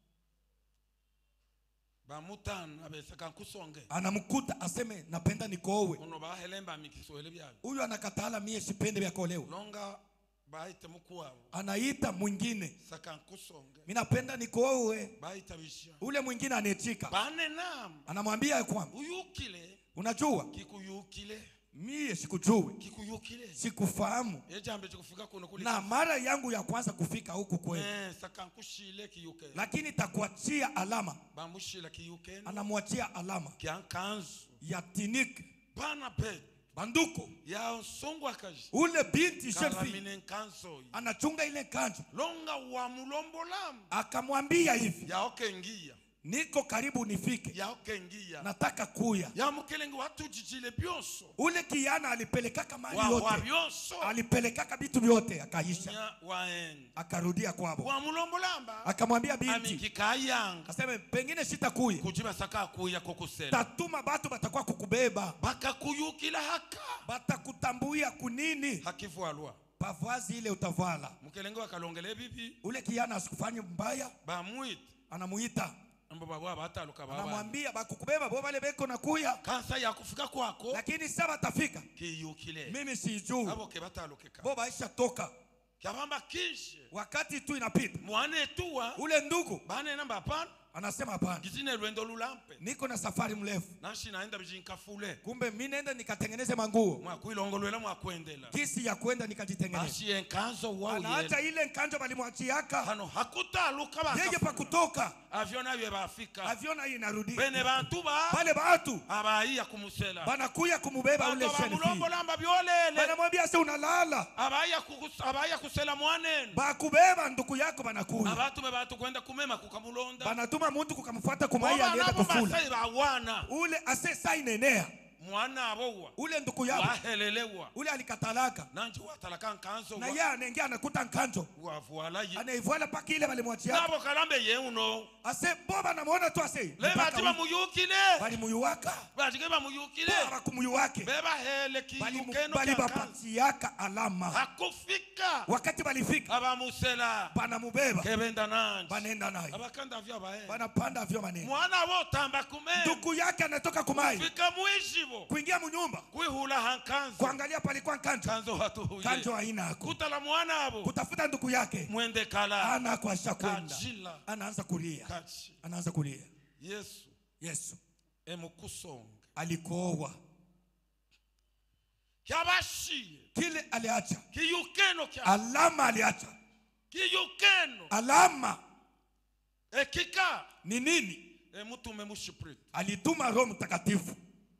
Bamutana abesaka kusonge. Anamkuta aseme napenda nikoowe. Uno bahelemba mikiswahili byawe. Huyu anakatala mie sipende vya kuolewa. Longa baite mkuwa. Anaita mwingine. Saka kusonge. Mimi napenda nikoowe. Baita bisha. Ule mwingine anechika. Bane nam. Anamwambia kwamba uyukile. Unajua? Kikuyukile. Mie sikujui. Kikuyukile. Sikufahamu. Ejambe chikufika kuno kuli. Na mara yangu ya kwanza kufika huku kweli. Saka kushile kiyuke. Lakini takuachia alama. Bamushila kiyuke. Anamwachia alama. Kiankanzu. Ya tinike. Bana pe. Banduko. Ya songo akaji. Ule binti shefi. Anachunga ile kanzu. Longa wa mulombolam. Akamwambia hivi. Ya okengia. Niko karibu nifike. Ya okengia. Nataka kuya. Ya mukelengi watu jijile bionso. Ule kijana alipelekaka mali yote. Wa bionso. Alipelekaka vitu vyote akaisha. Waen. Akarudia kwabo. Wa mulombolamba. Akamwambia binti. Amikikayanga. Aseme pengine sitakuya. Kujiba saka kuya kokusela. Tatuma batu batakuwa kukubeba. Baka kuyukila haka. Batakutambuia kunini. Hakifu alua. Pavazi ile utavala. Mukelengi wakalongele bibi. Ule kijana asikufanye mbaya. Bamuita. Anamuita. Anamwambia bakukubeba bo bale beko na kuya. Kansa ya kufika kwako. Lakini sasa batafika. Kiyukile. Mimi sijui. Abo ke batalukeka. Bo baisha toka. Kabamba kishe. Wakati tu inapita. Mwane tuwa. Ule ndugu. Bane namba hapana. Anasema hapana. Gizine lwendo lulampe. Niko na safari mrefu. Nashi naenda bijinkafule. Kumbe mimi naenda nikatengeneze manguo. Mwakuilongolwela mwakwendela. Kisi ya kwenda nikajitengeneza. Ashi enkanzo wao. Anaacha ile nkanzo balimwachiaka. Hano hakutaluka baka. Yeye pa kutoka. aviona bye bafika aviona inarudi bene bantu bale watu abaiya kumusela banakuya kumubeba ule sherefi mulongolamba byolele banamwambia sasa unalala abaiya kusela mwanene bakubeba ndugu yako banakuya abatume batu kwenda kumema kukamulonda banatuma mtu kukamfuata kumaya alienda kufula bawana ule ase sainenea mwana abowa ule ndugu yako wahelelewa ule alikatalaka nanji watalaka nkanzo na yeye anaingia anakuta nkanzo wavualaye anaivuala paka ile balimwachia nabo kalambe yeuno ase boba namuona tu ase le batima muyukile bali muyuwaka batigeba muyukile boba kumuyuwake beba hele kiyukeno bali bapatiaka alama hakufika wakati balifika abamusela banamubeba kebenda nanje banenda naye abakanda vyo bae banapanda vyo maneno mwana wotamba kumema ndugu yake anatoka kumai fika mwishibo kuingia munyumba kuihula hankanzo kuangalia palikuwa kanzo kanzo haina hako kutala mwana abo kutafuta ndugu yake mwende kala ana kwa shakwenda anaanza kulia anaanza kulia Yesu emukusonga alikowa kyabashie kile aliacha kiyukeno kya alama aliacha kiyukeno alama ekika ni nini emutume mushiprit alituma Roho Mtakatifu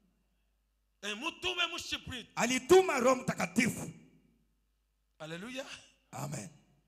emutume mushiprit alituma Roho Mtakatifu haleluya amen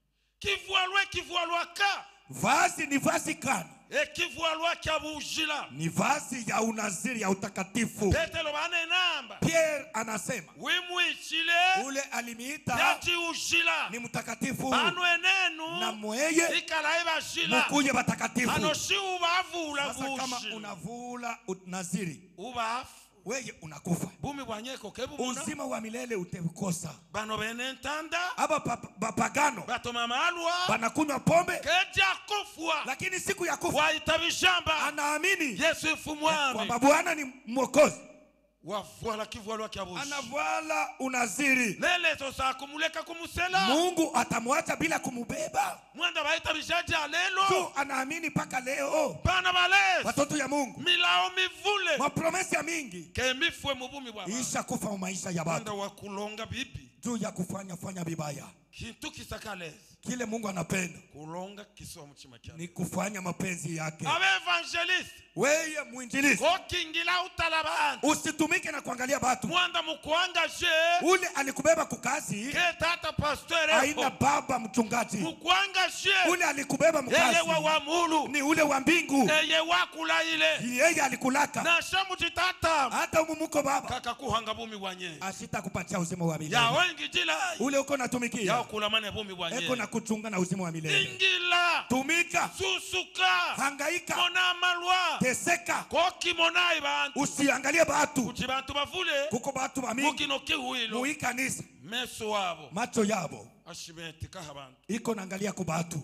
kivualwa ka vazi ni vazi kana ekivualwa kya bujila ni vazi ya unaziri ya utakatifu Petero bane namba Pierre anasema wimwichile ule alimiita yati ujila ni mtakatifu banu enenu na mweye ikala ibashila mukuje batakatifu ano si ubavula buji kama unavula unaziri ubafu weye unakufa bumi bwanyeko kebu uzima wa milele uteukosa bano bene ntanda aba bapagano batoma malwa banakunywa pombe keja kufwa lakini siku ya kufa waitabishamba anaamini Yesu ifumwami kwamba Bwana ni mwokozi wavuala kivualwa kya buji anavuala unaziri lelezo za kumuleka kumusela Mungu atamwacha bila kumubeba mwanda baitabishaji alelo tu anaamini paka leo bana balezi watoto ya Mungu milao mivule mapromesi ya mingi kemifwe mubumi bwa isha kufa maisha ya mwanda watu wakulonga bibi juu ya kufanya vibaya kintu kisakalezi kile Mungu anapenda kulonga kiswa mchima kyake ni kufanya mapenzi yake abe evangelist wewe mwinjilisti kokingila utalabana usitumike na kuangalia watu mwanda mkuangaje ule alikubeba kukazi ke tata pastor aina baba mchungaji mkuangaje ule alikubeba mkazi yeye wa mulu ni ule wa mbingu yeye wakula ile yeye alikulaka na shamu titata hata umumuko baba kaka kuhanga bumi bwanye asita kupatia uzima wa milele ya wengi jila ule uko natumikia ya kula mane bumi bwanye eko na kuchunga na uzima wa milele ingila tumika susuka hangaika mona malwa teseka koki monai bantu usiangalie batu kuti bantu bavule kuko batu bamingi mukino kihuilo muikanisa meso wabo macho yabo ashibete kaha bantu iko naangalia ku batu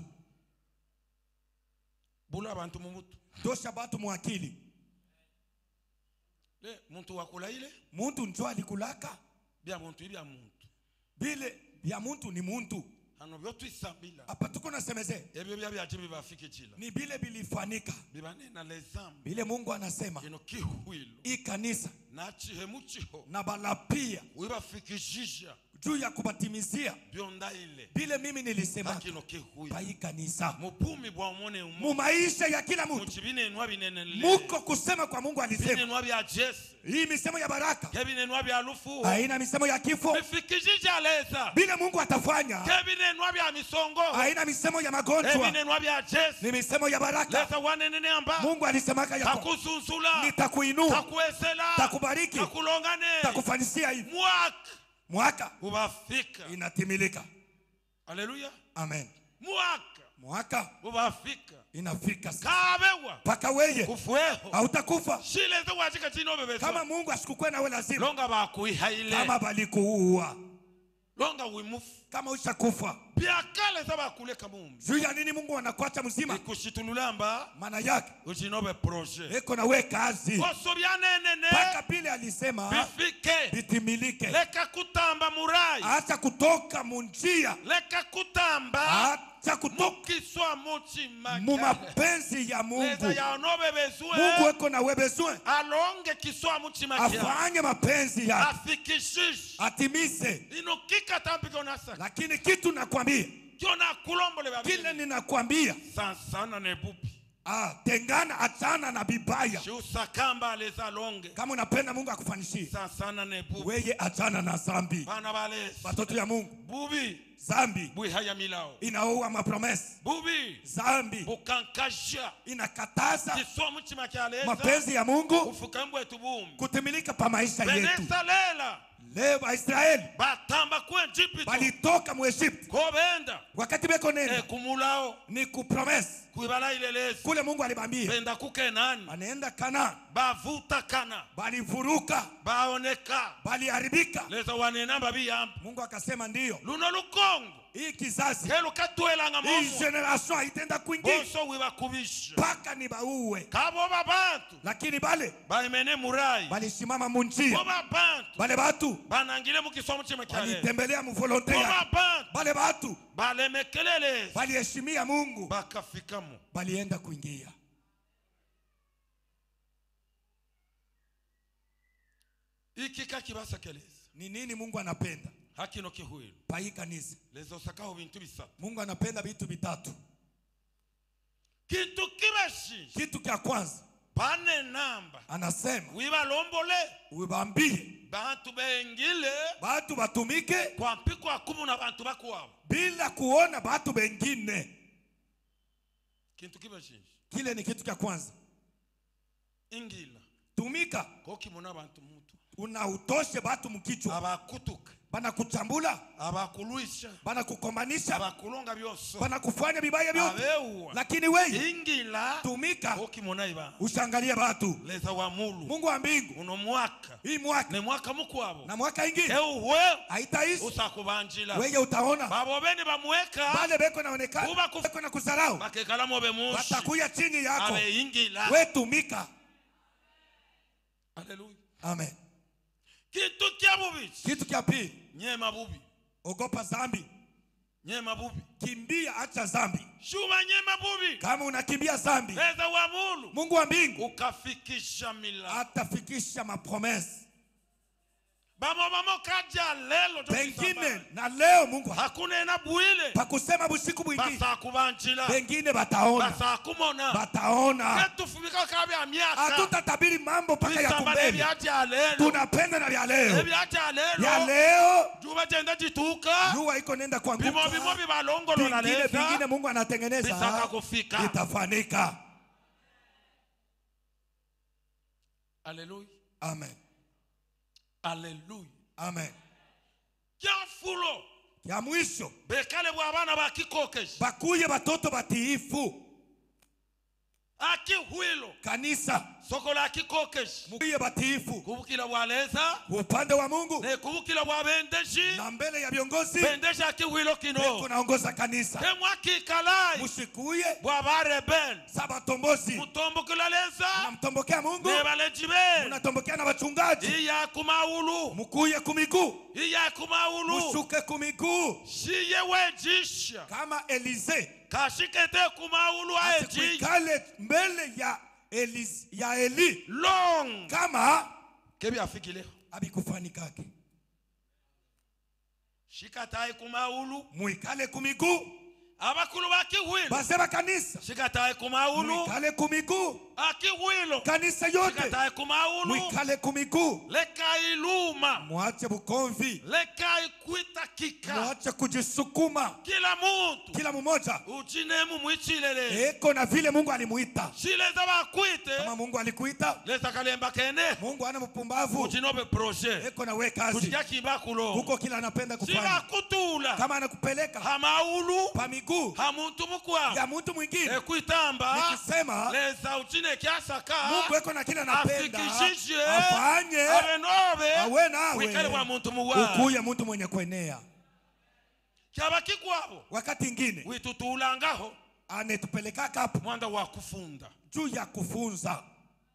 bula bantu mumutu tosha batu muakili le muntu wakula ile muntu njo alikulaka bya muntu ibya muntu bile bya muntu ni muntu hano byotu isambila hapa tuko nasemeze ebyo bya byajibi bafike chila ni bile bilifanika bibane na lezam bile Mungu anasema ino kihuilo i kanisa na chihemuchiho na balapia wibafikishija juu ya kubatimizia byonda ile bile mimi nilisema kino kihuilo pai kanisa mupumi bwa mone umo mu maisha ya kila mtu muchibine nwa binenele muko kusema kwa Mungu alisema bine nwa bya Yesu hii misemo ya baraka kebine nwa bya lufu haina misemo ya kifo bifikishija leza bile Mungu atafanya kebine nwa bya misongo haina misemo ya magonjwa kebine nwa bya Yesu ni misemo ya baraka leza wanenene amba Mungu alisemaka yako takusunzula nitakuinua takuesela takubariki takulongane takufanisia hivi mwaka ubafika inatimilika haleluya amen mwaka ubafika inafika kabewa paka weye kufueho hautakufa shile zo wachika chino bebe kama Mungu asikukwe nawe lazima longa bakuihaile kama balikuua longa wimufu kama ushakufa pia kale saba kuleka Mungu juu ya nini Mungu anakuacha mzima ikushitululamba maana yake uchinobe projet eko na we kazi osobianenene paka pile alisema bifike bitimilike leka kutamba murai acha kutoka munjia leka kutamba acha kutoka mukiswa muchima mu mapenzi ya Mungu leza ya onobe bezwe Mungu eko na we bezwe alonge kiswa muchima afanye mapenzi ya afikishish atimize inukika tampika unasa lakini kitu nakwambia kiona kulombole kile ninakwambia sana nebupi Tengana, achana na bibaya. Usakamba leza longe. Kama unapenda Mungu akufanishie. Sana ne bubi. Weye achana na zambi. Bana balezi. Watoto ya Mungu. Bubi. Zambi. Bui haya milao. Inaua mapromesi. Bubi. Zambi. Bukankasha. Inakataza. Kisomu chimakialeza. Mapenzi ya Mungu. Ufukambu etu bumi. Kutimilika pa maisha yetu. Benesa lela. Leo Waisraeli batamba kwa Egypt. Balitoka mu Egypt. Kobenda. Wakati beko nenda. Kumulao. Ni kupromise. Kuibala ilelezi. Kule Mungu alibambia. Benda kuke nani. Wanaenda Kana. Bavuta Kana. Balivuruka. Baoneka. Baliharibika. Leza wanenamba biyamba. Mungu akasema ndio. Luno lukongo. Hii kizazi. Kelo katuela ngamomo. Hii generation haitenda kuingia. Bonso wiwa kubisha. Paka ni bauwe. Kabo babantu. Lakini bale. Baimene murai. Balisimama munjia. Bo babantu. Bale batu. Banangile mukisomo chime kyale. Balitembelea mu volonté ya. Bo babantu. Bale batu. Bale mekelele. Baliheshimia Mungu. Bakafikamu. Balienda kuingia. Ikika kibasa keleza. Ni nini Mungu anapenda? Haki no kihuilu. Pai kanisa. Lezo sakao bintu bisatu. Mungu anapenda vitu vitatu. Kitu kibashi. Kitu kia kwanza. Pane namba. Anasema. Wiba lombole. Wibambie. Bantu bengile. Bantu batumike. Kwa mpiko akumu na bantu bakuwao. Bila kuona bantu bengine. Kitu kibashi. Kile ni kitu kia kwanza. Ingila. Tumika. Koki muna bantu mutu. Unautoshe batu mkichwa. Abakutuka. Bana kuchambula. Abakuluisha. Bana kukomanisha. Abakulonga byoso. Bana kufanya bibaya byote. Abeua. Lakini wewe. Ingila. Tumika. Koki muna iba. Ushangalie batu. Leza wa mulu. Mungu wa mbingu. Uno mwaka. Hii mwaka. Ne mwaka mukwabo. Na mwaka ingine. Ewe. Haitaishi. Usakubanjila. Wewe utaona. Babo beni bamuweka. Bale beko naonekana. Kuba beko na kusarau. Bakekala mobe mushi. Batakuya chini yako. Abe ingila. Wewe tumika. Haleluya. Amen. Kitu kia bubi. Kitu kia pili. Nyema bubi. Ogopa zambi. Nyema bubi. Kimbia acha zambi. Shuma nyema bubi. Kama unakimbia zambi. Leza wa mulu. Mungu wa mbingu. Ukafikisha mila. Atafikisha mapromesi. Bamo kaja lelo. Pengine na leo Mungu. Hakuna ena buile. Pakusema busiku mwingi. Basa kubanjila. Pengine bataona. Basa kumona. Bataona. Ketu fumika kabi ya miaka. Hatutatabiri mambo paka ya kumbele. Tunapenda na vya leo. Ya leo. Juba jenda jituka. Jua iko nenda kuanguka. Bimo bibalongolo na leza. Pengine Mungu anatengeneza. Bisaka kufika. Itafanika. Haleluya. Amen. Haleluya. Amen. Kiafulo. Ya mwisho. Bekale bwa bana bakikokeje. Bakuye batoto batiifu. Aki huilo. Kanisa. Soko la kikokeje. Mukuye batiifu. Kubukila bwaleza. Upande wa Mungu. Ne kubukila bwa bendeshi. Na mbele ya viongozi. Bendeshi aki huilo kino. Beko naongoza kanisa. Temwa kikalai. Mushikuye. Bwa barebel. Sabatombozi. Mutombokila leza. Unamtombokea Mungu. Ne balejibe. Unatombokea na wachungaji. Iya kumaulu. Mukuye kumiguu. Iya kumaulu. Mushuke kumiguu. Shiye wejisha. Kama Elize. Kashikete kumaulu aeji. Asikikale mbele ya Eli. Long. Kama. Kebi afiki leo. Abikufanikake. Shikatai kumaulu. Muikale kumiguu. Abakulu baki huilo. Baseba kanisa. Shikatai kumaulu. Muikale kumiguu. Aki huilo. Kanisa yote. Shikatai kumaulu. Muikale kumiguu. Leka iluma. Mwache bukomvi. Leka ikuita kika. Mwache kujisukuma. Kila mtu. Kila mmoja. Ujinemu mwichilele. Eko na vile Mungu alimuita. Shileza bakuite. Kama Mungu alikuita. Leza kalemba kene. Mungu ana mpumbavu. Ujinobe projet. Eko na we kazi. Kujia kibakulo. Huko kila anapenda kufanya. Sila kutula. Kama anakupeleka. Hamaulu. Pa miguu. Hamuntu mukwa. Ya mtu mwingine. Kuitamba. Nikisema. Leza uchine kiasaka. Mungu eko na kila anapenda. Afikishishie. Afanye. Awenove. Awe nawe. Wikale wa muntu muwa. Ukuye mtu mwenye kuenea. Kyabaki kwabo. Wakati ingine. Witutulangaho. Anetupeleka kapu. Mwanda wa kufunda. Juu ya kufunza.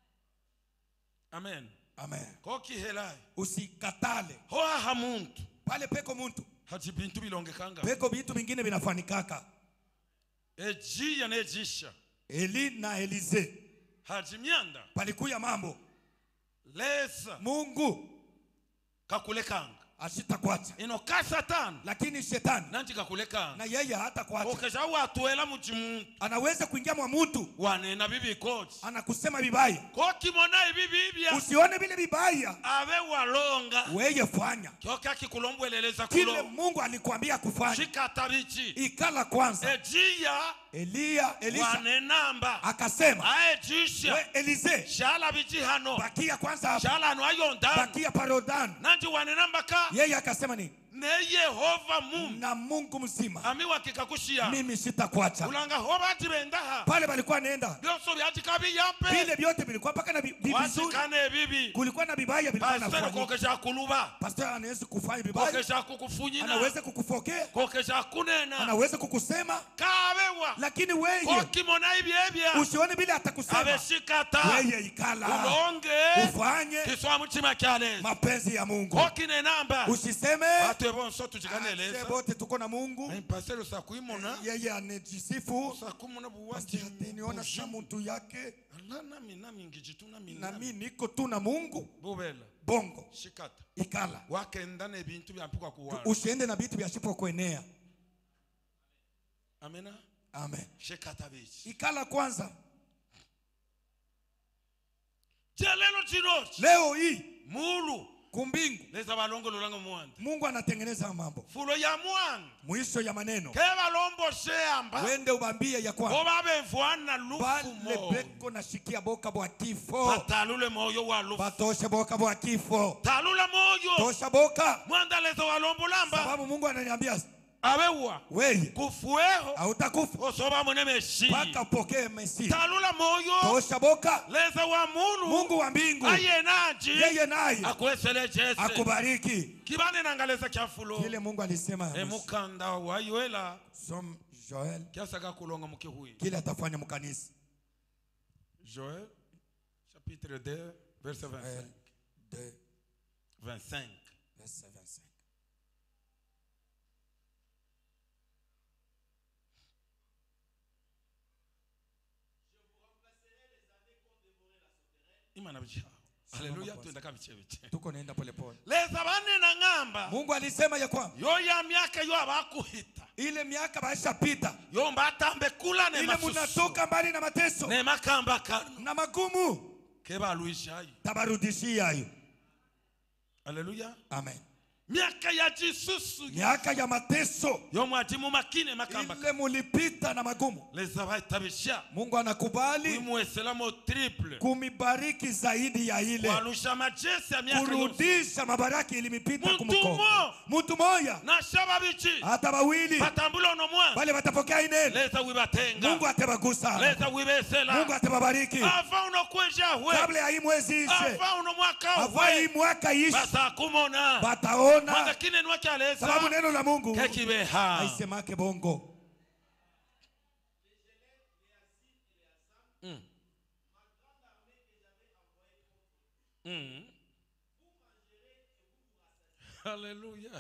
Amen. Amen. Koki helai. Usikatale. Hoa hamuntu. Pale peko muntu. Haji bintu bilongekanga. Peko bintu bingine binafanikaka. Ejiya nejisha. Eli na Elize. Haji mianda. Palikuya mambo. Lesa. Mungu. Kakulekanga. asitakuacha. Inoka Satan. Lakini shetani nanjika kuleka. Na yeye hata kuacha. Okesha watuela mchimu. Anaweza kuingia mwa mtu. Wanena bibi coach. Anakusema vibaya. Kwa kimona bibibia. Usione vile vibaya. Ave walonga. Wewe fanya. Kyoka kikulomboeleleza kulo. Kile Mungu alikwambia kufanya. Shika tabichi. Ikala kwanza. Elisha wanenamba akasema aejisha we Elise shala bichi hano bakia kwanza hapo shala no ayondan bakia parodan nanji wanenamba ka yeye akasema nini ne Yehova Mungu na Mungu mzima amiwakika kushia mimi sitakuacha ulanga hoba tibendaha pale walikuwa nenda byoso byatikabi yape vile vyote vilikuwa paka na bibi wasikane bibi kulikuwa na bibaya vilikuwa na pastor kokesha kuluba pastor anaweza kufanya bibaya kokesha kukufunyina anaweza kukufokea kokesha kunena anaweza kukusema kabewa lakini wewe kokimona ibyebya usione bila atakusema abeshikata wewe ikala ulonge ufanye kiswa mchima kyale mapenzi ya Mungu kokine namba usiseme bonso tujikaneleza bote tuko na Mungu pastor sakuimona yeye anejisifu sakumona buwati niona kama mtu yake nami ngijituna na mimi niko tu na Mungu bobela bongo shikata ikala wakenda na bintu byampika kuwala usiende na bitu byashipo kuenea amena amen shikata bichi ikala kwanza jelelo chino leo hii mulu kumbingu leza balongo lolanga mwanda Mungu anatengeneza mambo fulo ya mwanga mwisho ya maneno ke balombo sheamba wende ubambie ya kwa obabe mfwana lufu bale beko na shikia boka bwa kifo batalule moyo wa lufu batoshe boka bwa kifo talula moyo tosha boka mwanda leza walombo lamba sababu Mungu ananiambia abewa wewe kufueho hautakufa osoba mune meshi paka pokee Mesia talula moyo tosha boka leza wa Mungu wa mbingu ayenaji yeye naye akwesele jese akubariki kibane nangaleza kyafulo kile Mungu alisema mukanda wa yuela som Joel kiasa kulonga mkihui kile atafanya mkanisa Joel chapitre 2 verset 25 verset 25 imana bicha haleluya tuendaka bichebiche tuko naenda pole pole leza bane na ngamba Mungu alisema ya kwamba yo ya miaka yo abakuhita ile miaka baishapita yo mbatambe kula ne ile munatoka mbali na mateso ne makamba na magumu keba luishayo tabarudishia hayo haleluya amen miaka ya jisusu miaka ya mateso yo mwatimu makine makamba ile mulipita na magumu leza baitabisha Mungu anakubali kumweselamo triple kumibariki zaidi ya ile walusha majesi ya miaka kurudisha mabaraki ilimipita kumukoko mtu moja na shababichi hata bawili batambulo no mwa bale batapokea inene leza wibatenga Mungu atabagusa leza wibesela Mungu atababariki afa unokwesha we kabla ya hii mwezi ishe afa uno mwaka afa hii mwaka ishe basa kumona bataona mwanga kine nwaki aleza sababu neno la Mungu kekibeha haisemake bongo Haleluya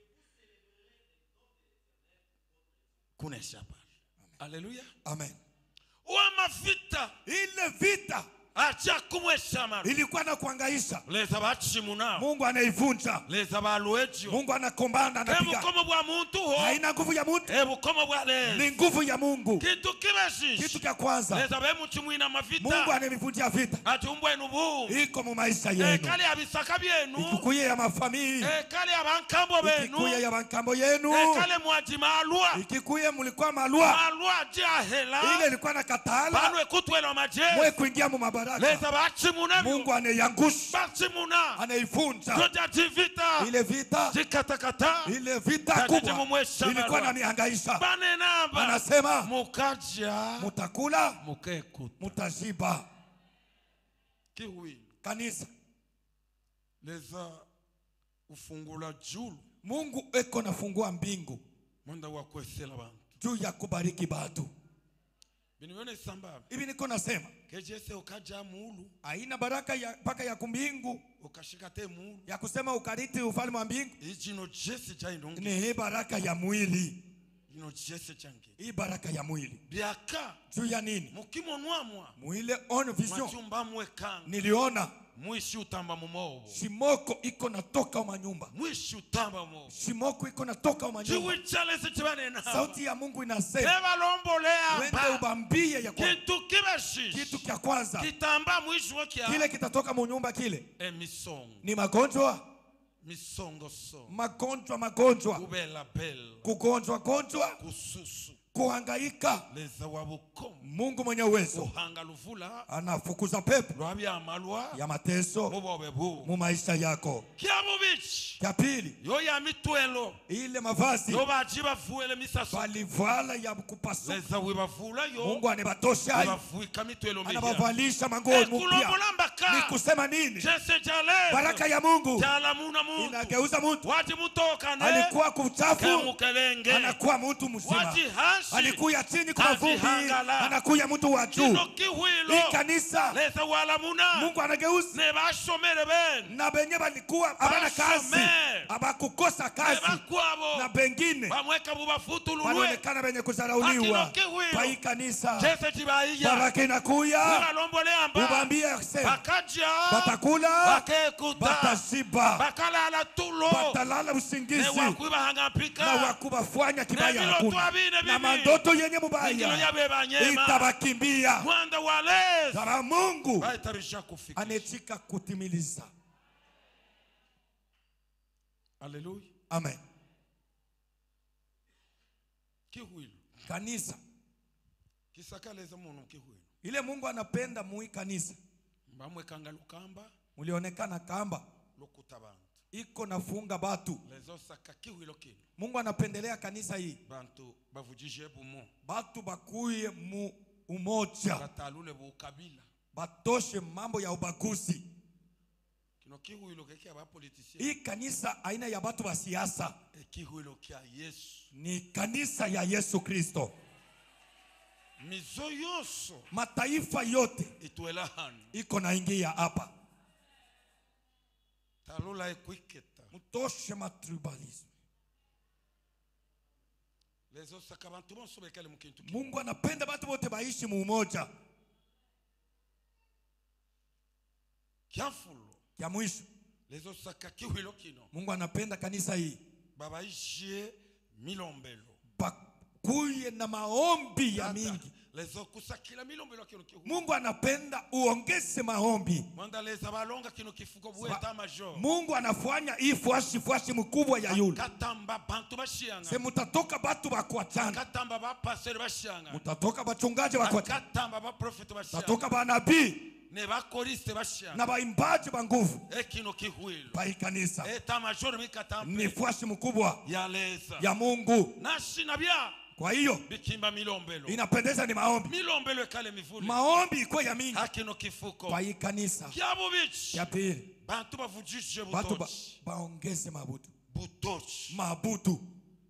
kunesha pale haleluya amen wa mafita ile vita acha kumwesha ilikuwa na kuangaisha leza bachimunao Mungu anaivunja leza baluejo Mungu anakombana anapiga ebukomo bwa muntu ho haina nguvu ya mtu ebukomo bwa leza ni nguvu ya Mungu kitu kibeshi kitu cha kwanza leza be muchimwina mafita Mungu anavivunja vita atumbwe nubu iko mu maisha yenu kali abisaka byenu ikikuye ya mafamii kali abankambo benu ikikuye ya bankambo yenu kale mwajima alwa ikikuye mulikuwa malwa jahela ile ilikuwa na katala banwe kutwela maje mwe kuingia mu mabaraka leza bachimuna Mungu anayangusha bachimuna anaivunja toja vita ile vita zikatakata ile vita kubwa ilikuwa na mihangaisha banenamba anasema mukaja mutakula mukekuta mutashiba kiwi kanisa leza ufungula julu Mungu eko nafungua mbingu mwanda wa kwesela bantu juu ya kubariki batu binione samba hivi niko nasema kejese ukaja mulu haina baraka ya paka ya kumbingu ukashika te mulu ya kusema ukariti ufalme wa mbingu ijino jese cha indongi ni hii baraka ya mwili ino jese change hii baraka ya mwili biaka juu ya nini mukimo nwamwa mwile on vision machumba mwekanga niliona mwishi utamba mumobo. Shimoko iko natoka manyumba. Mwishi utamba mumobo. Shimoko iko natoka manyumba. Chiwichale chibane na. Sauti ya Mungu inasema. Eba lombolea. Wende ubambie ya kwa. Kitu kibashi. Kitu kia kwanza. Kitamba mwishi wakia. Kile kitatoka manyumba kile. Misongo. Ni magonjwa. Misongo so. Magonjwa. Kubela bel. Kugonjwa. Kususu. Kuhangaika. Mungu mwenye uwezo anafukuza pepo ya mateso mu maisha yako. Kia pili, ile mavazi balivala ya kupasuka, Mungu anabatosha, anabavalisha manguo mpya. Ni kusema nini? Baraka ya Mungu inageuza mtu alikuwa kuchafu anakuwa mtu mzima. Alikuya chini kwa vumbi, anakuya mtu wa juu. Hii kanisa Mungu anageuza. Na benye balikuwa abana kazi, abakukosa kazi, na bengine wanaonekana benye kuzarauliwa. Kwa hii kanisa baraka inakuya. Ubambie kusema batakula, batashiba, batalala usingizi, na wakubafanya kibaya hakuna. Na mandoto yenye mubaya itabakimbia. Kama Mungu anetika kutimiliza. Haleluya. Amen. Kihuilo. Kanisa. Kisakaleza muno kihuilo. Ile Mungu anapenda mui kanisa. Mbamwe kanga lukamba. Mulionekana kamba. Lokutabantu. Iko nafunga batu. Lezo saka kihuilo kino. Mungu anapendelea kanisa hii. Bantu bavujije bumo. Batu bakuye mu umoja. Batalule bu kabila. Batoshe mambo ya ubaguzi. Kino kihuilo keke aba politician. Hii kanisa aina ya batu wa siasa. Kihuilo kia Yesu. Ni kanisa ya Yesu Kristo. Mizo yoso. Mataifa yote ituelahani iko naingia hapa. Talula ekwiketa. Mutoshe matribalism. Lezo saka bantu bonso bekale mukintu. Mungu anapenda batu bote baishi mu umoja. Kiafulo. Kia mwisho. Lezo saka kihuilo kino. Mungu anapenda kanisa hii. Baba ishie milombelo. Bakuye na maombi ya mingi. Lezo kusakila milombelo kino kihuilo. Mungu anapenda uongeze maombi. Mwanda leza balonga kino kifuko bueta major. Mungu anafanya hii fuashi mkubwa ya yule. Katamba bantu bashianga. Se mutatoka batu bakuachana. Katamba ba pastor bashianga. Mutatoka bachungaji bakuachana. Katamba ba prophet bashianga. Mutatoka ba nabii. Ne ba koriste bashianga. Na baimbaji ba nguvu. Kino kihuilo. Pa kanisa. Eta major mikatamba. Ni fuashi mkubwa ya leza. Ya Mungu. Nashi nabia. Kwa hiyo bikimba milombelo. Inapendeza ni maombi. Milombelo ekale mivuli. Maombi iko ya mingi. Hakino kifuko. Kwa hii kanisa. Kiabu bichi. Ya pili. Bantu bavujije butochi. Bantu baongeze mabutu. Butochi. Mabutu.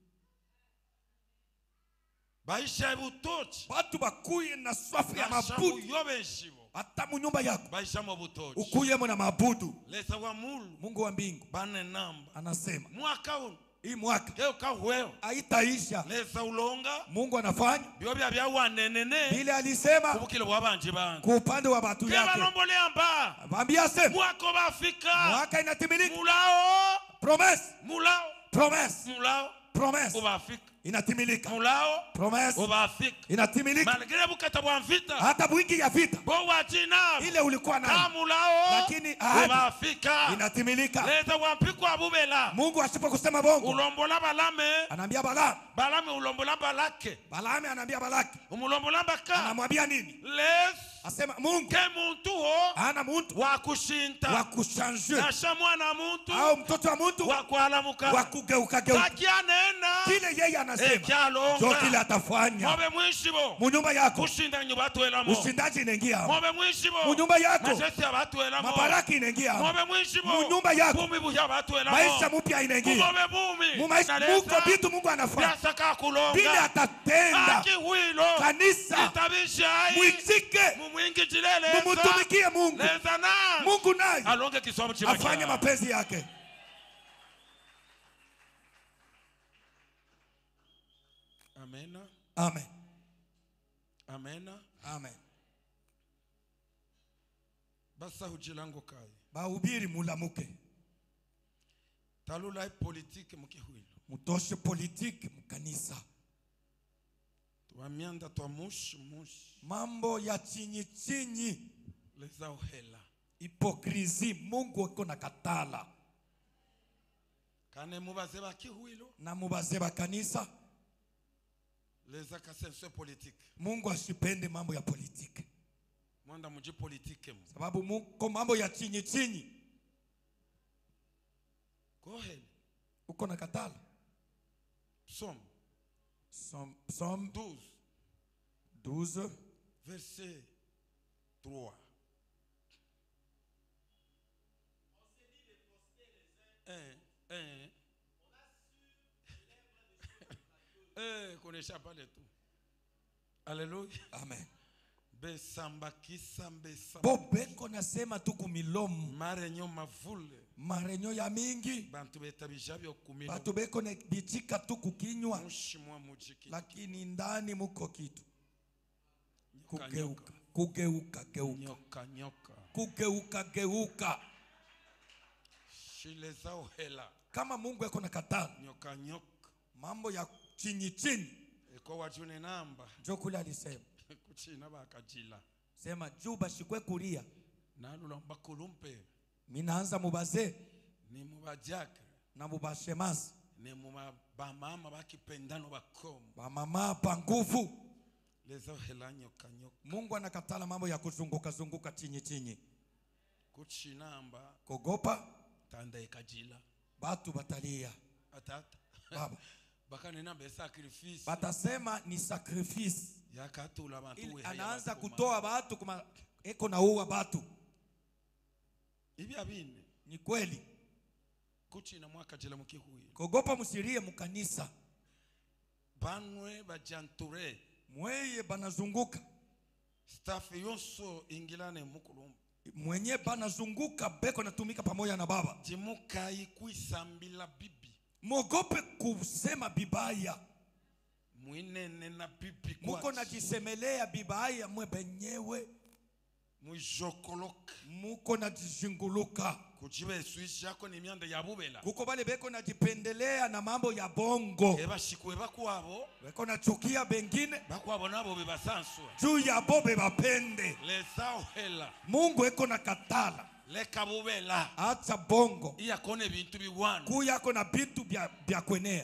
Baisha butochi. Bantu bakuye na swafu ya mabutu. Hata mu nyumba yako. Baisha mabutochi. Ukuyemo na mabutu. Lesa wa mulu. Mungu wa mbingu. Bane namba. Anasema. Mwaka huu. Hii mwaka leo kahueo haitaisha. Leza ulonga. Mungu anafanya bio bya wanenene. Bila alisema kubukile bwabanje bangu. Kwa upande wa watu yake. Kema lombolea mba. Mwambia sema. Mwaka bafika. Mwaka inatimilika. Mulao. Promise. Mulao. Promise. Mulao. Promise. Ubafika. Inatimilika. Mulao. Promise. Ubafika. Inatimilika. Malgré bukata bwa vita. Hata bwingi ya vita. Bo wachina. Ile ulikuwa nayo. Kamulao. Lakini ubafika. Inatimilika. Leza wampikwa abubela. Mungu asipo kusema bongo. Ulombola Balame. Anaambia Balame. Balame ulombola Balake. Balame anaambia Balake. Umulombola Baka. Anamwambia nini? Les. Asema Mungu. Ke muntu ho. Ana muntu. Wakushinta. Wakushanje. Nasha mwana muntu. Au mtoto wa muntu. Wakualamuka. Wakugeuka. Takianena. Kile yeye anasema. Ndio kile atafanya. Mobe mwishibo. Munyumba yako. Kushinda nyubatu elamo. Ushindaji inaingia. Mobe mwishibo. Munyumba yako. Majesi ya batu elamo. Mabaraki inaingia. Mobe mwishibo. Munyumba yako. Bumi buja batu elamo. Maisha mpya inaingia. Mobe bumi. Mumaisha muko vitu Mungu anafanya. Biasaka kulonga. Vile atatenda. Aki huilo. Kanisa. Itabisha hai. Mwitike. Mumwingi jilele. Mumutumikie Mungu. Leza na. Mungu naye. Alonge kisomo chibaki. Afanye mapenzi yake. Amena. Amen. Amena. Amen. Basa hujilango kai. bahubiri mulamuke. Talula politique mukihwilo. Mutoshe politique mkanisa. Tuamianda twa mush. Mambo ya chini. Leza uhela. Hipokrisi Mungu eko na katala. Kane mubaze bakihwilo. Na mubaze bakanisa. Leza kasenso politique. Mungu asipende mambo ya politiki. Mwanda muji politique. Sababu Mungu mambo ya chini. Go ahead. Uko na katala. Psaume 12 verset 3. Connaissez pas le tout. Alléluia. Amen. Besamba kisambe samba. Bobeko nasema tu kumilomu. Marenyo mavule. Marenyo ya mingi. Bantu betabijabyo kumilo. Batu beko ne bichika tu kukinywa. Mushimwa mujiki. Lakini ndani muko kitu. Kugeuka. Kugeuka. Shileza uhela. Kama Mungu yako na katala. Nyoka. Mambo ya chini. Eko wajune namba. Njo kule alisema. Kuchina bakajila. Sema juba shikwe kulia. Nalula mbakulumpe. Minaanza mubaze. Ni mubajaka. Na mubashemasi. Ni mubamama bakipendano bakomo. Bamama pa nguvu. Leza uhela nyoka. Mungu anakatala mambo ya kuzunguka chini. Kuchinamba. Kogopa. Tanda ikajila. Batu batalia. Atata. Baba. Baka nena be sacrifice. Batasema ni sacrifice. Yakatula bantu we. Anaanza kutoa batu kuma eko na uwa batu. Ibi abine. Ni kweli. Kuchina mwaka jela mukihuye. Kogopa musirie mukanisa. Banwe bajanture. Mweye banazunguka. Staff yonso ingilane mukulumbu. Mwenye banazunguka beko natumika pamoja na baba. Jimuka ikuisambila bibi. Mogope kusema bibaya. Mwinene na bibi kwa. Muko najisemelea bibaya mwe benyewe. Mwijokoloka. Muko najishinguluka. Kujibe suishi yako ni mianda ya bubela. Kuko bale beko najipendelea na mambo ya bongo. Eba shikwe bakuabo. Beko nachukia bengine. Bakuabo nabo bebasanswa. Juu ya bobe bapende. Leza uhela. Mungu eko na katala. Leka bubela. Acha bongo. Iya kone bintu biwanu. Kuya kona bintu bya kwenea.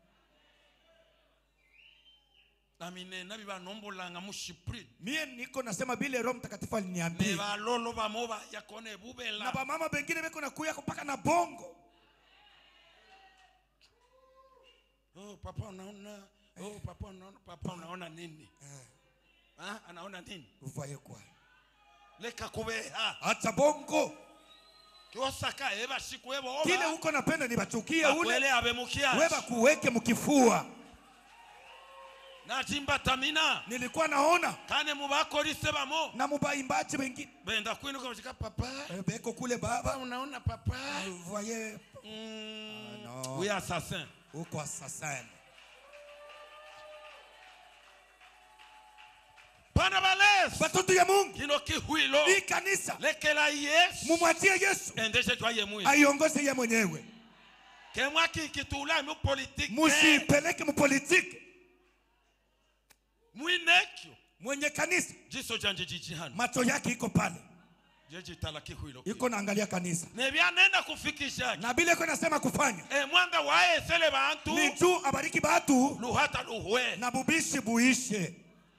Namine nabi banombolanga mushiprit. Mie niko nasema bile Roho Mtakatifu aliniambia. Neba lolo bamoba ya kone bubela. Na ba mama bengine beko na kuya kupaka na bongo. Oh papa unaona. Oh papa unaona. Papa unaona nini? Anaona nini? Uvaye kwa. Leka kubeha. Acha bongo. Kiosaka eba shikuebo oba. Kile uko napenda ni bachukie ule. Akwele abemukia. Weba kuweke mkifua. Na jimba tamina. Nilikuwa naona. Kane mubako lisebamo. Na mubaimbaji wengine. Benda kwenu kwa mshika papa. Beko kule baba. Unaona papa. Voyez. Non. Oui assassin. Uko assassin. Bana bales. Batoto ya Mungu. Kino kihuilo. Hii kanisa. Lekela Yesu. Mumwachie Yesu. Endeshe twa ye mwenyewe. Aiongoze yeye mwenyewe. Kemwa kitula mu politique. Musipeleke mu politique. Mwinekyo. Mwenye kanisa. Jiso janje jijihana. Macho yake iko pale. Jeje talaki huilo. Iko naangalia kanisa. Nebia nenda kufikisha. Na bile kwa nasema kufanya. Mwanda wae sele bantu. Ni juu abariki batu. Luhata luhwe. Na bubishi buishe.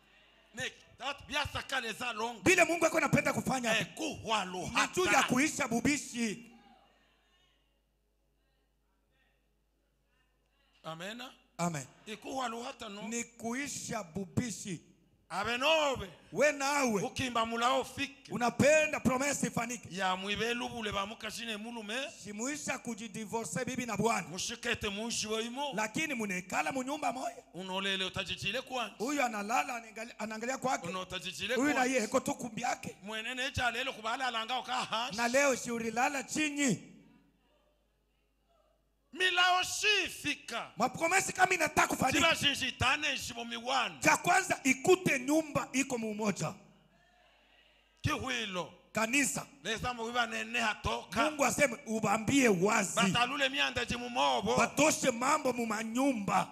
Bile Mungu yako napenda kufanya. Ni juu ya kuisha bubishi. Amena. Amen. Ni kuisha bubishi. Abenobe. We nawe. Ukimba mulao fiki. Unapenda promesa ifanike. Ya mwibelu bule bamukashine mulume. Simuisha kujidivorce bibi na bwana. Mushikete mushi waimo. Lakini munekala munyumba moja. Unolele utajichile kwanje. Huyu analala anaangalia kwake. Unotajichile kwanje. Huyu na yeye iko tu kumbi yake. Mwenene cha lelo kubala alanga ukahash. Na leo shiuri lala chini. Milao shifika. Mapromesi kama inataka kufanyika. Sila shishitane shibo miwanu. Cha kwanza ikute nyumba iko mumoja. Kihuilo. kanisa. Leza mwiba nene hatoka. Mungu aseme ubambie wazi. Batalule mianda jimumobo. Batoshe mambo mumanyumba.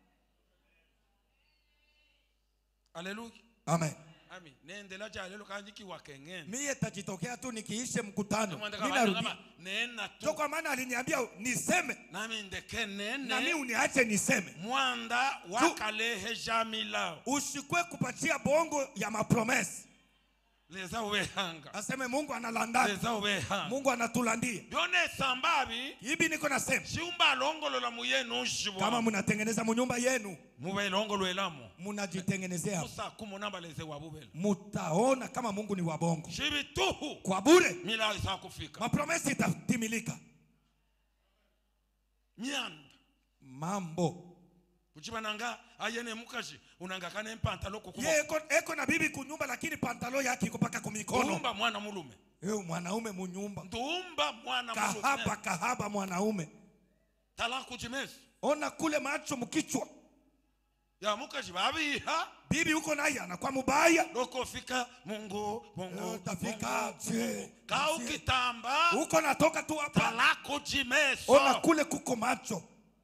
Haleluya. Amen. Amen. Nendela jalelo kanjiki wakengene. Mie tajitokea tu nikiishe mkutano. Nena tu. Kwa maana aliniambia niseme. Nami ndeke nene. Na mimi uniache niseme. Mwanda wakalehe jamila. Usikwe kupatia bongo ya mapromesi. Leza uwehanga. Aseme Mungu analanda. Leza uwehanga. Mungu anatulandia. Yone sambabi. Hivi niko nasema. Shiumba longolo la muyenu ushibwa. Kama mnatengeneza munyumba yenu. Muwe longolo elamu. Munajitengenezea. Musa kumunamba leze wabubele. Mutaona kama Mungu ni wabongo. Shibi tuhu. Kwa bure. Mila isa kufika. Mapromesi itatimilika. Mianda. Mambo. Kuchibananga ayene mukashi unanga kane pantalo kukuba. Ye eko na bibi kunyumba lakini pantalo yake iko paka kumikono. Ndumba mwana mulume. Mwanaume munyumba. Ndumba mwana mulume. Kahaba mwanaume. Tala kuchimesi. Ona kule macho mkichwa. Ya mukashi babi ha. Bibi uko naye anakuwa mubaya. Loko fika Mungu. Tafika je. Kau kitamba. Uko natoka tu hapa. Tala kuchimeso. Ona kule kuko macho.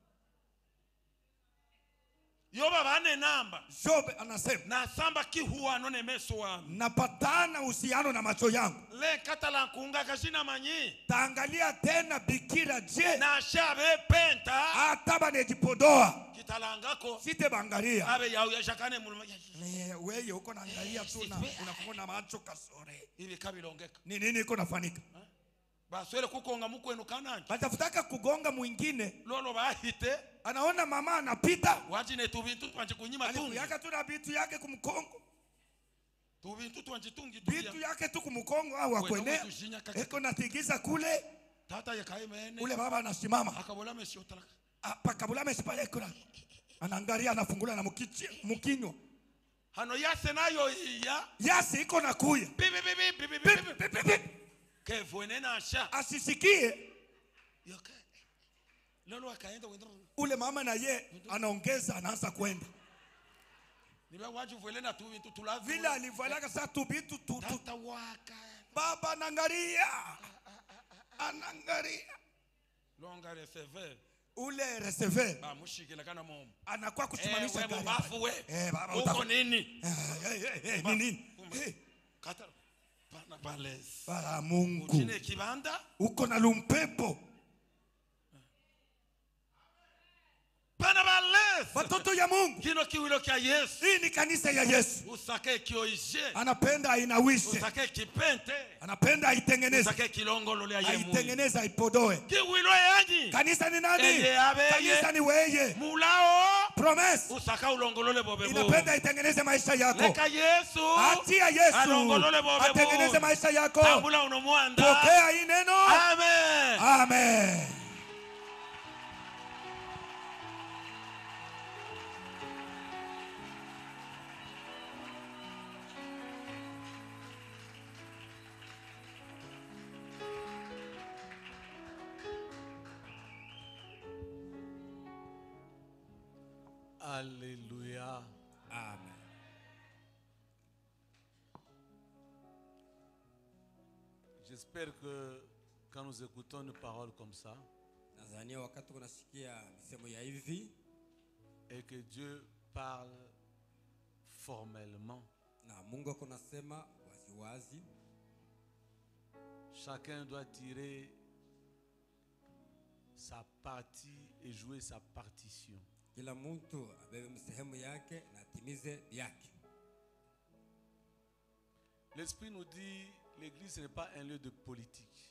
Yoba bane namba. Job anasema. Na samba kihuano ne meso wangu. Napatana uhusiano na macho yangu. Le katala kunga kashina manyi. Taangalia tena bikira je. Na shabe penta. Ataba nejipodoa. Kitalangako. Site bangalia. Abe yau ya shakane muluma. Wewe uko naangalia tu na unakuona macho kasore. Hivi kabilongeka. Ni nini iko nafanika? Baswele kukonga mukwenu kananje. Batafutaka kugonga mwingine. Lolo bahite. Anaona mama anapita. Wajine tubintu twanje kunyima tungi. Aliyaka tu na bitu yake kumkongo. Tubintu twanje tungi duya. Bitu yake tu kumkongo au akwenea. Eko natigiza kule. Tata yakaimene. Ule baba anasimama. Akabola meshi otalaka. Pakabula meshi pale kuna. Anaangalia anafungula na mkinywa. Hano yase nayo iya. Yase iko na kuya. Bibi. Kevuene na asha. Asisikie. Yoke. Lolo akaenda wendo. Ule mama na ye anaongeza anaanza kwenda. Niba waju vuele na tu bintu tulavu. Vile alivalaka saa tu bintu tu. Tata waka. Baba anangalia. Anangalia. Longa receiver. Ule receiver. Ba mushikila kana momo. Anakuwa kusimamisha gari. Bafu we. Baba uko nini? Nini? Kata. Bana balezi. Para Mungu. Ujine kibanda. Uko na lumpepo. Bana balezi. Watoto ya Mungu. Kino kiwilo kia Yesu. Hii ni kanisa ya Yesu. Usake kioishe. Anapenda ainawishe. Usake kipente. Anapenda aitengeneze. Usake kilongolo ya yemu. Aitengeneze aipodoe. Kiwilo yanyi. Kanisa ni nani? Kanisa ni weye. Mulao. Promise. Usaka ulongolole bobe. Inapenda aitengeneze maisha yako. Leka Yesu. Atia Yesu. Alongolole bobe. Atengeneze maisha yako. Tambula unomwanda. Pokea hii neno. Amen. Amen. Alléluia. Amen. J'espère que quand nous écoutons une parole comme ça, et que Dieu parle formellement, chacun doit tirer sa partie et jouer sa partition. L'Esprit nous dit l'église n'est pas un lieu de politique.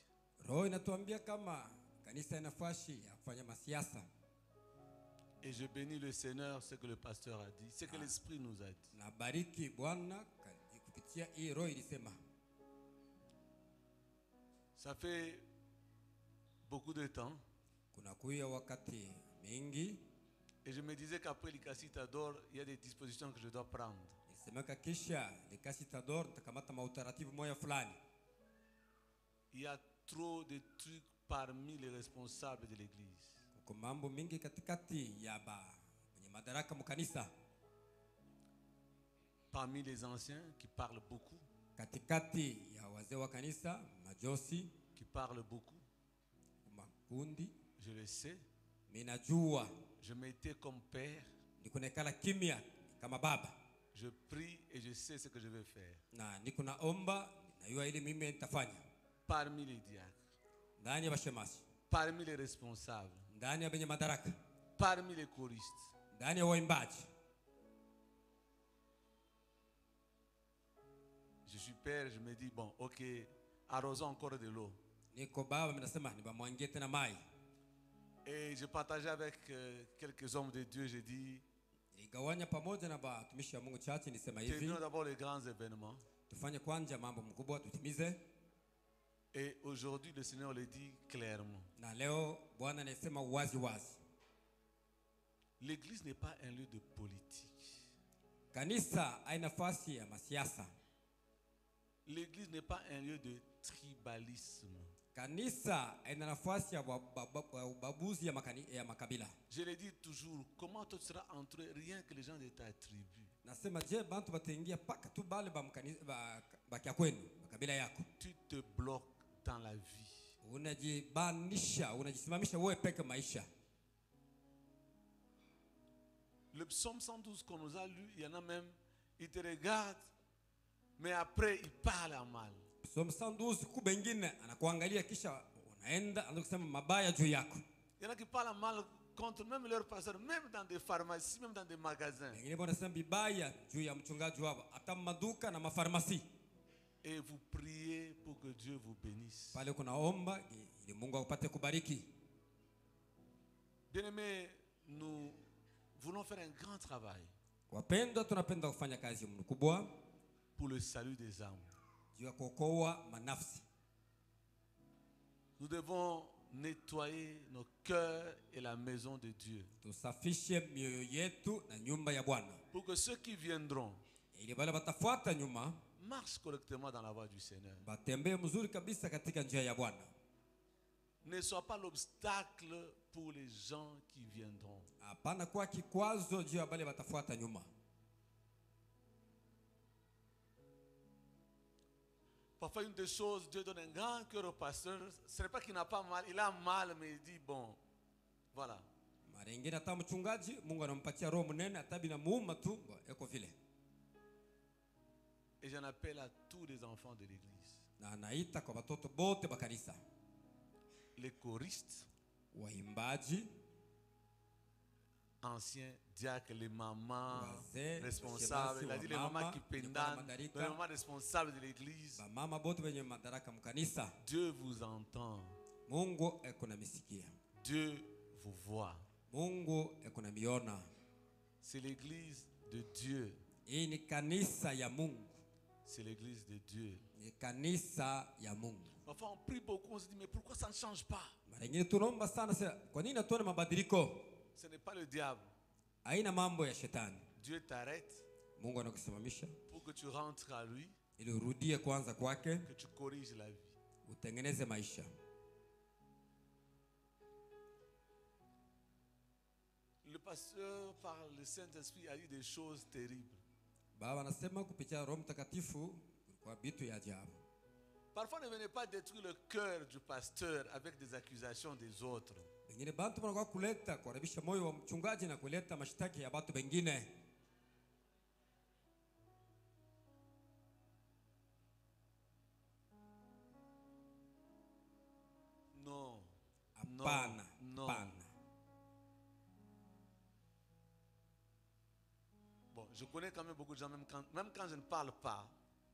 Et je bénis le Seigneur, ce que le pasteur a dit, ce que l'Esprit nous a dit. Ça fait beaucoup de temps. Et je me disais qu'après l'Ikasitador, il y a des dispositions que je dois prendre. Il y a trop de trucs parmi les responsables de l'église. Parmi les anciens qui parlent beaucoup. katikati ya wazee wa kanisa majosi qui parle beaucoup. makundi. Je le sais. Minajua. Je m'étais comme père. Nikunekala kimya kama baba. Je prie et je sais ce que je vais faire. Na nikunaomba najua ile mimi nitafanya. Parmi les diacres. Ndani ya bashemasi. Parmi les responsables. Ndani ya benye madaraka. Parmi les choristes. Ndani ya waimbaji. Je suis père, je me dis bon, OK, arrosons encore de l'eau. Niko baba minasema nibamwangie tena mai. Et je partageais avec quelques hommes de Dieu, j'ai dit igawanya pamoja na watumishi wa Mungu chache nisema hivi. Terminons d'abord les grands événements. Tufanye kwanza mambo mkubwa tutimize. Et aujourd'hui le Seigneur le dit clairement. Na leo Bwana anasema wazi wazi. L'église n'est pas un lieu de politique. Kanisa haina nafasi ya masiasa. L'église n'est pas un lieu de tribalisme. Kanisa haina nafasi ya ubaguzi ya makabila. Je le dis toujours, comment toi tu seras entouré rien que les gens de ta tribu. Nasema je bantu bataingia paka tu bale ba kwenu makabila yako. Tu te bloques dans la vie. Unajibanisha, unajisimamisha wewe peke maisha. Le psaume 112 qu'on nous a lu, il y en a même, il te regarde, mais après il parle en mal. Psalm 112 kubengine anakuangalia kisha unaenda anakusema mabaya juu yako. Il y en a qui parlent mal contre même leur pasteur, même dans des pharmacies, même dans des magasins. Wengine wanasema bibaya juu ya mchungaji wao hata maduka na mafarmasi. Et vous priez pour que Dieu vous bénisse. Pale kunaomba ili Mungu akupate kubariki. Bien-aimés, nous voulons faire un grand travail. Wapendwa, tunapenda kufanya kazi mkubwa pour le salut des âmes. Juu ya kuokoa manafsi. Nous devons nettoyer nos cœurs et la maison de Dieu. Tusafishe mioyo yetu na nyumba ya Bwana. Pour que ceux qui viendront ili wale watafuata nyuma marchent correctement dans la voie du Seigneur. Batembee mzuri kabisa katika njia ya Bwana. Ne sois pas l'obstacle pour les gens qui viendront. Hapana kwa kikwazo juu ya wale watafuata nyuma. Parfois, une des choses, Dieu donne un grand cœur au pasteur. Ce n'est pas qu'il n'a pas mal, il a mal, mais il dit bon, voilà. Mara nyingine hata mchungaji Mungu anampatia roho mnene hata bila muuma tu eko vile. Et j'en appelle à tous les enfants de l'église. Na anaita kwa watoto bote ba kanisa. Les choristes, waimbaji, anciens diacres, les mamans responsables, il a dit les mamans qui pendant, les mamans responsables de l'église. Dieu vous entend. Dieu vous voit. C'est l'église de Dieu. C'est l'église de Dieu. Parfois on prie beaucoup, on se dit mais pourquoi ça ne change pas? Ce n'est pas le diable. Dieu t'arrête pour que tu rentres à lui, que tu corriges la vie. Le pasteur, par le Saint-Esprit, a dit des choses terribles. Parfois, ne venez pas détruire le cœur du pasteur avec des accusations des autres. Non. Non. Bon, je connais quand même beaucoup de gens, même quand je ne parle pas.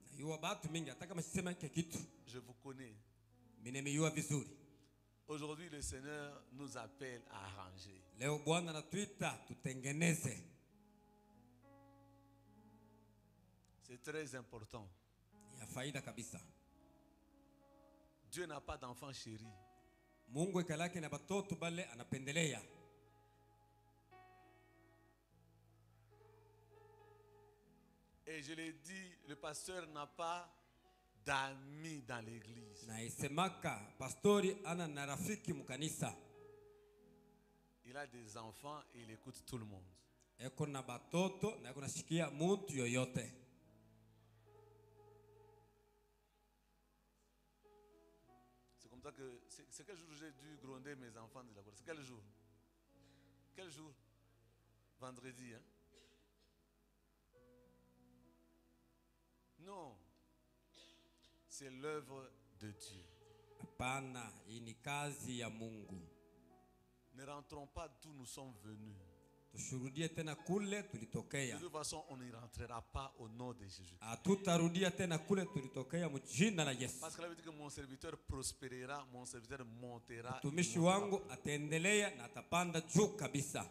Je vous connais. Aujourd'hui, le Seigneur nous appelle à arranger. C'est très important. Dieu n'a pas d'enfant chéri. Et je l'ai dit, le pasteur n'a pas d'amis dans l'église. Il a des enfants et il écoute tout le monde. ça que c'est quel jour j'ai dû gronder mes enfants de la cour? C'est quel jour? Quel jour? Vendredi, hein? Non. C'est l'œuvre de Dieu. Hapana, hii ni kazi ya Mungu. Ne rentrons pas d'où nous sommes venus. Tushuhudie tena kule tulitokea. De toute façon, on n'y rentrera pas au nom de Jésus. Hatutarudia tena kule tulitokea mjina la Yesu. Parce que la veut dire que mon serviteur prospérera, mon serviteur montera. Mtumishi wangu ataendelea na atapanda juu kabisa.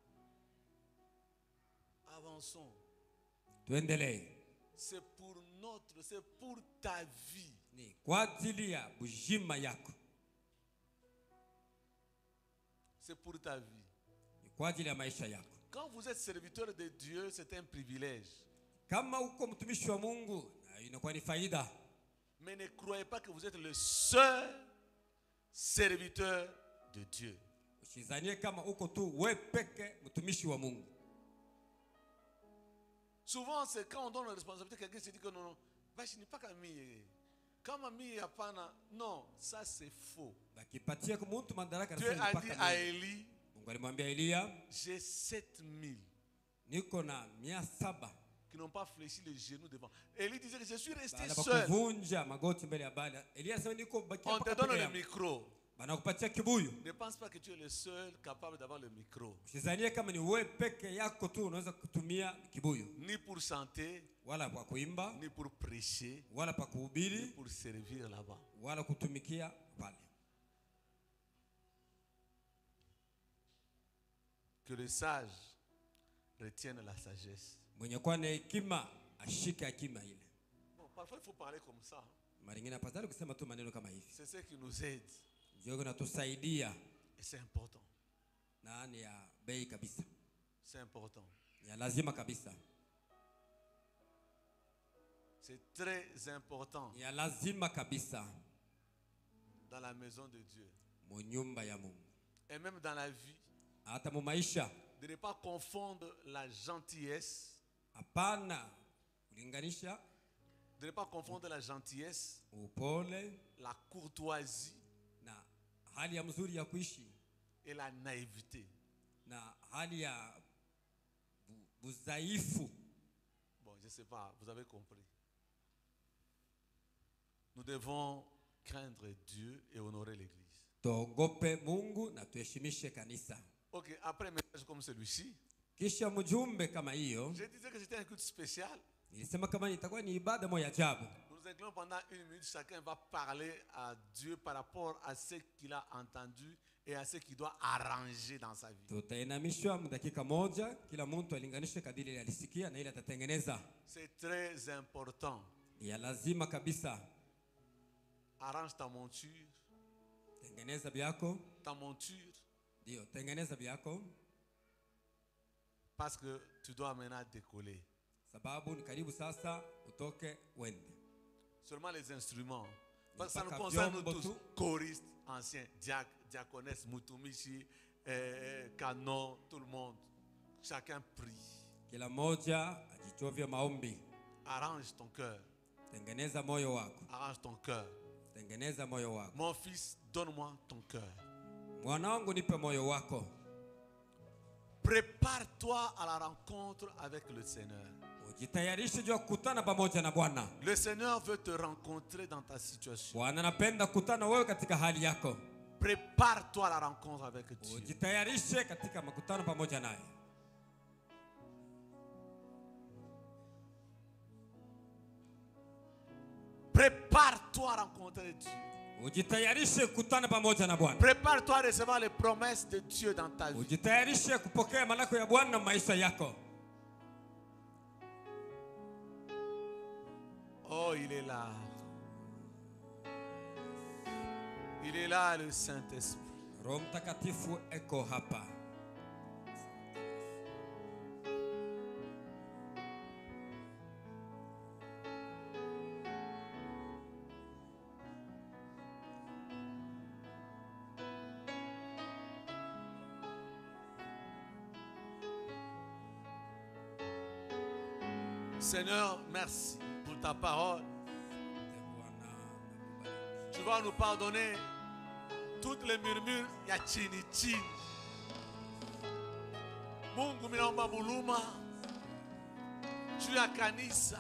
Avançons. Tuendelee. C'est pour ta vie. Ni kwa ajili ya bujima yako. C'est pour ta vie. Ni kwa ajili ya maisha yako. Quand vous êtes serviteur de Dieu, c'est un privilège. Kama uko mtumishi wa Mungu, inakuwa ni faida. Mais ne croyez pas que vous êtes le seul serviteur de Dieu. Usizanie kama uko tu wewe peke mtumishi wa Mungu. Souvent, c'est quand on donne la responsabilité, quelqu'un se dit que non, je n'ai pas qu'à m'y. Kama mi hapana, non, ça c'est faux. Dieu a dit à Élie, j'ai 7000 qui n'ont pas fléchi les genoux devant. Élie disait que je suis resté seul. On te donne le micro. Ne pense pas que tu es le seul capable d'avoir le micro. Ni pour chanter, ni pour prêcher, ni pour servir là-bas. Que le sage retienne la sagesse. Bon, parfois il faut parler comme ça. C'est ce qui nous aide. Et c'est important. C'est important. C'est très important. Dans la maison de Dieu. Et même dans la vie. De ne pas confondre la gentillesse. De ne pas confondre la gentillesse. La courtoisie. Et la naïveté. Bon, je ne sais pas, vous avez compris. Nous devons craindre Dieu et honorer l'Église. Ok, après un message comme celui-ci, je disais que c'était un culte spécial. Nous inclinons pendant 1 minute, chacun va parler à Dieu par rapport à ce qu'il a entendu et à ce qu'il doit arranger dans sa vie. C'est très important. Arrange ta monture. Ta monture. Parce que tu dois maintenant décoller. Seulement les instruments. Parce que ça nous concerne nous tous. Choristes, anciens, diaconesses, mutumishi, canon, tout le monde. Chacun prie. Arrange ton cœur. Arrange ton cœur. Mon fils, donne-moi ton cœur. Prépare-toi à la rencontre avec le Seigneur. Le Seigneur veut te rencontrer dans ta situation. Prépare-toi à la rencontre avec Dieu. Prépare-toi à rencontrer Dieu. Prépare-toi à recevoir les promesses de Dieu dans ta vie. Oh, il est là. Il est là, le Saint-Esprit. Seigneur, merci pour ta parole. Tu vas nous pardonner Toutes les murmures, il y a chini chini. Mungu minaomba buluma. Tu as kanisa.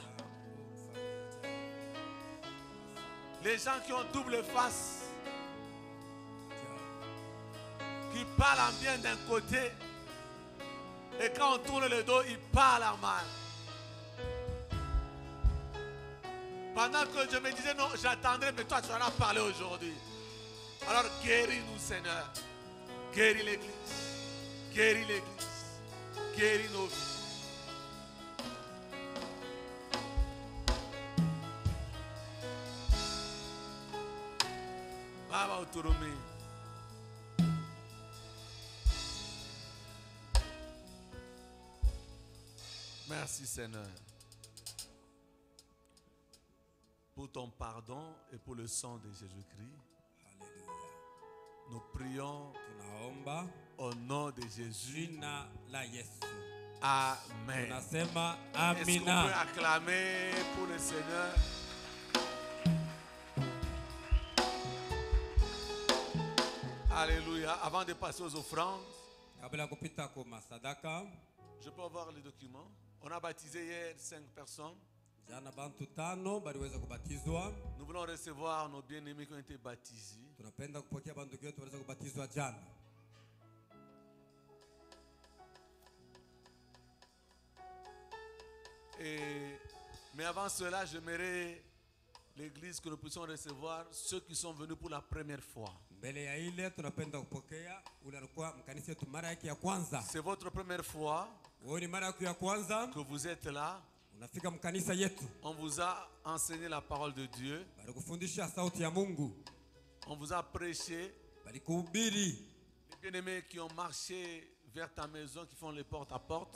Les gens qui ont double face, qui parlent en bien d'un côté, et quand on tourne le dos, ils parlent en mal. Pendant que je me disais non, j'attendrai, mais toi tu en as parlé aujourd'hui. Alors guéris-nous, Seigneur. Guéris l'église. Guéris l'église. Guéris nos vies. Baba autonomie. Merci Seigneur pour ton pardon et pour le sang de Jésus-Christ. Nous prions au nom de Jésus. Amen. Est-ce qu'on peut acclamer pour le Seigneur? Alléluia. Avant de passer aux offrandes, je peux avoir les documents. On a baptisé hier 5 personnes. Nous voulons recevoir nos bien-aimés qui ont été baptisés. Mais avant cela, j'aimerais l'église que nous puissions recevoir ceux qui sont venus pour la première fois. C'est votre première fois que vous êtes là. On vous a enseigné la parole de Dieu. On vous a prêché. Les bien-aimés qui ont marché vers ta maison, qui font les portes à porte.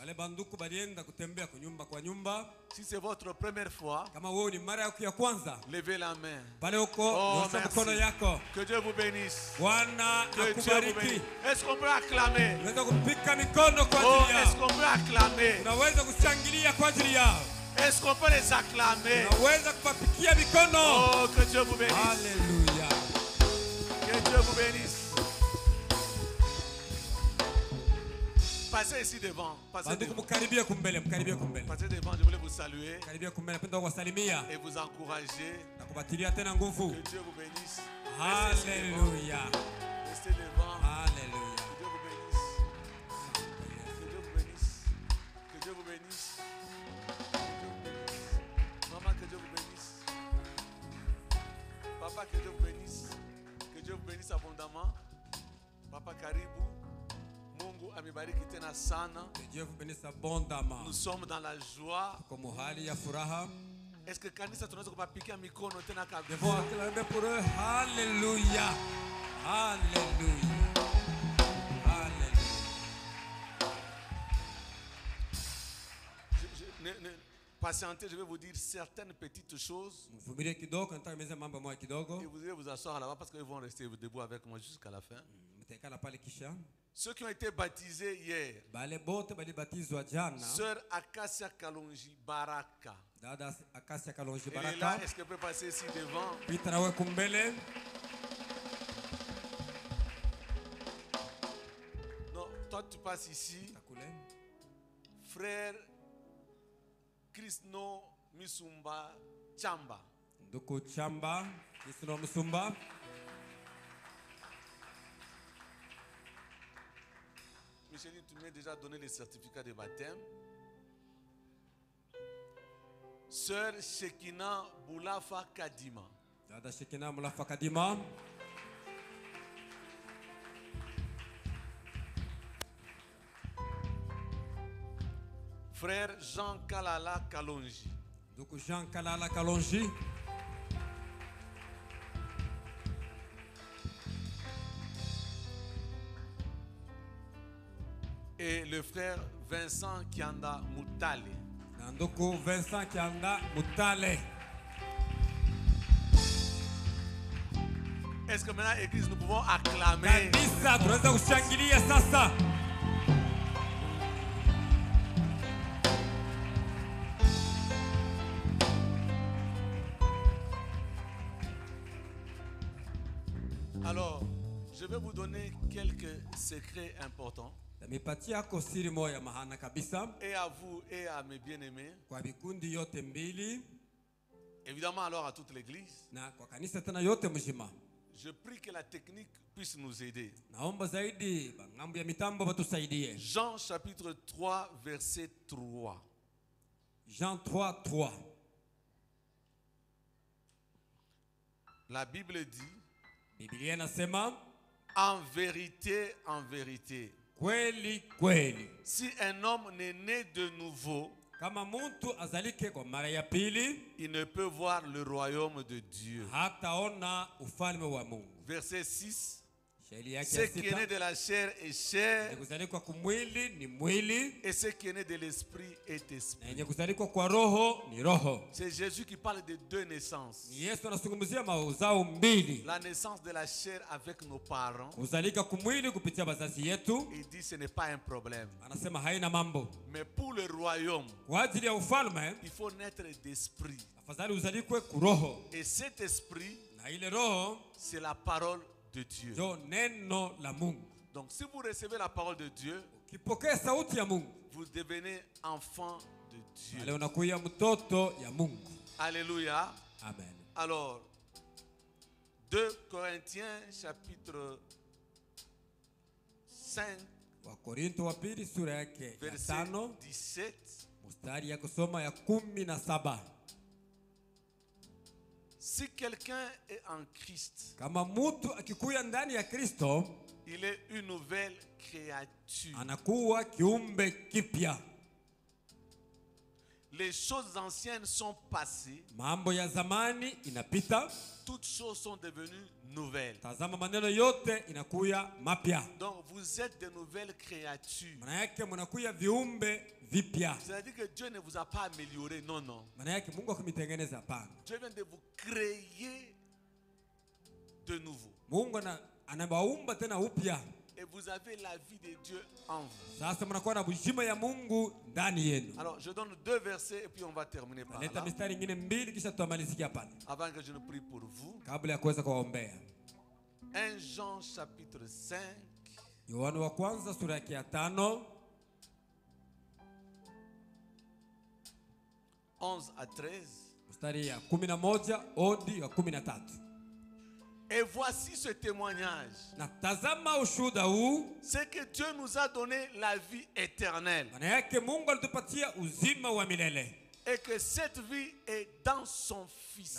Si c'est votre première fois, levez la main. Oh, merci. Que Dieu vous bénisse. Que Dieu vous bénisse. Est-ce qu'on peut acclamer? Oh, est-ce qu'on peut acclamer? Est-ce qu'on peut les acclamer? Oh, que Dieu vous bénisse. Alléluia. Que Dieu vous bénisse. Passez ici devant. Passez devant. Je voulais vous saluer et vous encourager. Que Dieu vous bénisse. Alléluia. Restez devant. Alléluia. Que Dieu vous bénisse. Que Dieu vous bénisse. Que Dieu vous bénisse. Maman, que Dieu vous bénisse. Papa, que Dieu vous bénisse. Que Dieu vous bénisse abondamment. Papa Karibu. Mungu amebariki tena sana. Nous sommes dans la joie. Est-ce que kanisa tunaweza kupapikia mikono tena kabisa? Alléluia. Alléluia. Alléluia. Patientez, je vais vous dire certaines petites choses. Et vous allez vous asseoir là-bas parce qu'ils vont rester debout avec moi jusqu'à la fin. Ceux qui ont été baptisés hier, Sœur Akasia Kalonji Baraka. Elle est là, est-ce qu'elle peut passer ici devant? Non, toi tu passes ici. Frère Krishno Misumba Chamba. Ndoko Chamba, Krishno Misumba. Micheline, tu m'as déjà donné les certificats de baptême. Sœur Shekina Boulafa Kadima. Dada Shekina Boulafa Kadima. Frère Jean Kalala Kalonji. Donc Jean Kalala Kalonji. Et le frère Vincent Kianda Moutale. Nandoko Vincent Kianda Moutale. Est-ce que maintenant, Église, nous pouvons acclamer? Kanisa, tunaweza kushangilia sasa. Alors, je Je vais vous donner quelques secrets importants. Et à vous et à mes bien-aimés. Évidemment alors à toute l'église. Je prie que la technique puisse nous aider. Jean chapitre 3 verset 3. Jean 3, 3. La Bible dit, Biblia inasema, en vérité, kweli kweli, si un homme n'est né de nouveau, kama muntu azalike kwa mara ya pili, il ne peut voir le royaume de Dieu. hataona ufalme wa Mungu. Verset 6. Ce Ce qui est né de la chair est chair, kuzalika kwa mwili ni mwili, et ce qui est né de l'esprit est esprit. na kuzalika kwa roho ni roho. C'est Jésus qui parle de deux naissances. Yesu anazungumzia mauzao mbili. La naissance de la chair avec nos parents. Kuzalika kwa mwili kupitia bazazi yetu. Il dit ce n'est pas un problème. Anasema haina mambo. Mais pour le royaume, kwa ajili ya ufalme, il faut naître d'esprit. Afadhali uzalikwe kuroho. Et cet esprit, na ile roho, c'est la parole de Dieu. Donc si vous recevez la parole de Dieu, vous devenez enfant de Dieu. Alléluia. Amen. Alors, 2 Corinthiens chapitre 5 verset 17. Si quelqu'un est en Christ, il est une nouvelle créature. Les choses anciennes sont passées. Toutes choses sont devenues nouvelles. Donc vous êtes de nouvelles créatures. C'est-à-dire que Dieu ne vous a pas amélioré. Non, non. Dieu vient de vous créer de nouveau. Et vous avez la vie de Dieu en vous. Alors je donne 2 versets et puis on va terminer par là. Avant que je ne prie pour vous. 1 Jean chapitre 5. 11 à 13. Et voici ce témoignage. C'est que Dieu nous a donné la vie éternelle. Et que cette vie est dans son Fils.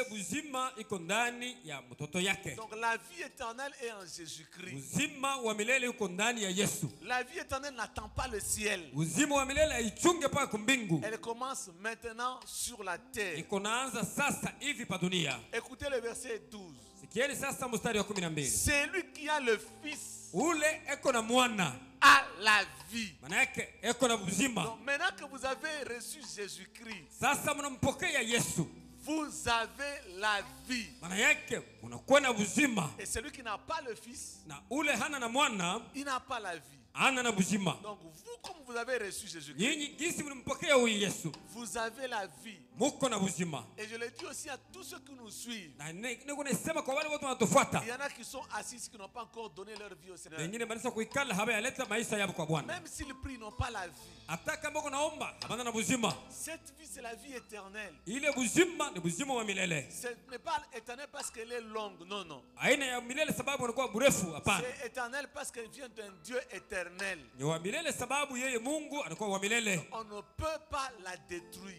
Donc la vie éternelle est en Jésus-Christ. La vie éternelle n'attend pas le ciel. Elle commence maintenant sur la terre. Écoutez le verset 12. C'est lui qui a le Fils à la vie. Donc maintenant que vous avez reçu Jésus-Christ, vous avez la vie. Et celui qui n'a pas le Fils, il n'a pas la vie. Donc vous, comme vous avez reçu Jésus-Christ, vous avez la vie. Et je le dis aussi à tous ceux qui nous suivent. Il y en a qui sont assis qui n'ont pas encore donné leur vie au Seigneur. Même s'ils prient, ils n'ont pas la vie. Cette vie, c'est la vie éternelle. Ce n'est pas éternel parce qu'elle est longue. Non, non. C'est éternel parce qu'elle vient d'un Dieu éternel. On ne peut pas la détruire.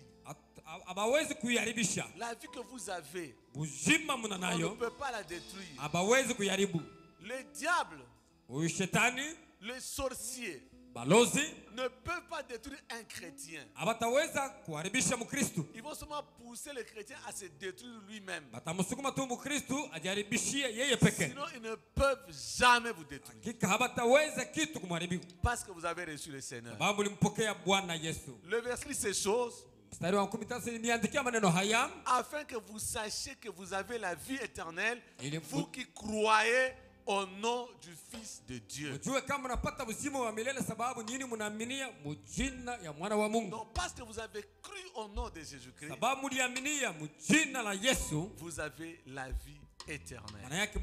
La vie que vous avez, on ne peut pas la détruire. Le diable, le sorcier, ne peuvent pas détruire un chrétien. Ils vont seulement pousser le chrétien à se détruire lui-même. Sinon ils ne peuvent jamais vous détruire. Parce que vous avez reçu le Seigneur. Le verset dit ces choses afin que vous sachiez que vous avez la vie éternelle, vous qui croyez au nom du Fils de Dieu. Donc parce que vous avez cru au nom de Jésus-Christ, vous avez la vie éternel.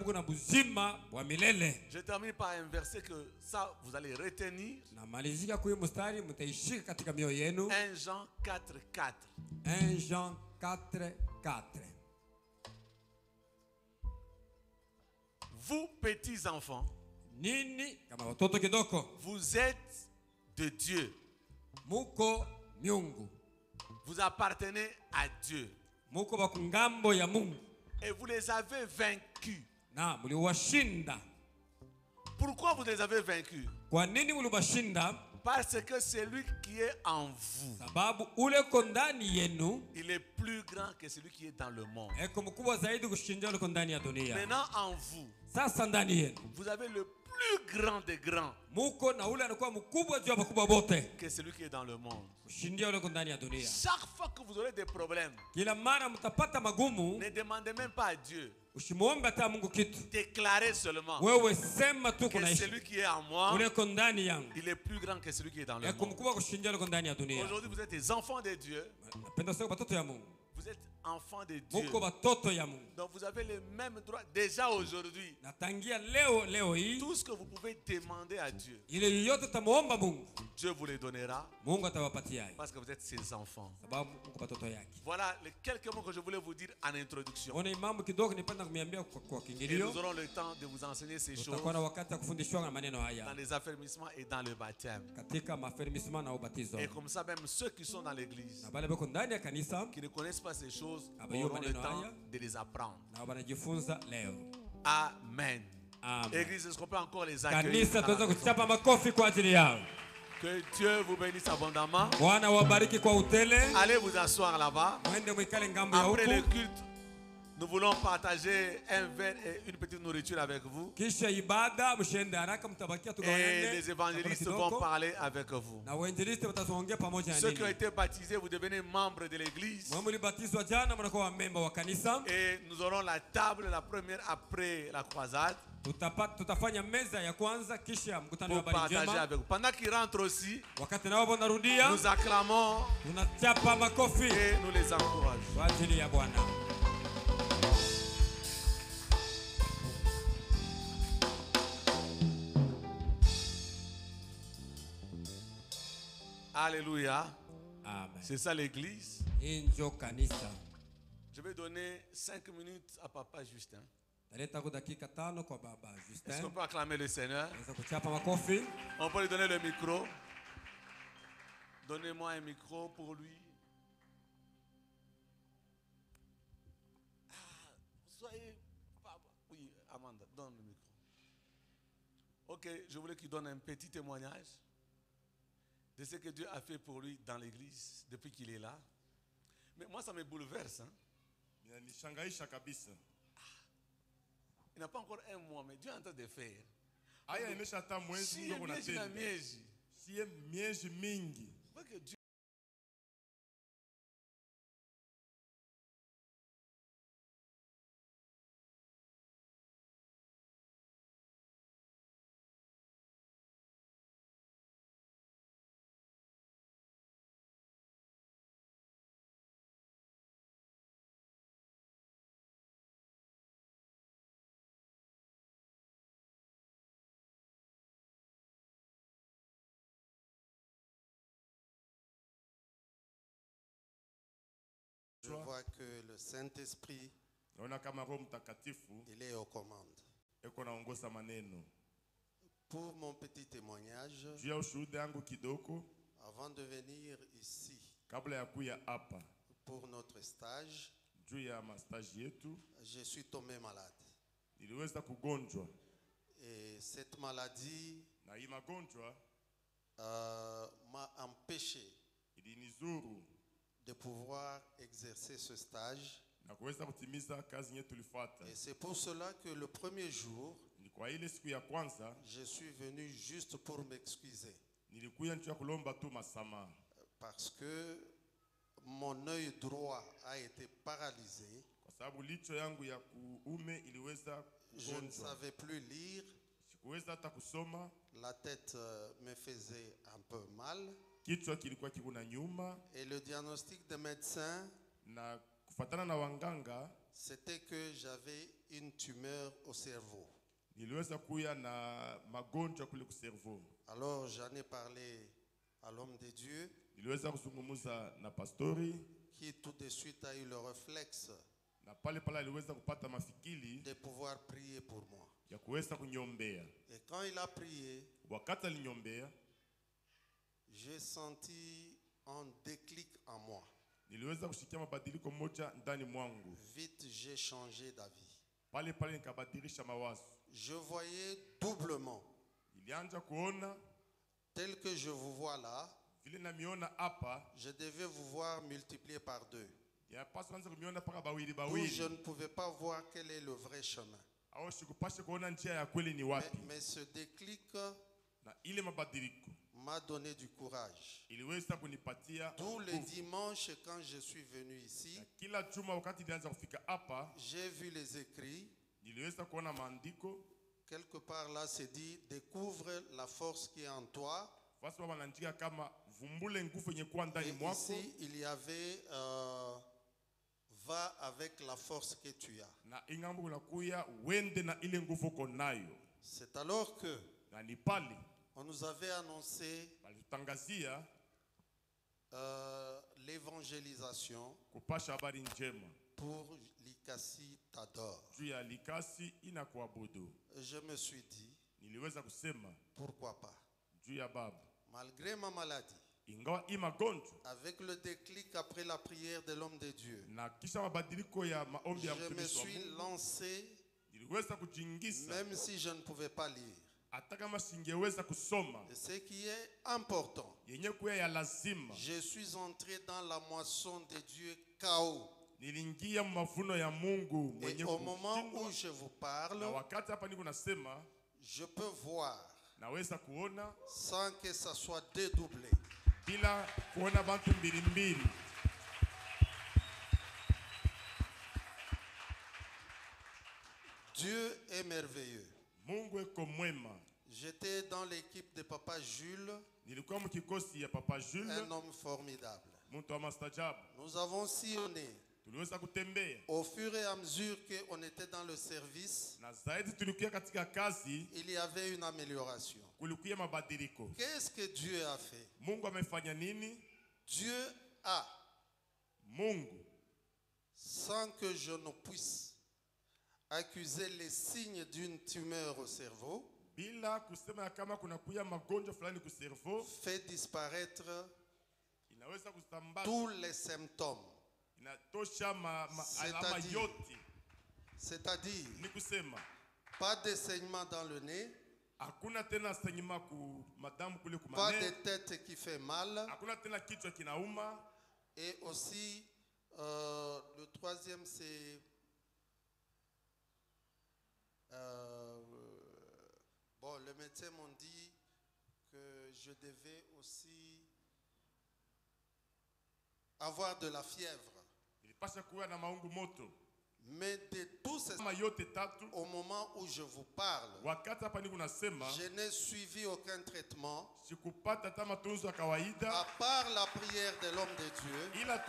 Je termine par un verset que ça vous allez retenir. 1 Jean 4:4. 1 Jean 4:4. Vous petits enfants, vous êtes de Dieu. Vous appartenez à Dieu. Et vous les avez vaincus. Pourquoi vous les avez vaincus? Parce que celui qui est en vous, il est plus grand que celui qui est dans le monde. Maintenant en vous, vous avez le plus grand des grands que celui qui est dans le monde. Chaque fois que vous aurez des problèmes, ne demandez même pas à Dieu. Déclarez seulement que celui qui est en moi, il est plus grand que celui qui est dans le monde. Aujourd'hui, vous êtes des enfants de Dieu. Vous êtes enfants de Dieu. Donc vous avez les mêmes droits déjà aujourd'hui. Tout ce que vous pouvez demander à Dieu, Dieu vous les donnera parce que vous êtes ses enfants. Voilà les quelques mots que je voulais vous dire en introduction. Et nous aurons le temps de vous enseigner ces choses dans les affermissements et dans le baptême. Et comme ça, même ceux qui sont dans l'église, qui ne connaissent pas ces choses, auront le temps de les apprendre. Amen. Église, est-ce qu'on peut encore les accueillir? Que Dieu vous bénisse abondamment. Allez vous asseoir là-bas. Après le culte, nous voulons partager un verre et une petite nourriture avec vous. Et les évangélistes vont parler avec vous. Ceux qui ont été baptisés, vous devenez membres de l'église. Et nous aurons la table, la première après la croisade. Pour partager avec vous. Pendant qu'ils rentrent aussi, nous acclamons et nous les encourageons. Alléluia. C'est ça l'église. Je vais donner 5 minutes à Papa Justin. Est-ce qu'on peut acclamer le Seigneur? On peut lui donner le micro. Donnez-moi un micro pour lui. Soyez... Oui, Amanda, donne le micro. Ok, je voulais qu'il donne un petit témoignage de ce que Dieu a fait pour lui dans l'église depuis qu'il est là. Mais moi, ça me bouleverse. Hein? Il n'a pas encore un mois, mais Dieu est en train de faire. Je vois que le Saint-Esprit, il est aux commandes. Pour mon petit témoignage, avant de venir ici, pour notre stage, je suis tombé malade. Et cette maladie m'a empêché de pouvoir exercer ce stage. Et c'est pour cela que le premier jour, je suis venu juste pour m'excuser. Parce que mon œil droit a été paralysé. Je ne savais plus lire. La tête me faisait un peu mal. Et le diagnostic des médecins c'était que j'avais une tumeur au cerveau. Alors j'en ai parlé à l'homme de Dieu qui tout de suite a eu le réflexe de pouvoir prier pour moi. Et quand il a prié, j'ai senti un déclic en moi. Vite, j'ai changé d'avis. Je voyais doublement. Tel que je vous vois là, je devais vous voir multiplié par 2. Où je ne pouvais pas voir quel est le vrai chemin. Mais ce déclic m'a donné du courage. Tous les dimanches, quand je suis venu ici, j'ai vu les écrits. Quelque part là, c'est dit, découvre la force qui est en toi. Et ici, il y avait va avec la force que tu as. C'est alors que on nous avait annoncé l'évangélisation pour Likasi Tador. Je me suis dit, pourquoi pas? Malgré ma maladie, avec le déclic après la prière de l'homme de Dieu, je me suis lancé, même si je ne pouvais pas lire. Et ce qui est important, je suis entré dans la moisson de Dieu KO. Et au moment où je vous parle, je peux voir sans que ça soit dédoublé. Dieu est merveilleux. J'étais dans l'équipe de Papa Jules, un homme formidable. Nous avons sillonné. Au fur et à mesure qu'on était dans le service, il y avait une amélioration. Qu'est-ce que Dieu a fait? Dieu a, sans que je ne puisse accuser les signes d'une tumeur au cerveau, fait disparaître tous les symptômes. C'est-à-dire, pas de saignement dans le nez, pas de tête qui fait mal, et aussi le troisième c'est bon, le médecin m'ont dit que je devais aussi avoir de la fièvre. Mais de tous ces au moment où je vous parle, je n'ai suivi aucun traitement à part la prière de l'homme de Dieu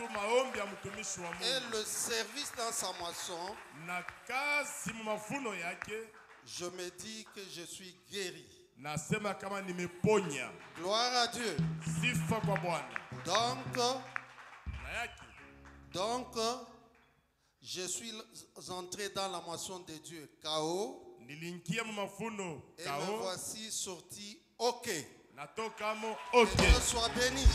et le service dans sa moisson. Je me dis que je suis guéri. Gloire à Dieu. Donc, je suis entré dans la moisson de Dieu KO et me voici sorti OK. Que Dieu soit béni.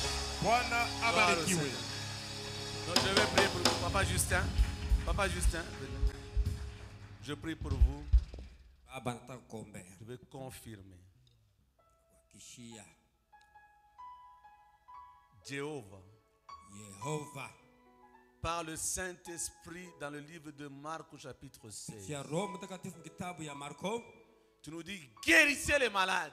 Donc je vais prier pour vous, Papa Justin. Papa Justin, je prie pour vous. Je vais confirmer. Jéhovah. Par le Saint-Esprit dans le livre de Marc au chapitre 16. Tu nous dis guérissez les malades.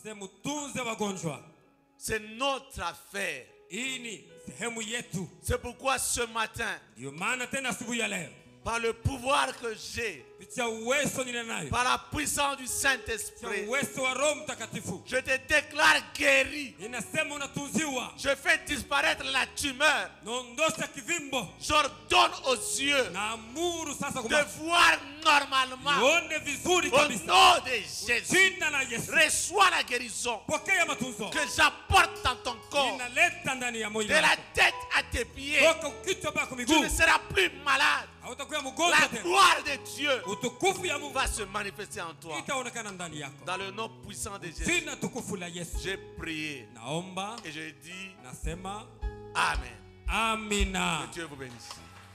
C'est notre affaire. C'est pourquoi ce matin Par le pouvoir que j'ai, par la puissance du Saint-Esprit, je te déclare guéri. Je fais disparaître la tumeur. J'ordonne aux yeux de voir normalement. Au nom de Jésus, reçois la guérison que j'apporte dans ton corps. De la tête à tes pieds, tu ne seras plus malade. La gloire de Dieu va se manifester en toi. Dans le nom puissant de Jésus, j'ai prié et je dis Amen. Que Dieu vous bénisse.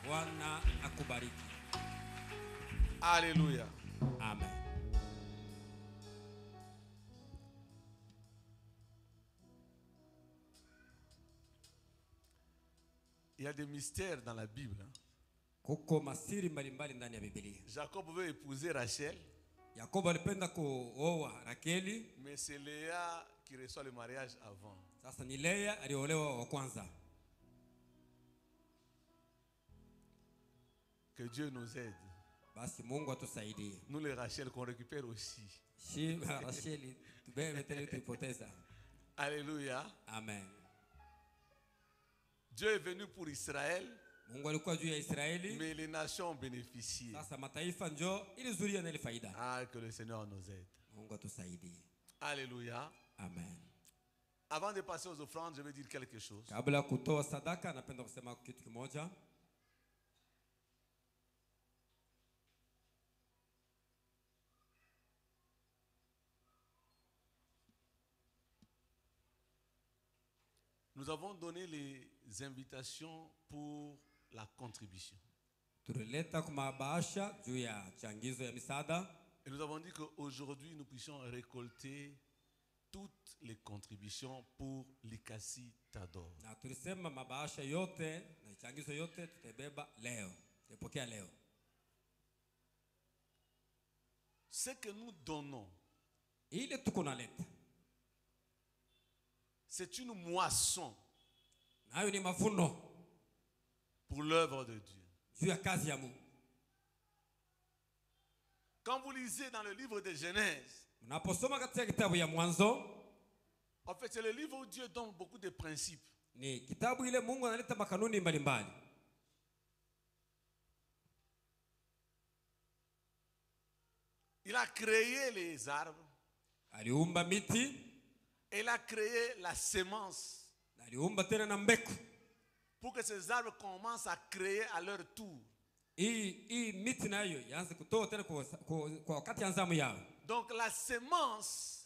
Alléluia. Amen. Il y a des mystères dans la Bible. Jacob veut épouser Rachel. Mais c'est Léa qui reçoit le mariage avant. Que Dieu nous aide. Nous les Rachel qu'on récupère aussi. Alléluia. Amen. Dieu est venu pour Israël. Mais les nations ont bénéficié. Ah, que le Seigneur nous aide. Alléluia. Amen. Avant de passer aux offrandes, je vais dire quelque chose. Nous avons donné les invitations pour la contribution. Et nous avons dit qu'aujourd'hui, nous puissions récolter toutes les contributions pour l'Ikasi Tador. Ce que nous donnons, c'est une moisson pour l'œuvre de Dieu. Quand vous lisez dans le livre de Genèse, en fait, c'est le livre où Dieu donne beaucoup de principes. Il a créé les arbres. Il a créé la sémence pour que ces arbres commencent à créer à leur tour. Donc la sémence,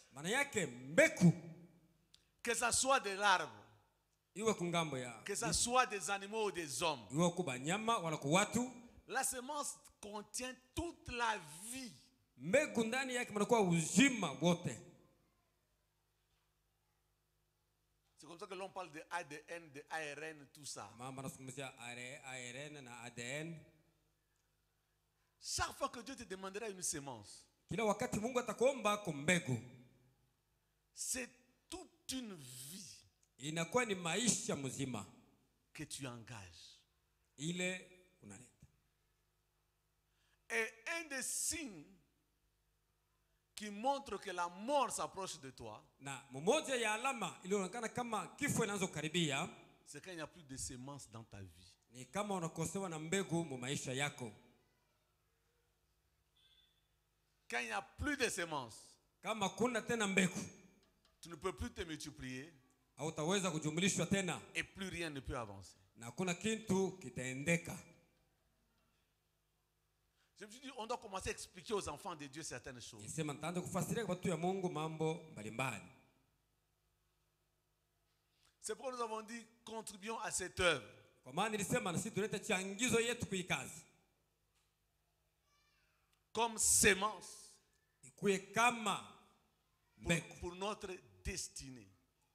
que ce soit de l'arbre, que ce soit des animaux ou des hommes, la sémence contient toute la vie. C'est comme ça que l'on parle de ADN, de ARN, tout ça. Chaque fois que Dieu te demandera une sémence, c'est toute une vie que tu engages. Et un des signes qui montre que la mort s'approche de toi, c'est qu'il n'y a plus de semences dans ta vie. Quand il n'y a plus de semences, tu ne peux plus te multiplier et plus rien ne peut avancer. Je me suis dit, on doit commencer à expliquer aux enfants de Dieu certaines choses. C'est pourquoi nous avons dit, contribuons à cette œuvre. Comme sémence pour notre destinée.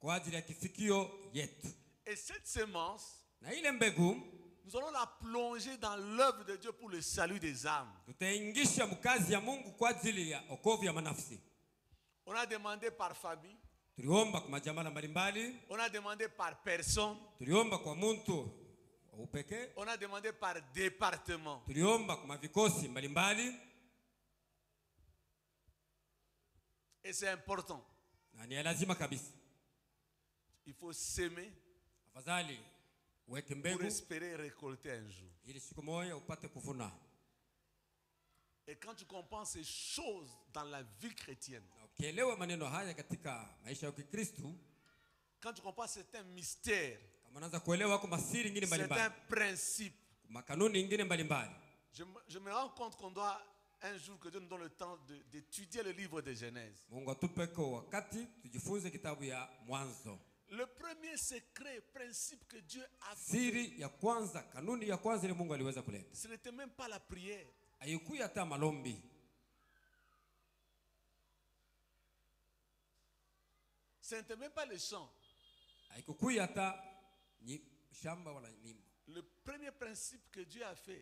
Et cette sémence, nous allons la plonger dans l'œuvre de Dieu pour le salut des âmes. On a demandé par famille. On a demandé par personne. On a demandé par département. Et c'est important. Il faut s'aimer pour espérer récolter un jour. Et quand tu comprends ces choses dans la vie chrétienne, quand tu comprends c'est un mystère, c'est un principe, je me rends compte qu'on doit un jour que Dieu nous donne le temps d'étudier le livre de Genèse. Le premier secret, principe que Dieu a fait, ce n'était même pas la prière. Ce n'était même pas le chant. Le premier principe que Dieu a fait,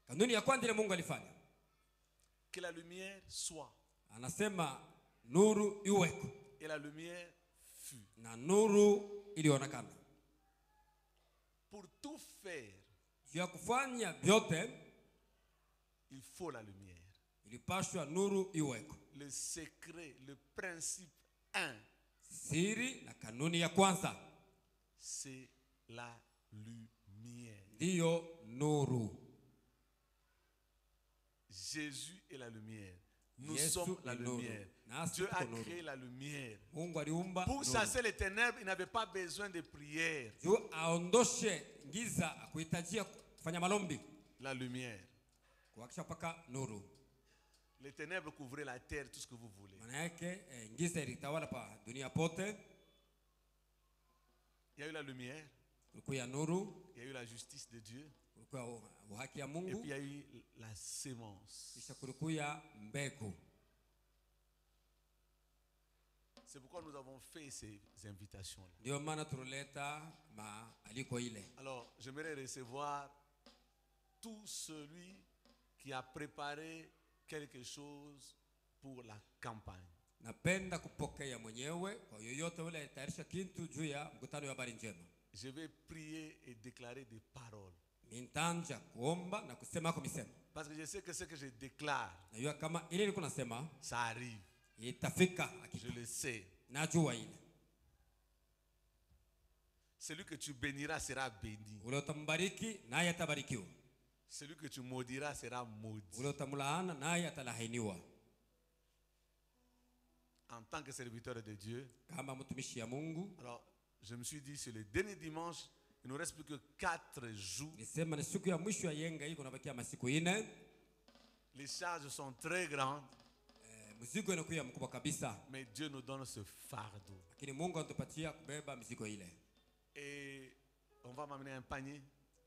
que la lumière soit. Et la lumière fut. Pour tout faire, il faut la lumière. Le secret, le principe 1, c'est la lumière. Jésus est la lumière. Nous sommes la lumière. Dieu a créé la lumière. Pour chasser les ténèbres, il n'avait pas besoin de prière. La lumière. Les ténèbres couvraient la terre, tout ce que vous voulez. Il y a eu la lumière. Il y a eu la justice de Dieu. Et puis il y a eu la sémence. C'est pourquoi nous avons fait ces invitations-là. Alors, j'aimerais recevoir tout celui qui a préparé quelque chose pour la campagne. Je vais prier et déclarer des paroles. Parce que je sais que ce que je déclare, ça arrive. Je le sais. Celui que tu béniras sera béni. Celui que tu maudiras sera maudit. En tant que serviteur de Dieu, alors je me suis dit, c'est le dernier dimanche, il ne nous reste plus que 4 jours. Les charges sont très grandes. Mais Dieu nous donne ce fardeau. Et on va m'amener un panier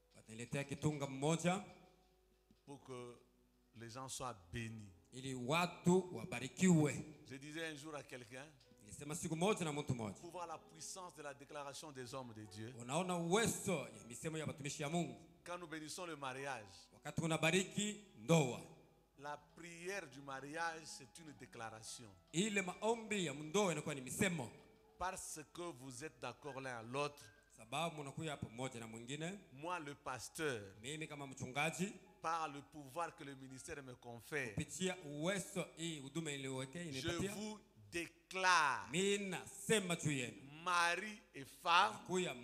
pour que les gens soient bénis. Je disais un jour à quelqu'un, pour voir la puissance de la déclaration des hommes de Dieu, quand nous bénissons le mariage, la prière du mariage, c'est une déclaration. Parce que vous êtes d'accord l'un à l'autre, moi le pasteur, par le pouvoir que le ministère me confère, je vous déclare mari et femme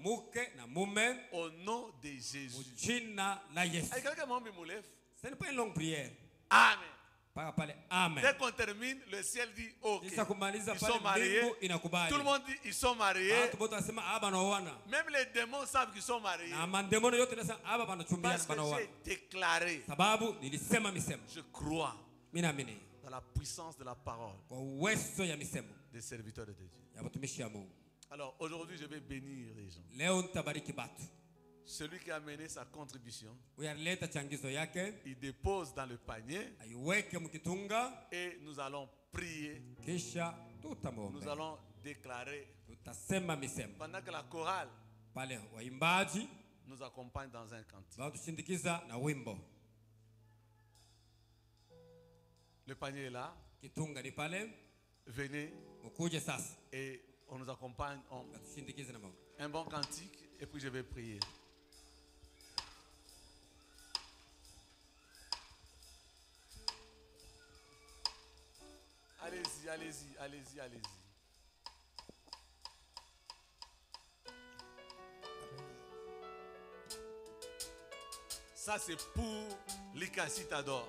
au nom de Jésus. Quelqu'un m'a mis mon lèvre. Ce n'est pas une longue prière. Amen. Amen. Dès qu'on termine, le ciel dit ok. Ils sont mariés. Tout le monde dit ils sont mariés. Même les démons savent qu'ils sont mariés. Parce que j'ai déclaré. Je crois dans la puissance de la parole des serviteurs de Dieu. Alors aujourd'hui, je vais bénir les gens. Celui qui a mené sa contribution, il dépose dans le panier et nous allons prier. Nous allons déclarer. Pendant que la chorale nous accompagne dans un cantique. Le panier est là. Venez et on nous accompagne. Un bon cantique et puis je vais prier. allez-y, allez-y, allez-y. Ça, c'est pour l'Ikacitador.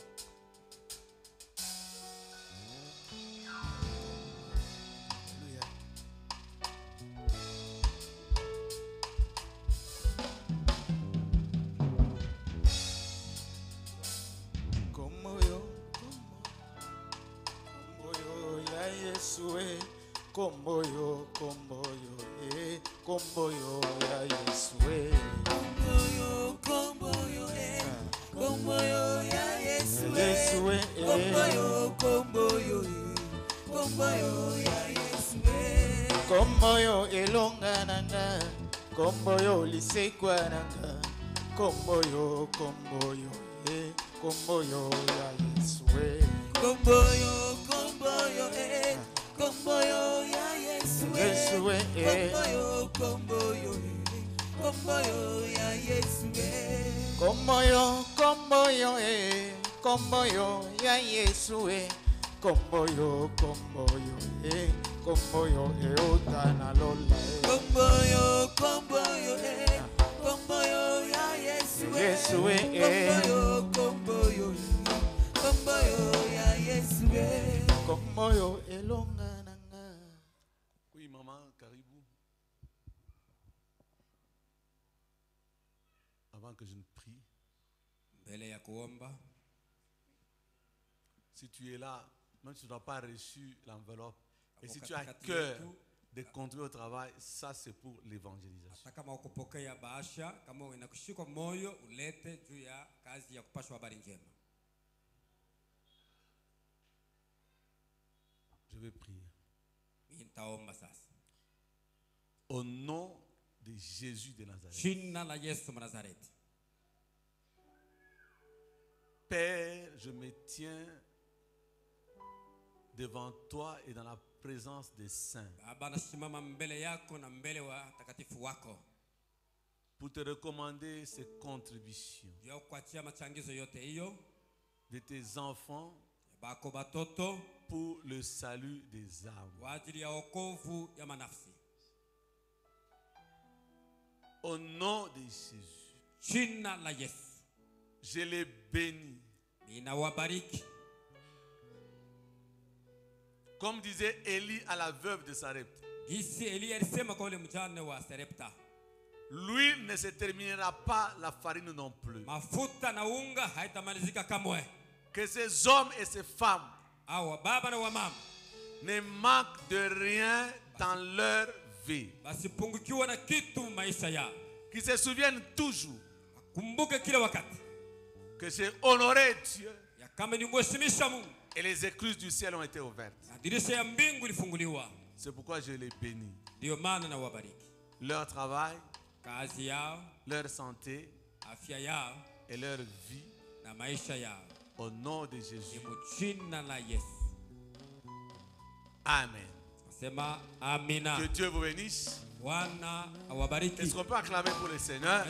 Komboyo, komboyo, komboyo ya Yesu. Komboyo, komboyo, komboyo ya Yesu. Komboyo, komboyo, komboyo ya Yesu. Komboyo elonga nanga, komboyo lisekwa nanga, komboyo, komboyo, komboyo ya Yesu. Komboyo, komboyo, komboyo ya Yesu. Komboyo, komboyo, komboyo ya Yesu. Komboyo, komboyo, komboyo ya Yesu. Komboyo, komboyo, komboyo otana lola. Komboyo, komboyo, komboyo ya Yesu. Komboyo, komboyo, komboyo ya Yesu. Komboyo elonga. Oui, maman, Caribou. Avant que je ne prie, si tu es là, même si tu n'as pas reçu l'enveloppe, et si tu as cœur de contribuer au travail, ça c'est pour l'évangélisation. Je vais prier. Au nom de Jésus de Nazareth. Père, je me tiens devant toi et dans la présence des saints pour te recommander ces contributions de tes enfants pour le salut des âmes. Au nom de Jésus, je les bénis. Comme disait Élie à la veuve de Sarepta, l'huile ne se terminera pas, la farine non plus. Que ces hommes et ces femmes ne manquent de rien dans leur vie. Qu'ils se souviennent toujours que j'ai honoré Dieu et les écluses du ciel ont été ouvertes. C'est pourquoi je les bénis. Leur travail, leur santé et leur vie. Au nom de Jésus. Amen. Que Dieu vous bénisse. Est-ce qu'on peut acclamer pour le Seigneur?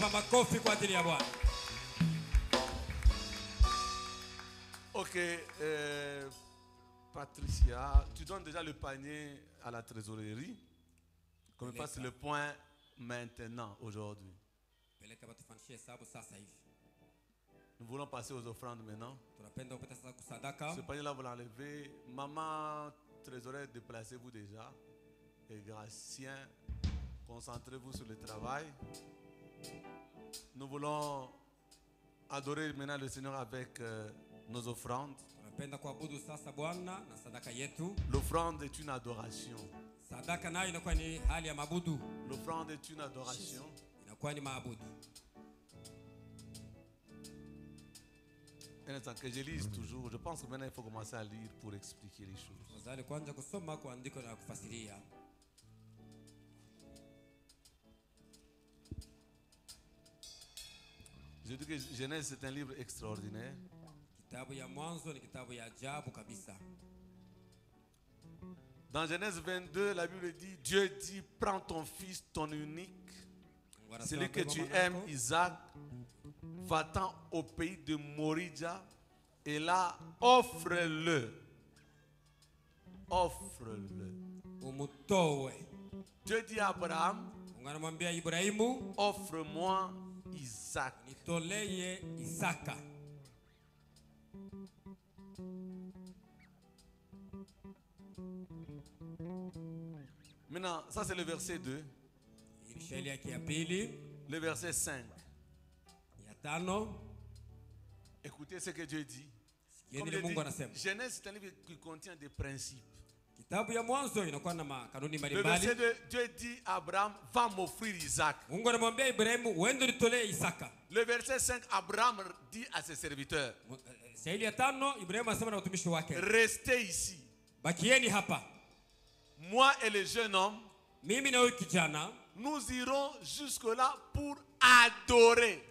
Ok, Patricia, tu donnes déjà le panier à la trésorerie. Qu'on fasse le point maintenant, aujourd'hui. Nous voulons passer aux offrandes maintenant. Ce panier-là, vous l'enlevez. Maman trésorière, déplacez-vous déjà. Et Gratien, concentrez-vous sur le travail. Nous voulons adorer maintenant le Seigneur avec nos offrandes. L'offrande est une adoration. L'offrande est une adoration. Que je lise toujours. Je pense que maintenant il faut commencer à lire pour expliquer les choses. Je dis que Genèse c'est un livre extraordinaire. Dans Genèse 22, la Bible dit, Dieu dit, prends ton fils, ton unique, celui que tu aimes, Isaac, va-t'en au pays de Moridja et là, offre-le offre-le. Dieu dit à Abraham, offre-moi Isaac. Maintenant, ça c'est le verset 2. Le verset 5. Écoutez ce que Dieu dit. Comme il dit, Genèse, c'est un livre qui contient des principes. Le verset 2, Dieu dit à Abraham, va m'offrir Isaac. Le verset 5, Abraham dit à ses serviteurs, restez ici. Moi et le jeune homme, nous irons jusque-là pour adorer.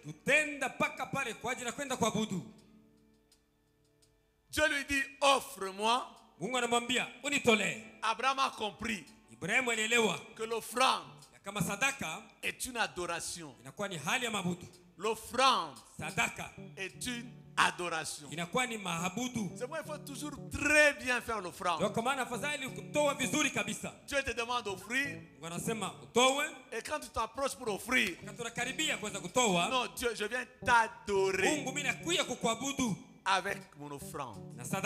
Dieu lui dit, offre-moi. Abraham a compris que l'offrande est une adoration. L'offrande est une adoration. C'est pourquoi il faut toujours très bien faire l'offrande. Dieu te demande d'offrir. Et quand tu t'approches pour offrir, non, Dieu, je viens t'adorer avec mon offrande.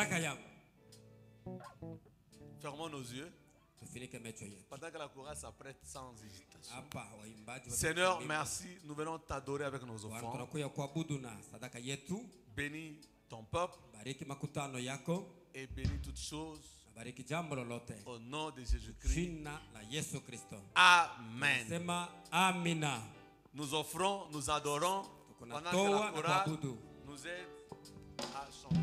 Fermons nos yeux. Pendant que la chorale s'apprête sans hésitation. Seigneur, merci. Nous venons t'adorer avec nos offrandes. Bénis ton peuple. Et bénis toutes choses. Au nom de Jésus-Christ. Amen. Nous offrons, nous adorons. Pendant que la chorale nous aide à chanter.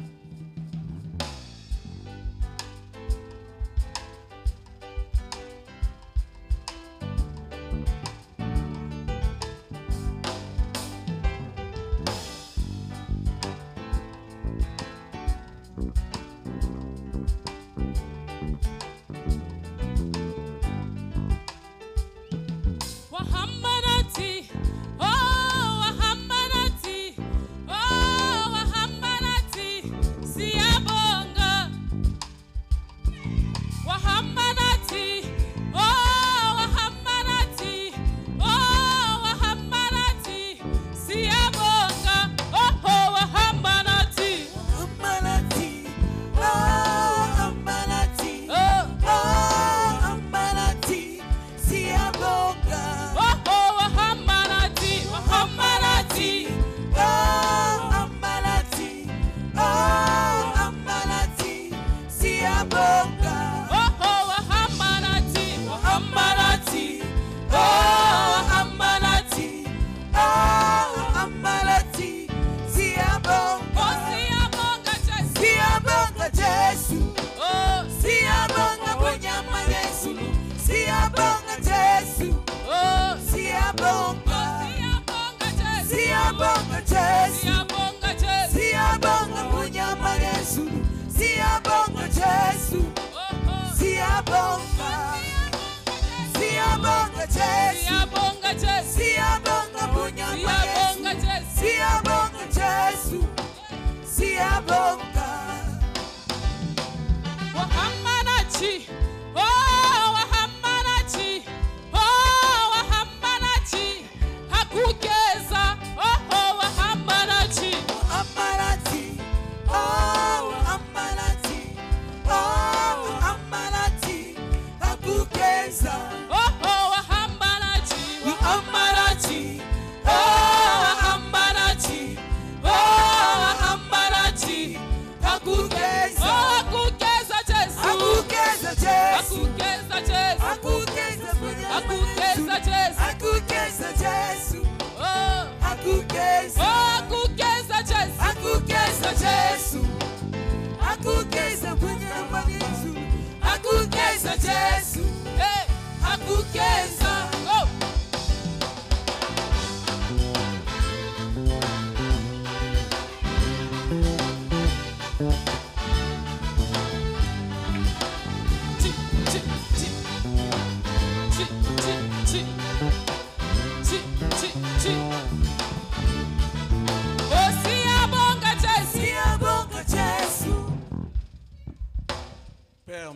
Amarati,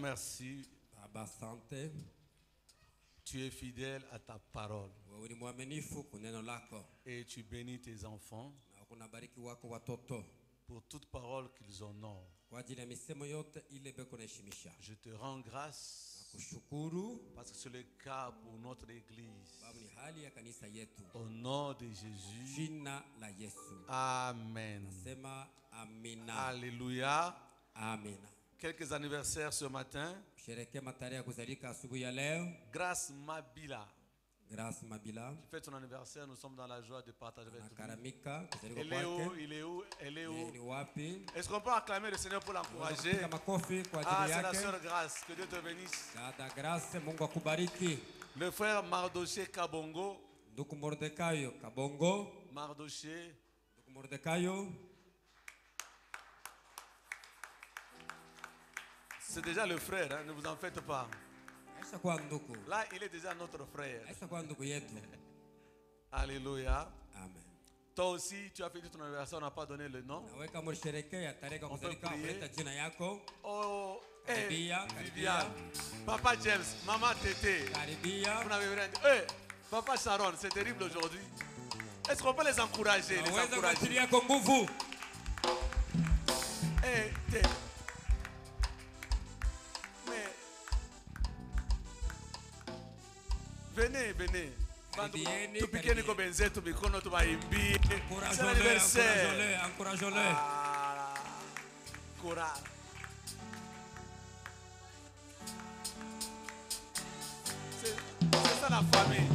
merci. Tu es fidèle à ta parole. Et tu bénis tes enfants pour toute parole qu'ils honorent. Je te rends grâce parce que c'est le cas pour notre église. Au nom de Jésus. Amen. Alléluia. Amen. Quelques anniversaires ce matin. Grâce Mabila. Tu fais ton anniversaire, nous sommes dans la joie de partager avec toi. Elle est où? Il est où? Elle est où? Est-ce qu'on peut acclamer le Seigneur pour l'encourager? Ah, c'est la sœur Grâce. Que Dieu te bénisse. Le frère Mardoché Kabongo. Mardoché. C'est déjà le frère, hein, ne vous en faites pas. Là, il est déjà notre frère. Alléluia. Amen. Toi aussi, tu as fait ton anniversaire, on n'a pas donné le nom. On peut prier. Oh, hey, Viviane. Papa James, Maman Tété. Vous n'avez rien dit. Hey, Papa Sharon, c'est terrible aujourd'hui. Est-ce qu'on peut les encourager? Les encourager. Hey, venez, venez. Tu piques Nico Benzeto, Bikono, tu vas imbi. C'est l'anniversaire. Encourage-le. Courage. C'est ça la famille.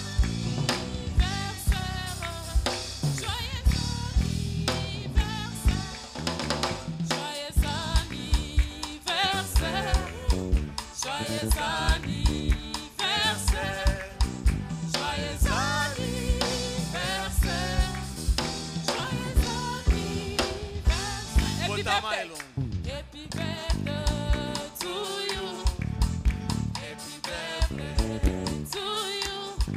Happy birthday to you. Happy birthday to you.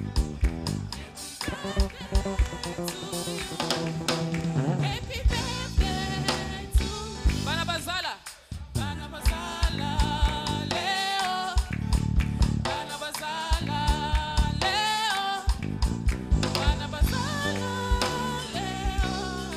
Happy birthday to Banabazala. Banabazala Leo. Banabazala Leo. Banabazala Leo.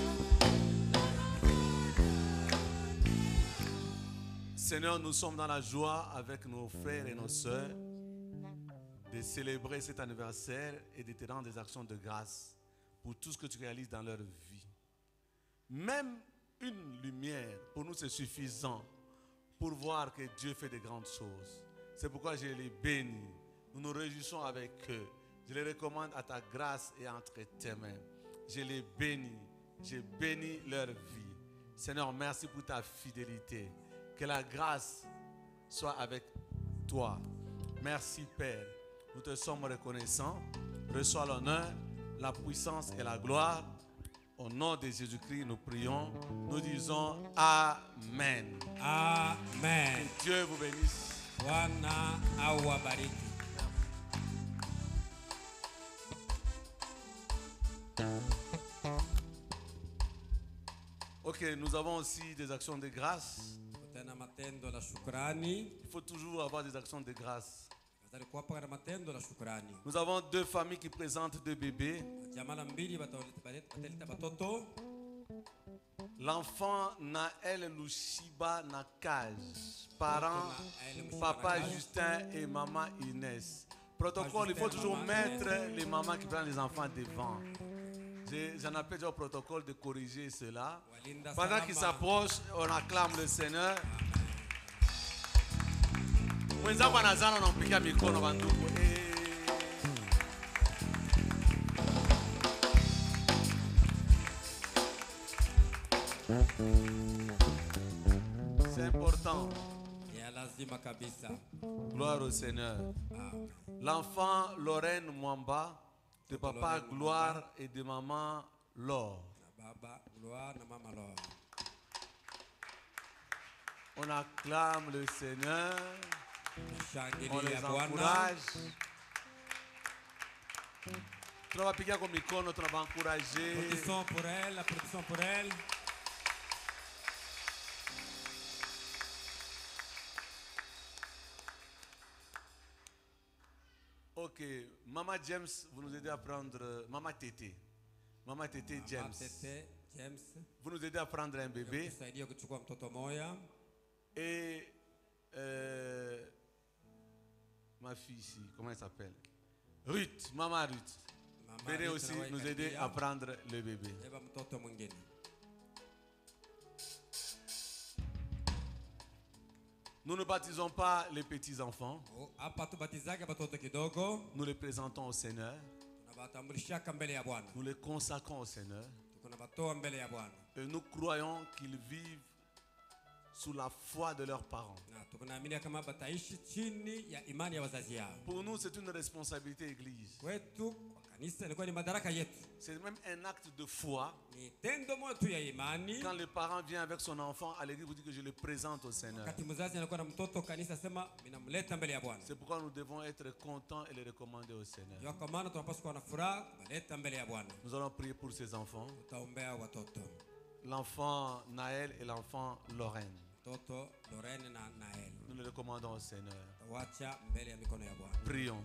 Seigneur, nous sommes dans la joie avec nos frères et nos sœurs de célébrer cet anniversaire et de te rendre des actions de grâce pour tout ce que tu réalises dans leur vie. Même une lumière, pour nous, c'est suffisant pour voir que Dieu fait de grandes choses. C'est pourquoi je les bénis. Nous nous réjouissons avec eux. Je les recommande à ta grâce et entre tes mains. Je les bénis. Je bénis leur vie. Seigneur, merci pour ta fidélité. Que la grâce soit avec toi. Merci Père. Nous te sommes reconnaissants. Reçois l'honneur, la puissance et la gloire. Au nom de Jésus-Christ, nous prions. Nous disons Amen. Amen. Que Dieu vous bénisse. Bwana awabariki. Ok, nous avons aussi des actions de grâce. Il faut toujours avoir des actions de grâce. Nous avons deux familles qui présentent deux bébés. L'enfant Naël Lushiba Nakaj, parents papa Justin et maman Inès. Protocole, il faut toujours mettre les mamans qui prennent les enfants devant. J'en appelle déjà au protocole de corriger cela. Pendant qu'ils s'approchent, on acclame le Seigneur. C'est important. Gloire au Seigneur. L'enfant Lorraine Mwamba, de papa Gloire et de maman Laure. On acclame le Seigneur. On les encourage. Tu vas piquer comme icône, tu vas encourager. Applaudissons pour elle, applaudissons pour elle. Ok, Maman James, vous nous aidez à prendre Maman Tété. Maman Tété James. Vous nous aidez à prendre un bébé. Et ma fille ici, comment elle s'appelle? Ruth, Maman Ruth. Venez aussi nous aider à prendre le bébé. Nous ne baptisons pas les petits enfants. Nous les présentons au Seigneur. Nous les consacrons au Seigneur. Et nous croyons qu'ils vivent sous la foi de leurs parents. Pour nous, c'est une responsabilité église. C'est même un acte de foi. Quand le parent vient avec son enfant à l'église, vous dites que je le présente au Seigneur. C'est pourquoi nous devons être contents et les recommander au Seigneur. Nous allons prier pour ces enfants. L'enfant Naël et l'enfant Lorraine. Nous les recommandons au Seigneur. Prions.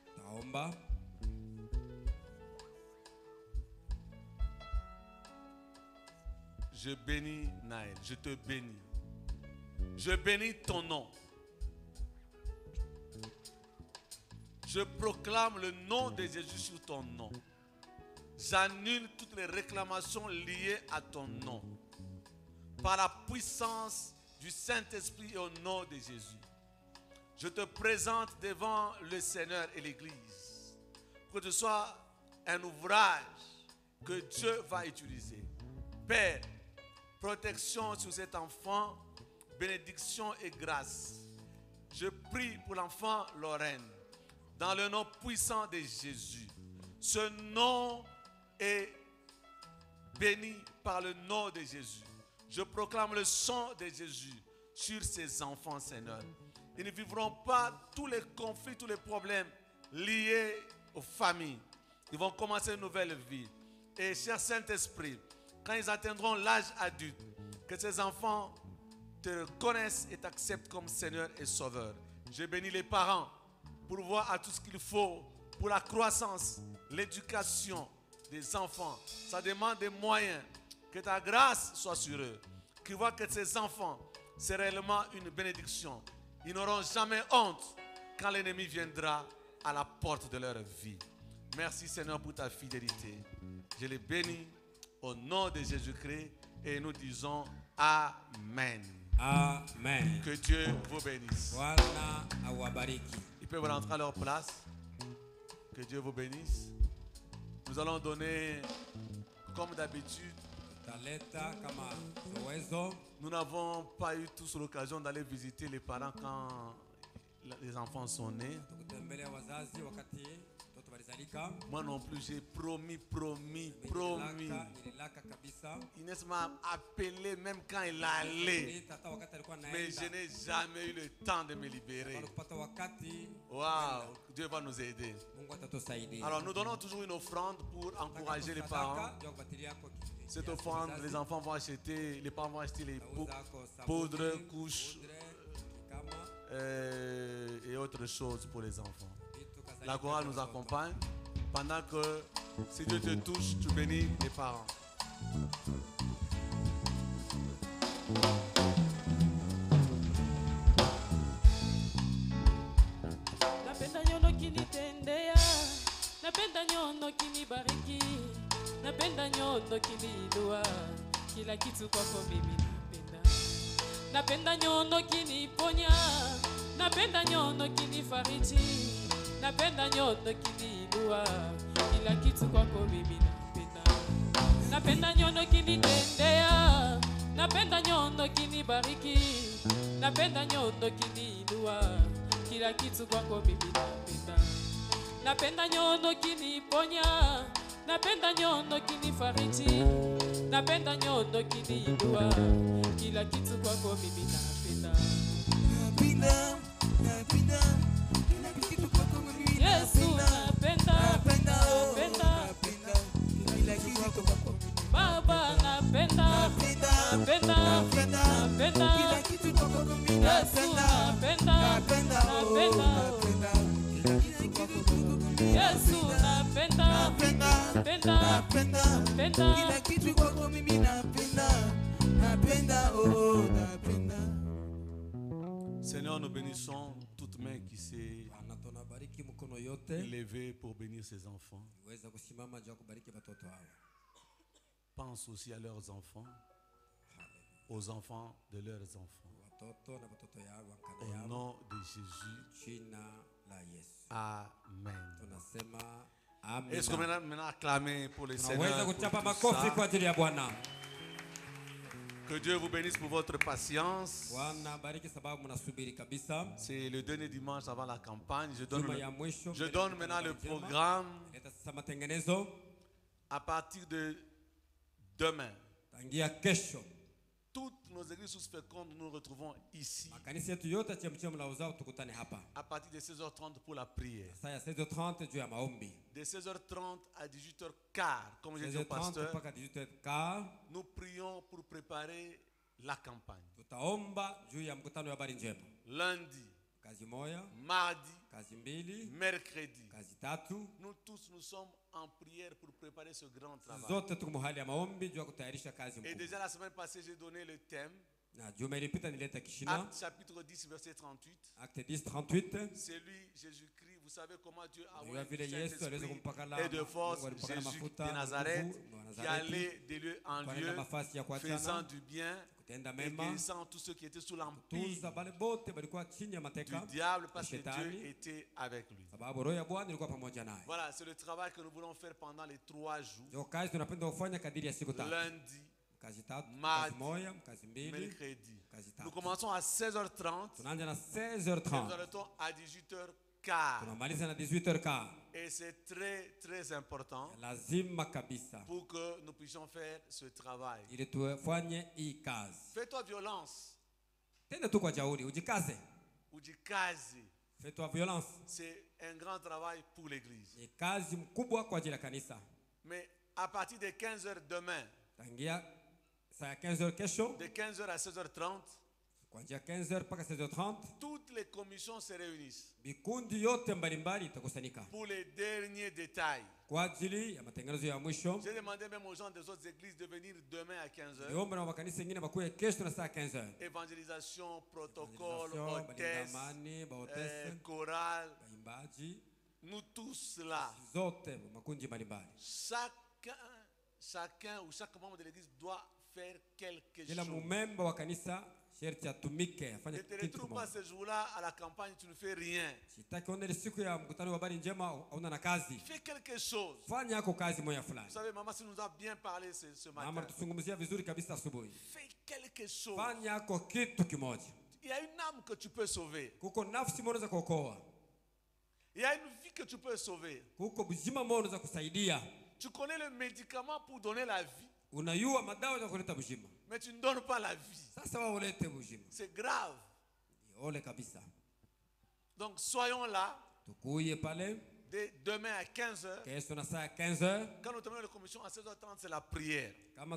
Je bénis Naël, je te bénis. Je bénis ton nom. Je proclame le nom de Jésus sur ton nom. J'annule toutes les réclamations liées à ton nom. Par la puissance du Saint-Esprit et au nom de Jésus. Je te présente devant le Seigneur et l'Église. Que ce soit un ouvrage que Dieu va utiliser. Père, protection sur cet enfant, bénédiction et grâce. Je prie pour l'enfant Lorraine, dans le nom puissant de Jésus. Ce nom est béni par le nom de Jésus. Je proclame le sang de Jésus sur ces enfants, Seigneur. Ils ne vivront pas tous les conflits, tous les problèmes liés aux familles. Ils vont commencer une nouvelle vie. Et cher Saint-Esprit, quand ils atteindront l'âge adulte, que ces enfants te connaissent et t'acceptent comme Seigneur et Sauveur. Je bénis les parents pour voir à tout ce qu'il faut pour la croissance, l'éducation des enfants. Ça demande des moyens. Que ta grâce soit sur eux. Qu'ils voient que ces enfants, c'est réellement une bénédiction. Ils n'auront jamais honte quand l'ennemi viendra à la porte de leur vie. Merci Seigneur pour ta fidélité. Je les bénis au nom de Jésus-Christ et nous disons Amen. Amen. Que Dieu vous bénisse. Ils peuvent rentrer à leur place. Que Dieu vous bénisse. Nous allons donner, comme d'habitude, nous n'avons pas eu tous l'occasion d'aller visiter les parents quand les enfants sont nés. Moi non plus, j'ai promis. Inès m'a appelé même quand il allait. Mais je n'ai jamais eu le temps de me libérer. Waouh, Dieu va nous aider. Alors nous donnons toujours une offrande pour encourager les parents. Cette offrande, les enfants vont acheter, les parents vont acheter les poudres, couches et autres choses pour les enfants. La chorale nous accompagne pendant que si Dieu te touche, tu bénis les parents. Napenda nyono kinitendea, napenda nyono kinibariki, napenda nyono kiniinua, kila kitu kwako mimi napenda. Napenda nyono kiniponya, napenda nyono kinifariji, napenda nyono kiniinua, kila kitu kwako mimi napenda. Napenda nyono kinitendea, napenda nyono kinibariki, napenda nyono kiniinua, kila kitu kwako mimi napenda. Napenda nyono kiniponya, napenda nyono kinifariji, napenda nyono kiniinua, kila kitu kwako mimi napenda. Yesu napenda, Baba napenda, Yesu napenda, napenda kila kitu kwako mimi napenda, napenda, oh napenda. Seigneur, nous bénissons toute main qui s'est élevée pour bénir ses enfants. Pense aussi à leurs enfants, aux enfants de leurs enfants. Au nom de Jésus. Amen. Est-ce que maintenant acclamer pour les Seigneurs? Que Dieu vous bénisse pour votre patience. C'est le dernier dimanche avant la campagne. Je donne maintenant le programme. À partir de demain, toutes nos églises sous-fécondes, nous nous retrouvons ici. À partir de 16h30 pour la prière. De 16h30 à 18h15, comme j'ai dit au pasteur, nous prions pour préparer la campagne. Lundi, mardi, mercredi, nous tous nous sommes en prière pour préparer ce grand travail. Et déjà la semaine passée, j'ai donné le thème. Acte chapitre 10, verset 38. C'est lui, Jésus-Christ. Vous savez comment Dieu a envoyé et de force Jésus de Nazareth qui allait de lieu en lieu, faisant du bien et guérissant tous ceux qui étaient sous l'empire du diable parce que Dieu était avec lui. Voilà, c'est le travail que nous voulons faire pendant les 3 jours. Lundi, mardi, mercredi. Nous commençons à 16h30 et nous arrêtons à 18h15. Et c'est très très important pour que nous puissions faire ce travail. Fais-toi violence. Fais-toi violence. C'est un grand travail pour l'église. Mais à partir de 15h demain, de 15h à 16h30, toutes les commissions se réunissent pour les derniers détails. J'ai demandé même aux gens des autres églises de venir demain à 15h. Évangélisation, protocole, hôtesse, chorale. Nous tous là. Chacun ou chaque membre de l'église doit faire quelque chose. Ne te retrouve pas ce jour-là à la campagne, tu ne fais rien. Fais quelque chose. Vous savez, maman, si nous a bien parlé ce matin. Fais quelque chose. Il y a une âme que tu peux sauver. Il y a une vie que tu peux sauver. Tu connais le médicament pour donner la vie. Mais tu ne donnes pas la vie. C'est grave. Donc soyons là. Dès demain à 15h. Quand nous terminons la commission à 16h30, c'est la prière.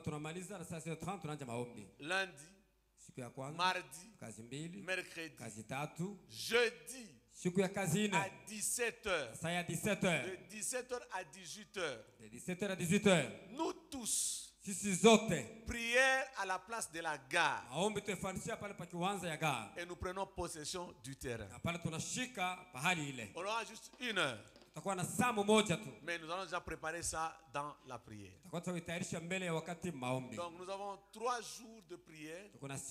Lundi, mardi, mercredi, jeudi à 17h. De 17h à 18h. Nous tous. Prière à la place de la gare. Et nous prenons possession du terrain. On aura juste 1 heure. Mais nous allons déjà préparer ça dans la prière. Donc nous avons 3 jours de prière et 1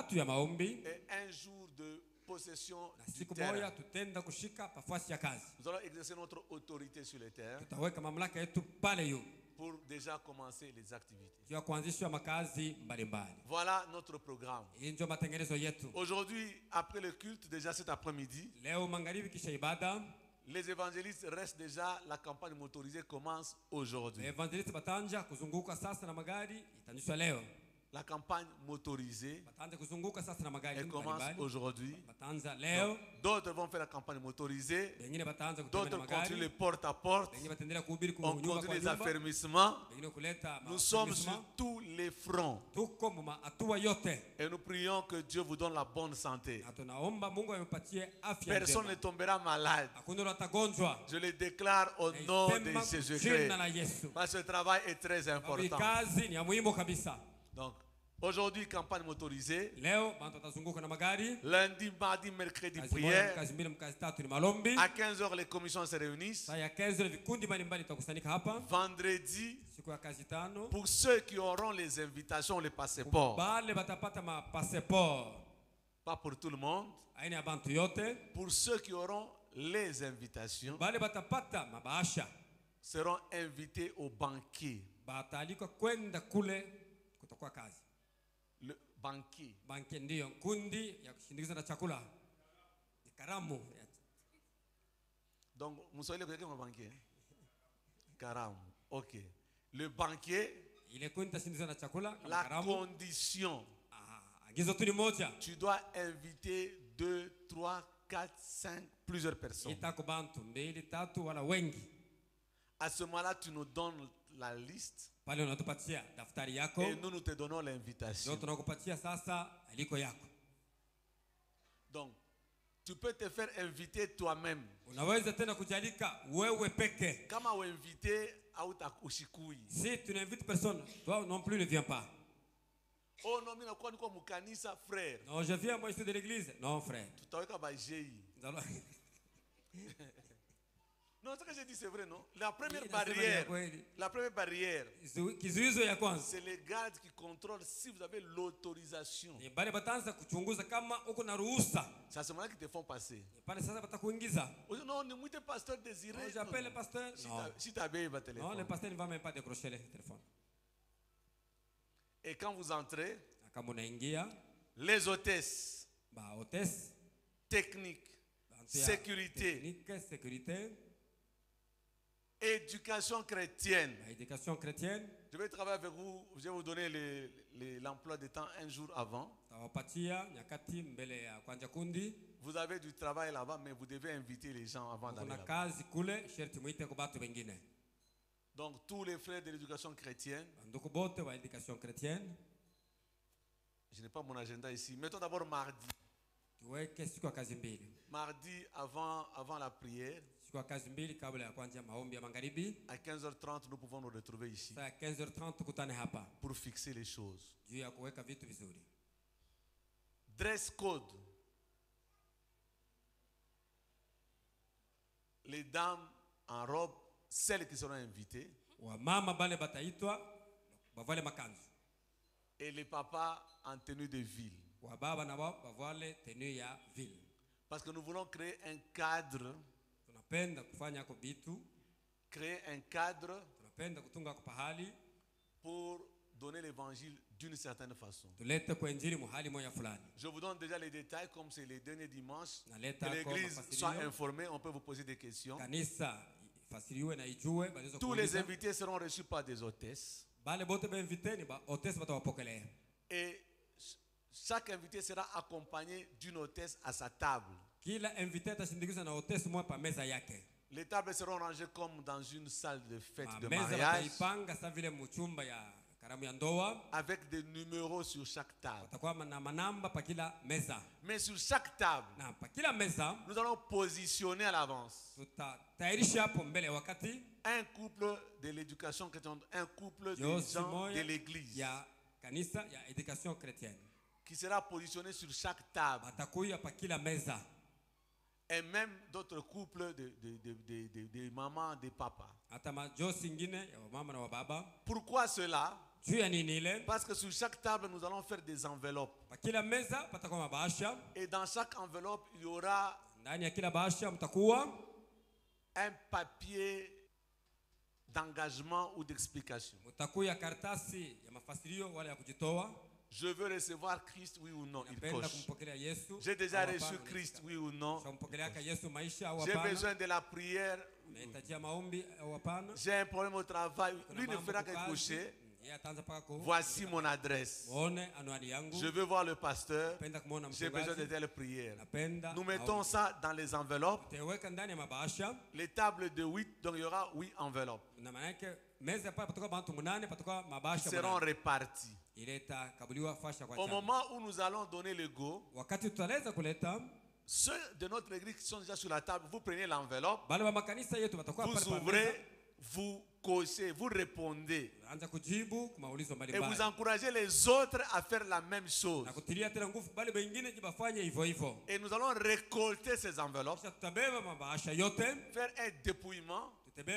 jour de possession du terrain. Nous allons exercer notre autorité sur le terrain pour déjà commencer les activités. Voilà notre programme. Aujourd'hui, après le culte, déjà cet après-midi, les évangélistes restent déjà, la campagne motorisée commence aujourd'hui. La campagne motorisée, elle commence aujourd'hui. D'autres vont faire la campagne motorisée. D'autres continuent les porte à porte. On continue les affermissements. Nous sommes sur tous les fronts. Et nous prions que Dieu vous donne la bonne santé. Personne ne tombera malade. Je le déclare au nom de Jésus-Christ. Parce que ce travail est très important. Donc, aujourd'hui, campagne motorisée. Lundi, mardi, mercredi, prière. À 15h, les commissions se réunissent. Vendredi, pour ceux qui auront les invitations, les passeports. Pas pour tout le monde. Pour ceux qui auront les invitations, seront invités au banquet. Le banquet. Donc, vous savez le banquet? Karam. Ok. Le banquet, la condition. Tu dois inviter 2, 3, 4, 5, plusieurs personnes. À ce moment-là, tu nous donnes la liste. Et nous te donnons l'invitation. Donc, tu peux te faire inviter toi-même. Comment inviter si tu n'invites personne, toi non plus ne viens pas. Oh non, frère. Non, je viens moi ici de l'église. Non, frère. Non, ce que j'ai dit, c'est vrai, non? La première barrière, c'est les gardes qui contrôlent si vous avez l'autorisation. C'est à ce moment-là qu'ils te font passer. Non, ne m'oubliez pas, pasteur désiré. Non, j'appelle le pasteur. Si tu as bien le téléphone. Non, le pasteur ne va même pas décrocher le téléphone. Et quand vous entrez, les hôtesses, techniques, sécurité, éducation chrétienne. Je vais travailler avec vous. Je vais vous donner l'emploi de temps un jour avant. Vous avez du travail là-bas, mais vous devez inviter les gens avant d'aller là-bas. Donc tous les frères de l'éducation chrétienne. Je n'ai pas mon agenda ici. Mettons d'abord mardi. Mardi avant la prière. À 15h30, nous pouvons nous retrouver ici pour fixer les choses. Dress code. Les dames en robe, celles qui seront invitées. Et les papas en tenue de ville. Parce que nous voulons créer un cadre. Créer un cadre pour donner l'évangile d'une certaine façon. Je vous donne déjà les détails comme c'est les derniers dimanches. Que l'église soit informée, on peut vous poser des questions. Tous les invités seront reçus par des hôtesses. Et chaque invité sera accompagné d'une hôtesse à sa table. Les tables seront rangées comme dans une salle de fête de mariage, avec des numéros sur chaque table. Mais sur chaque table, nous allons positionner à l'avance un couple de l'éducation chrétienne, un couple de gens de l'église qui sera positionné sur chaque table. Et même d'autres couples de mamans, de papas. Pourquoi cela? Parce que sur chaque table, nous allons faire des enveloppes. Et dans chaque enveloppe, il y aura un papier d'engagement ou d'explication. Je veux recevoir Christ, oui ou non? Il coche. J'ai déjà reçu Christ, oui ou non? J'ai besoin de la prière. J'ai un problème au travail. Lui ne fera que cocher. Voici mon adresse. Je veux voir le pasteur. J'ai besoin de telle prière. Nous mettons ça dans les enveloppes. Les tables de 8, donc il y aura 8 enveloppes. Seront réparties. Au moment où nous allons donner le go, ceux de notre église qui sont déjà sur la table, vous prenez l'enveloppe, vous ouvrez, vous cochez, vous répondez. Et vous encouragez les autres à faire la même chose. Et nous allons récolter ces enveloppes, faire un dépouillement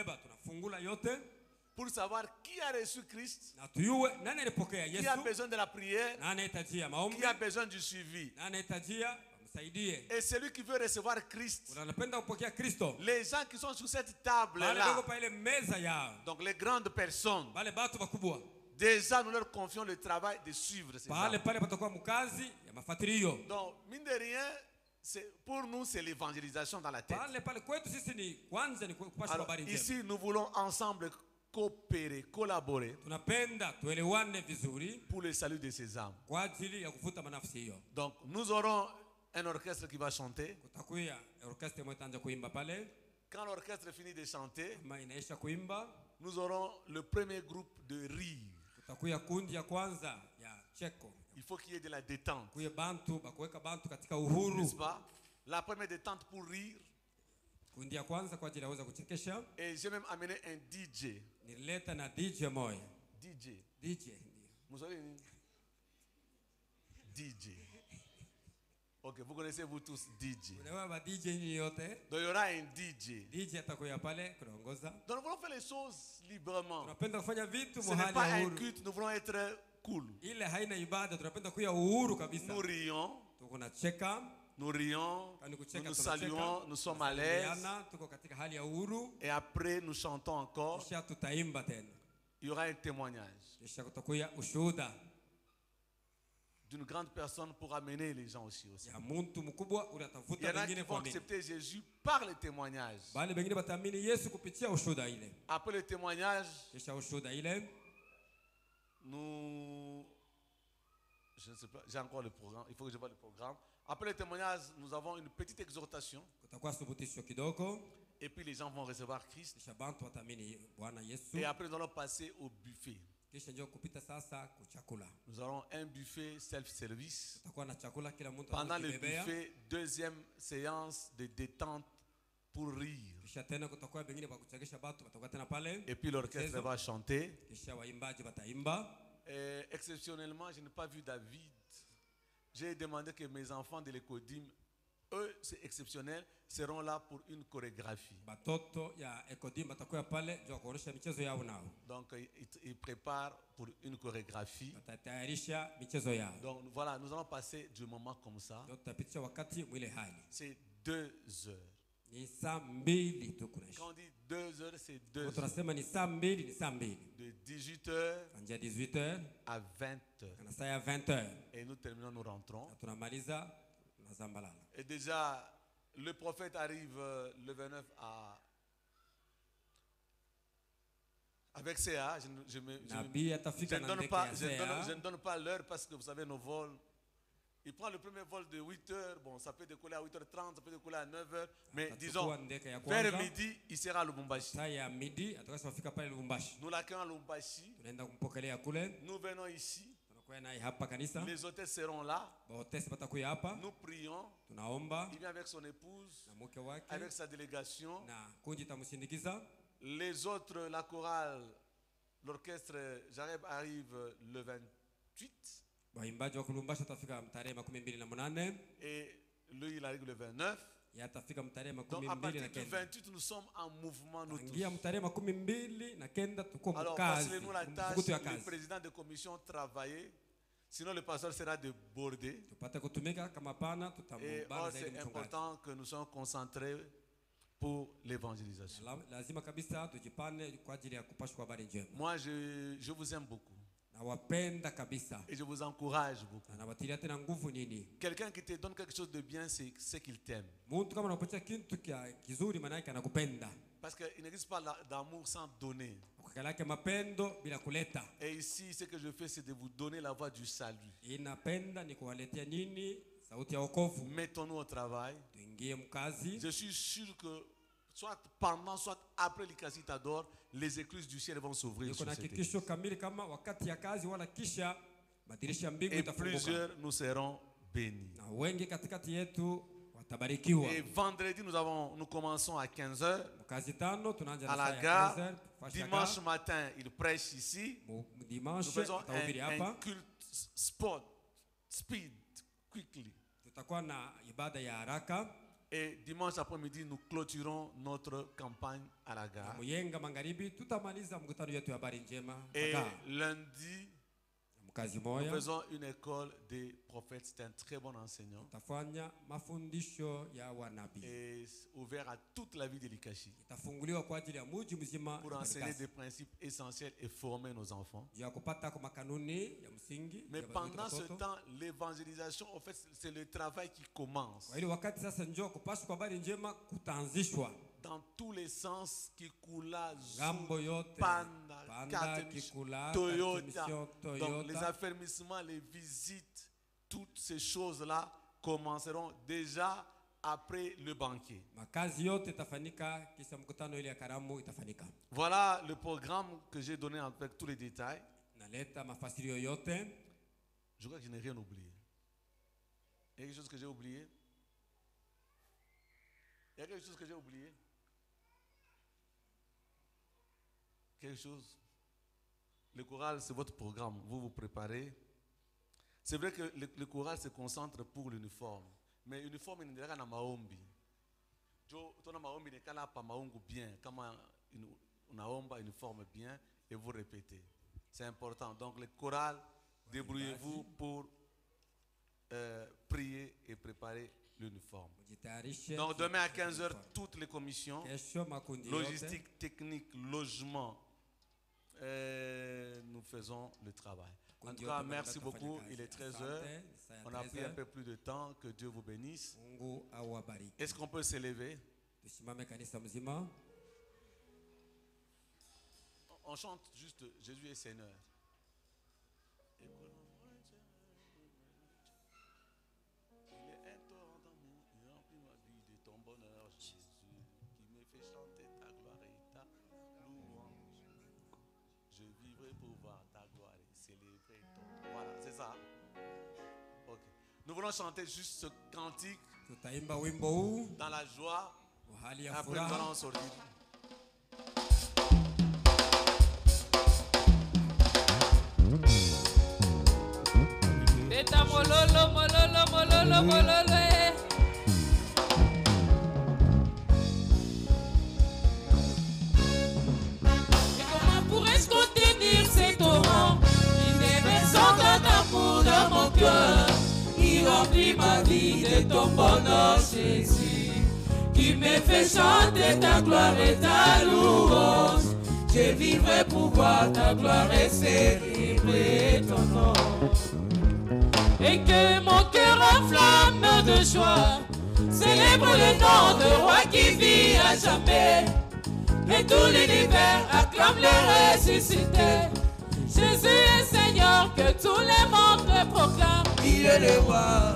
pour savoir qui a reçu Christ, qui a besoin de la prière, qui a besoin du suivi. Et celui qui veut recevoir Christ, les gens qui sont sur cette table-là, donc les grandes personnes, déjà nous leur confions le travail de suivre ces gens. Donc, mine de rien, pour nous, c'est l'évangélisation dans la tête. Alors, ici, nous voulons ensemble coopérer, collaborer pour le salut de ces âmes. Donc, nous aurons un orchestre qui va chanter. Quand l'orchestre finit de chanter, nous aurons le premier groupe de rire. Il faut qu'il y ait de la détente. N'est-ce pas? La première détente pour rire. Et j'ai même amené un DJ. DJ. Ok, vous connaissez vous tous DJ. Donc il y aura un DJ. Donc nous voulons faire les choses librement. Ce n'est pas un culte, nous voulons être cool. Nous rions, nous nous saluons, nous sommes à l'aise. Et après nous chantons encore. Il y aura un témoignage d'une grande personne pour amener les gens aussi. Il y en a qui vont accepter Jésus par le témoignage. Après le témoignage, nous... Je ne sais pas, j'ai encore le programme, il faut que je vois le programme. Après le témoignage, nous avons une petite exhortation. Et puis les gens vont recevoir Christ. Et après nous allons passer au buffet. Nous aurons un buffet self-service. Pendant le buffet, deuxième séance de détente pour rire. Et puis l'orchestre va chanter. Et exceptionnellement, je n'ai pas vu David. J'ai demandé que mes enfants de l'Ecodim, eux, c'est exceptionnel, seront là pour une chorégraphie. Donc, ils préparent pour une chorégraphie. Donc, voilà, nous allons passer du moment comme ça. C'est 2 heures. Quand on dit 2 heures, c'est 2 heures. De 18h à 20h. Et nous terminons, nous rentrons. Et déjà, le prophète arrive le 29 avec CA. Je ne donne pas l'heure parce que vous savez, nos vols. Il prend le premier vol de 8h. Bon, ça peut décoller à 8h30, ça peut décoller à 9h. Mais disons, vers midi, il sera à Lubumbashi. Nous l'accueillons à Lubumbashi. Nous venons ici. Les hôtels seront là. Nous prions. Il vient avec son épouse, avec sa délégation. Les autres, la chorale, l'orchestre Jareb arrive le 28. Et lui, il arrive le 29. Donc à partir du 28, nous sommes en mouvement, nous tous. Alors, passez-nous la tâche, le président de commission travailler. Sinon, le pasteur sera débordé. Et c'est important que nous soyons concentrés pour l'évangélisation. Moi, je vous aime beaucoup. Et je vous encourage beaucoup. Quelqu'un qui te donne quelque chose de bien, c'est qu'il t'aime. Parce qu'il n'existe pas d'amour sans donner. Et ici, ce que je fais, c'est de vous donner la voie du salut. Mettons-nous au travail. Je suis sûr que soit pendant, soit après l'Ikasitador, les écluses du ciel vont s'ouvrir sur cette église. Et plusieurs nous seront bénis. Et vendredi, nous commençons à 15h à la gare. Dimanche matin, il prêche ici. Nous faisons un culte speed, quickly. Et dimanche après-midi, nous clôturons notre campagne à la gare. Et lundi, nous faisons une école des prophètes. C'est un très bon enseignant. Et ouvert à toute la vie de l'Ikashi. Pour enseigner des principes essentiels et former nos enfants. Mais pendant ce temps, l'évangélisation, en fait, c'est le travail qui commence. Dans tous les sens, Kikula, Panda, Toyota. Donc les affermissements, les visites, toutes ces choses-là commenceront déjà après le banquet. Voilà le programme que j'ai donné avec tous les détails. Je crois que je n'ai rien oublié. Il y a quelque chose que j'ai oublié? Il y a quelque chose que j'ai oublié? Quelque chose? Le choral, c'est votre programme. Vous vous préparez. C'est vrai que le choral se concentre pour l'uniforme. Mais l'uniforme, il n'est pas dans maombi. Ton maombi n'est pas maongu bien. Comme on a uniforme bien et vous répétez. C'est important. Donc le choral, débrouillez-vous pour prier et préparer l'uniforme. Donc demain à 15h, toutes les commissions, logistique, technique, logement, nous faisons le travail. En tout cas, merci beaucoup. Il est 13h. On a pris un peu plus de temps. Que Dieu vous bénisse. Est-ce qu'on peut s'élever? On chante juste Jésus est Seigneur. Nous voulons chanter juste ce cantique dans la joie. Et après, nous allons sortir. Et comment pourrais-je contenir ces torrents qui déversent d'amour dans mon cœur? Remplis ma vie de ton bonheur, Jésus, qui me fait chanter ta gloire et ta louange. Je vivrai pour voir ta gloire et célébrer ton nom. Et que mon cœur enflamme de joie célèbre le nom de roi qui vit à jamais. Et tout l'univers acclame le ressuscité. Jésus est Seigneur, que tous les mondes le proclament. Il est le roi.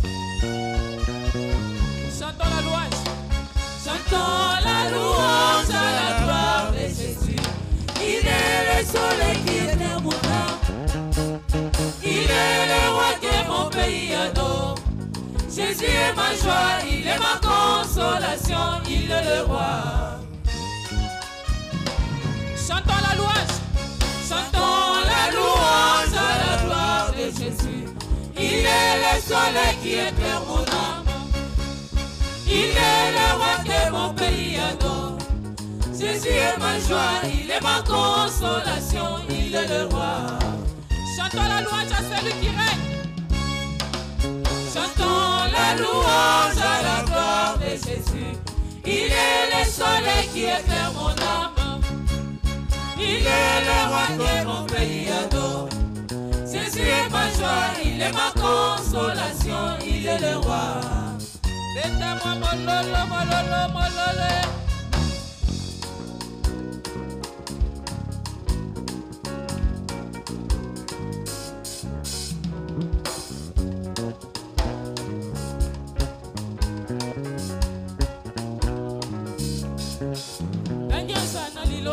Chantons la louange. Chantons la louange à la gloire de Jésus. Il est le soleil qui éclaire mon âme. Il est le roi que mon pays adore. Jésus est ma joie, il est ma consolation. Il est le roi. Chantons la louange. Chantons la louange à la gloire de Jésus. Il est le soleil qui éclaire mon âme. Il est le roi que mon pays adore. Jésus est ma joie, il est ma consolation. Il est le roi. Chantons la louange à celui qui règne. Chantons la louange à la gloire de Jésus. Il est le soleil qui éclaire mon âme. Il est le roi que mon pays adore. Jésus est ma joie, il est ma consolation, il est le roi. Faites-moi mololo, mololo, mololo.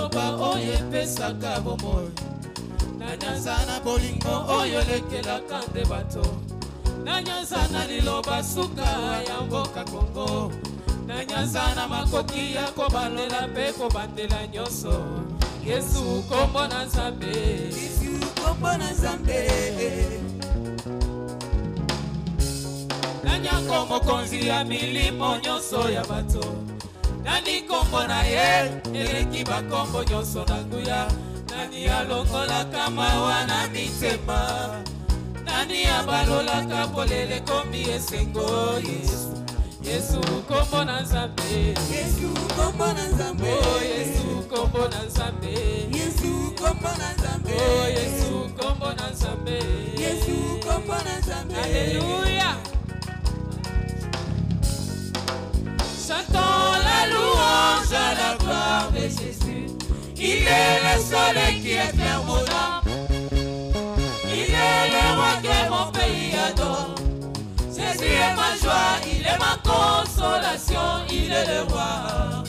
liloba oyo epesaka bomoi na nyanza na bolingo oyo lekelaka nde bato na nyanza na liloba suka ya mboka Kongo na nyanza na makoki ya kobandela mpe kobandela nyonso Yesu kombo na Nzambe Yesu kombo na Nzambe Nyango mokonzi ya milimo nyonso ya bato Nani kombo na ye eleki bakombo nyonso na nguya Nani alongolaka mawa na mitema Nani abalolaka polele kombi esengo Yesu Yesu kombo na Nzambe Yesu kombo na Nzambe Oh Yesu kombo na Nzambe Yesu kombo na Nzambe Oh Yesu kombo na Nzambe Yesu kombo na Nzambe Alléluia Chantons la louange à la gloire de Jésus. Il est le soleil qui éclaire mon âme. Il est le roi que mon pays adore. Jésus est ma joie, il est ma consolation, il est le roi.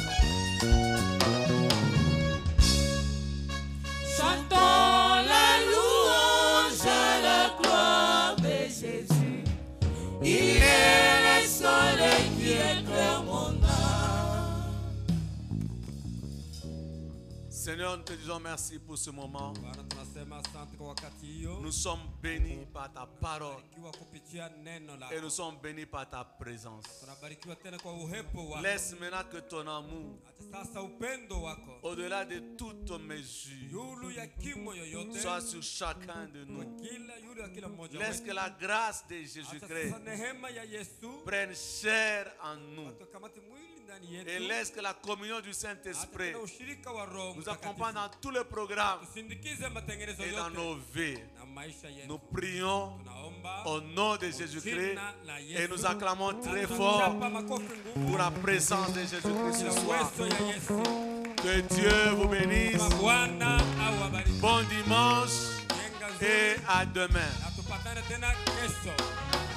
Chantons la louange à la gloire de Jésus. Il est le soleil qui éclaire mon âme. Seigneur, nous te disons merci pour ce moment. Nous sommes bénis par ta parole. Et nous sommes bénis par ta présence. Laisse maintenant que ton amour, au-delà de toute mesure, soit sur chacun de nous. Laisse que la grâce de Jésus-Christ prenne chair en nous. Et laisse que la communion du Saint-Esprit nous accompagne dans tous les programmes et dans nos vies. Nous prions au nom de Jésus-Christ et nous acclamons très fort pour la présence de Jésus-Christ ce soir. Que Dieu vous bénisse. Bon dimanche et à demain.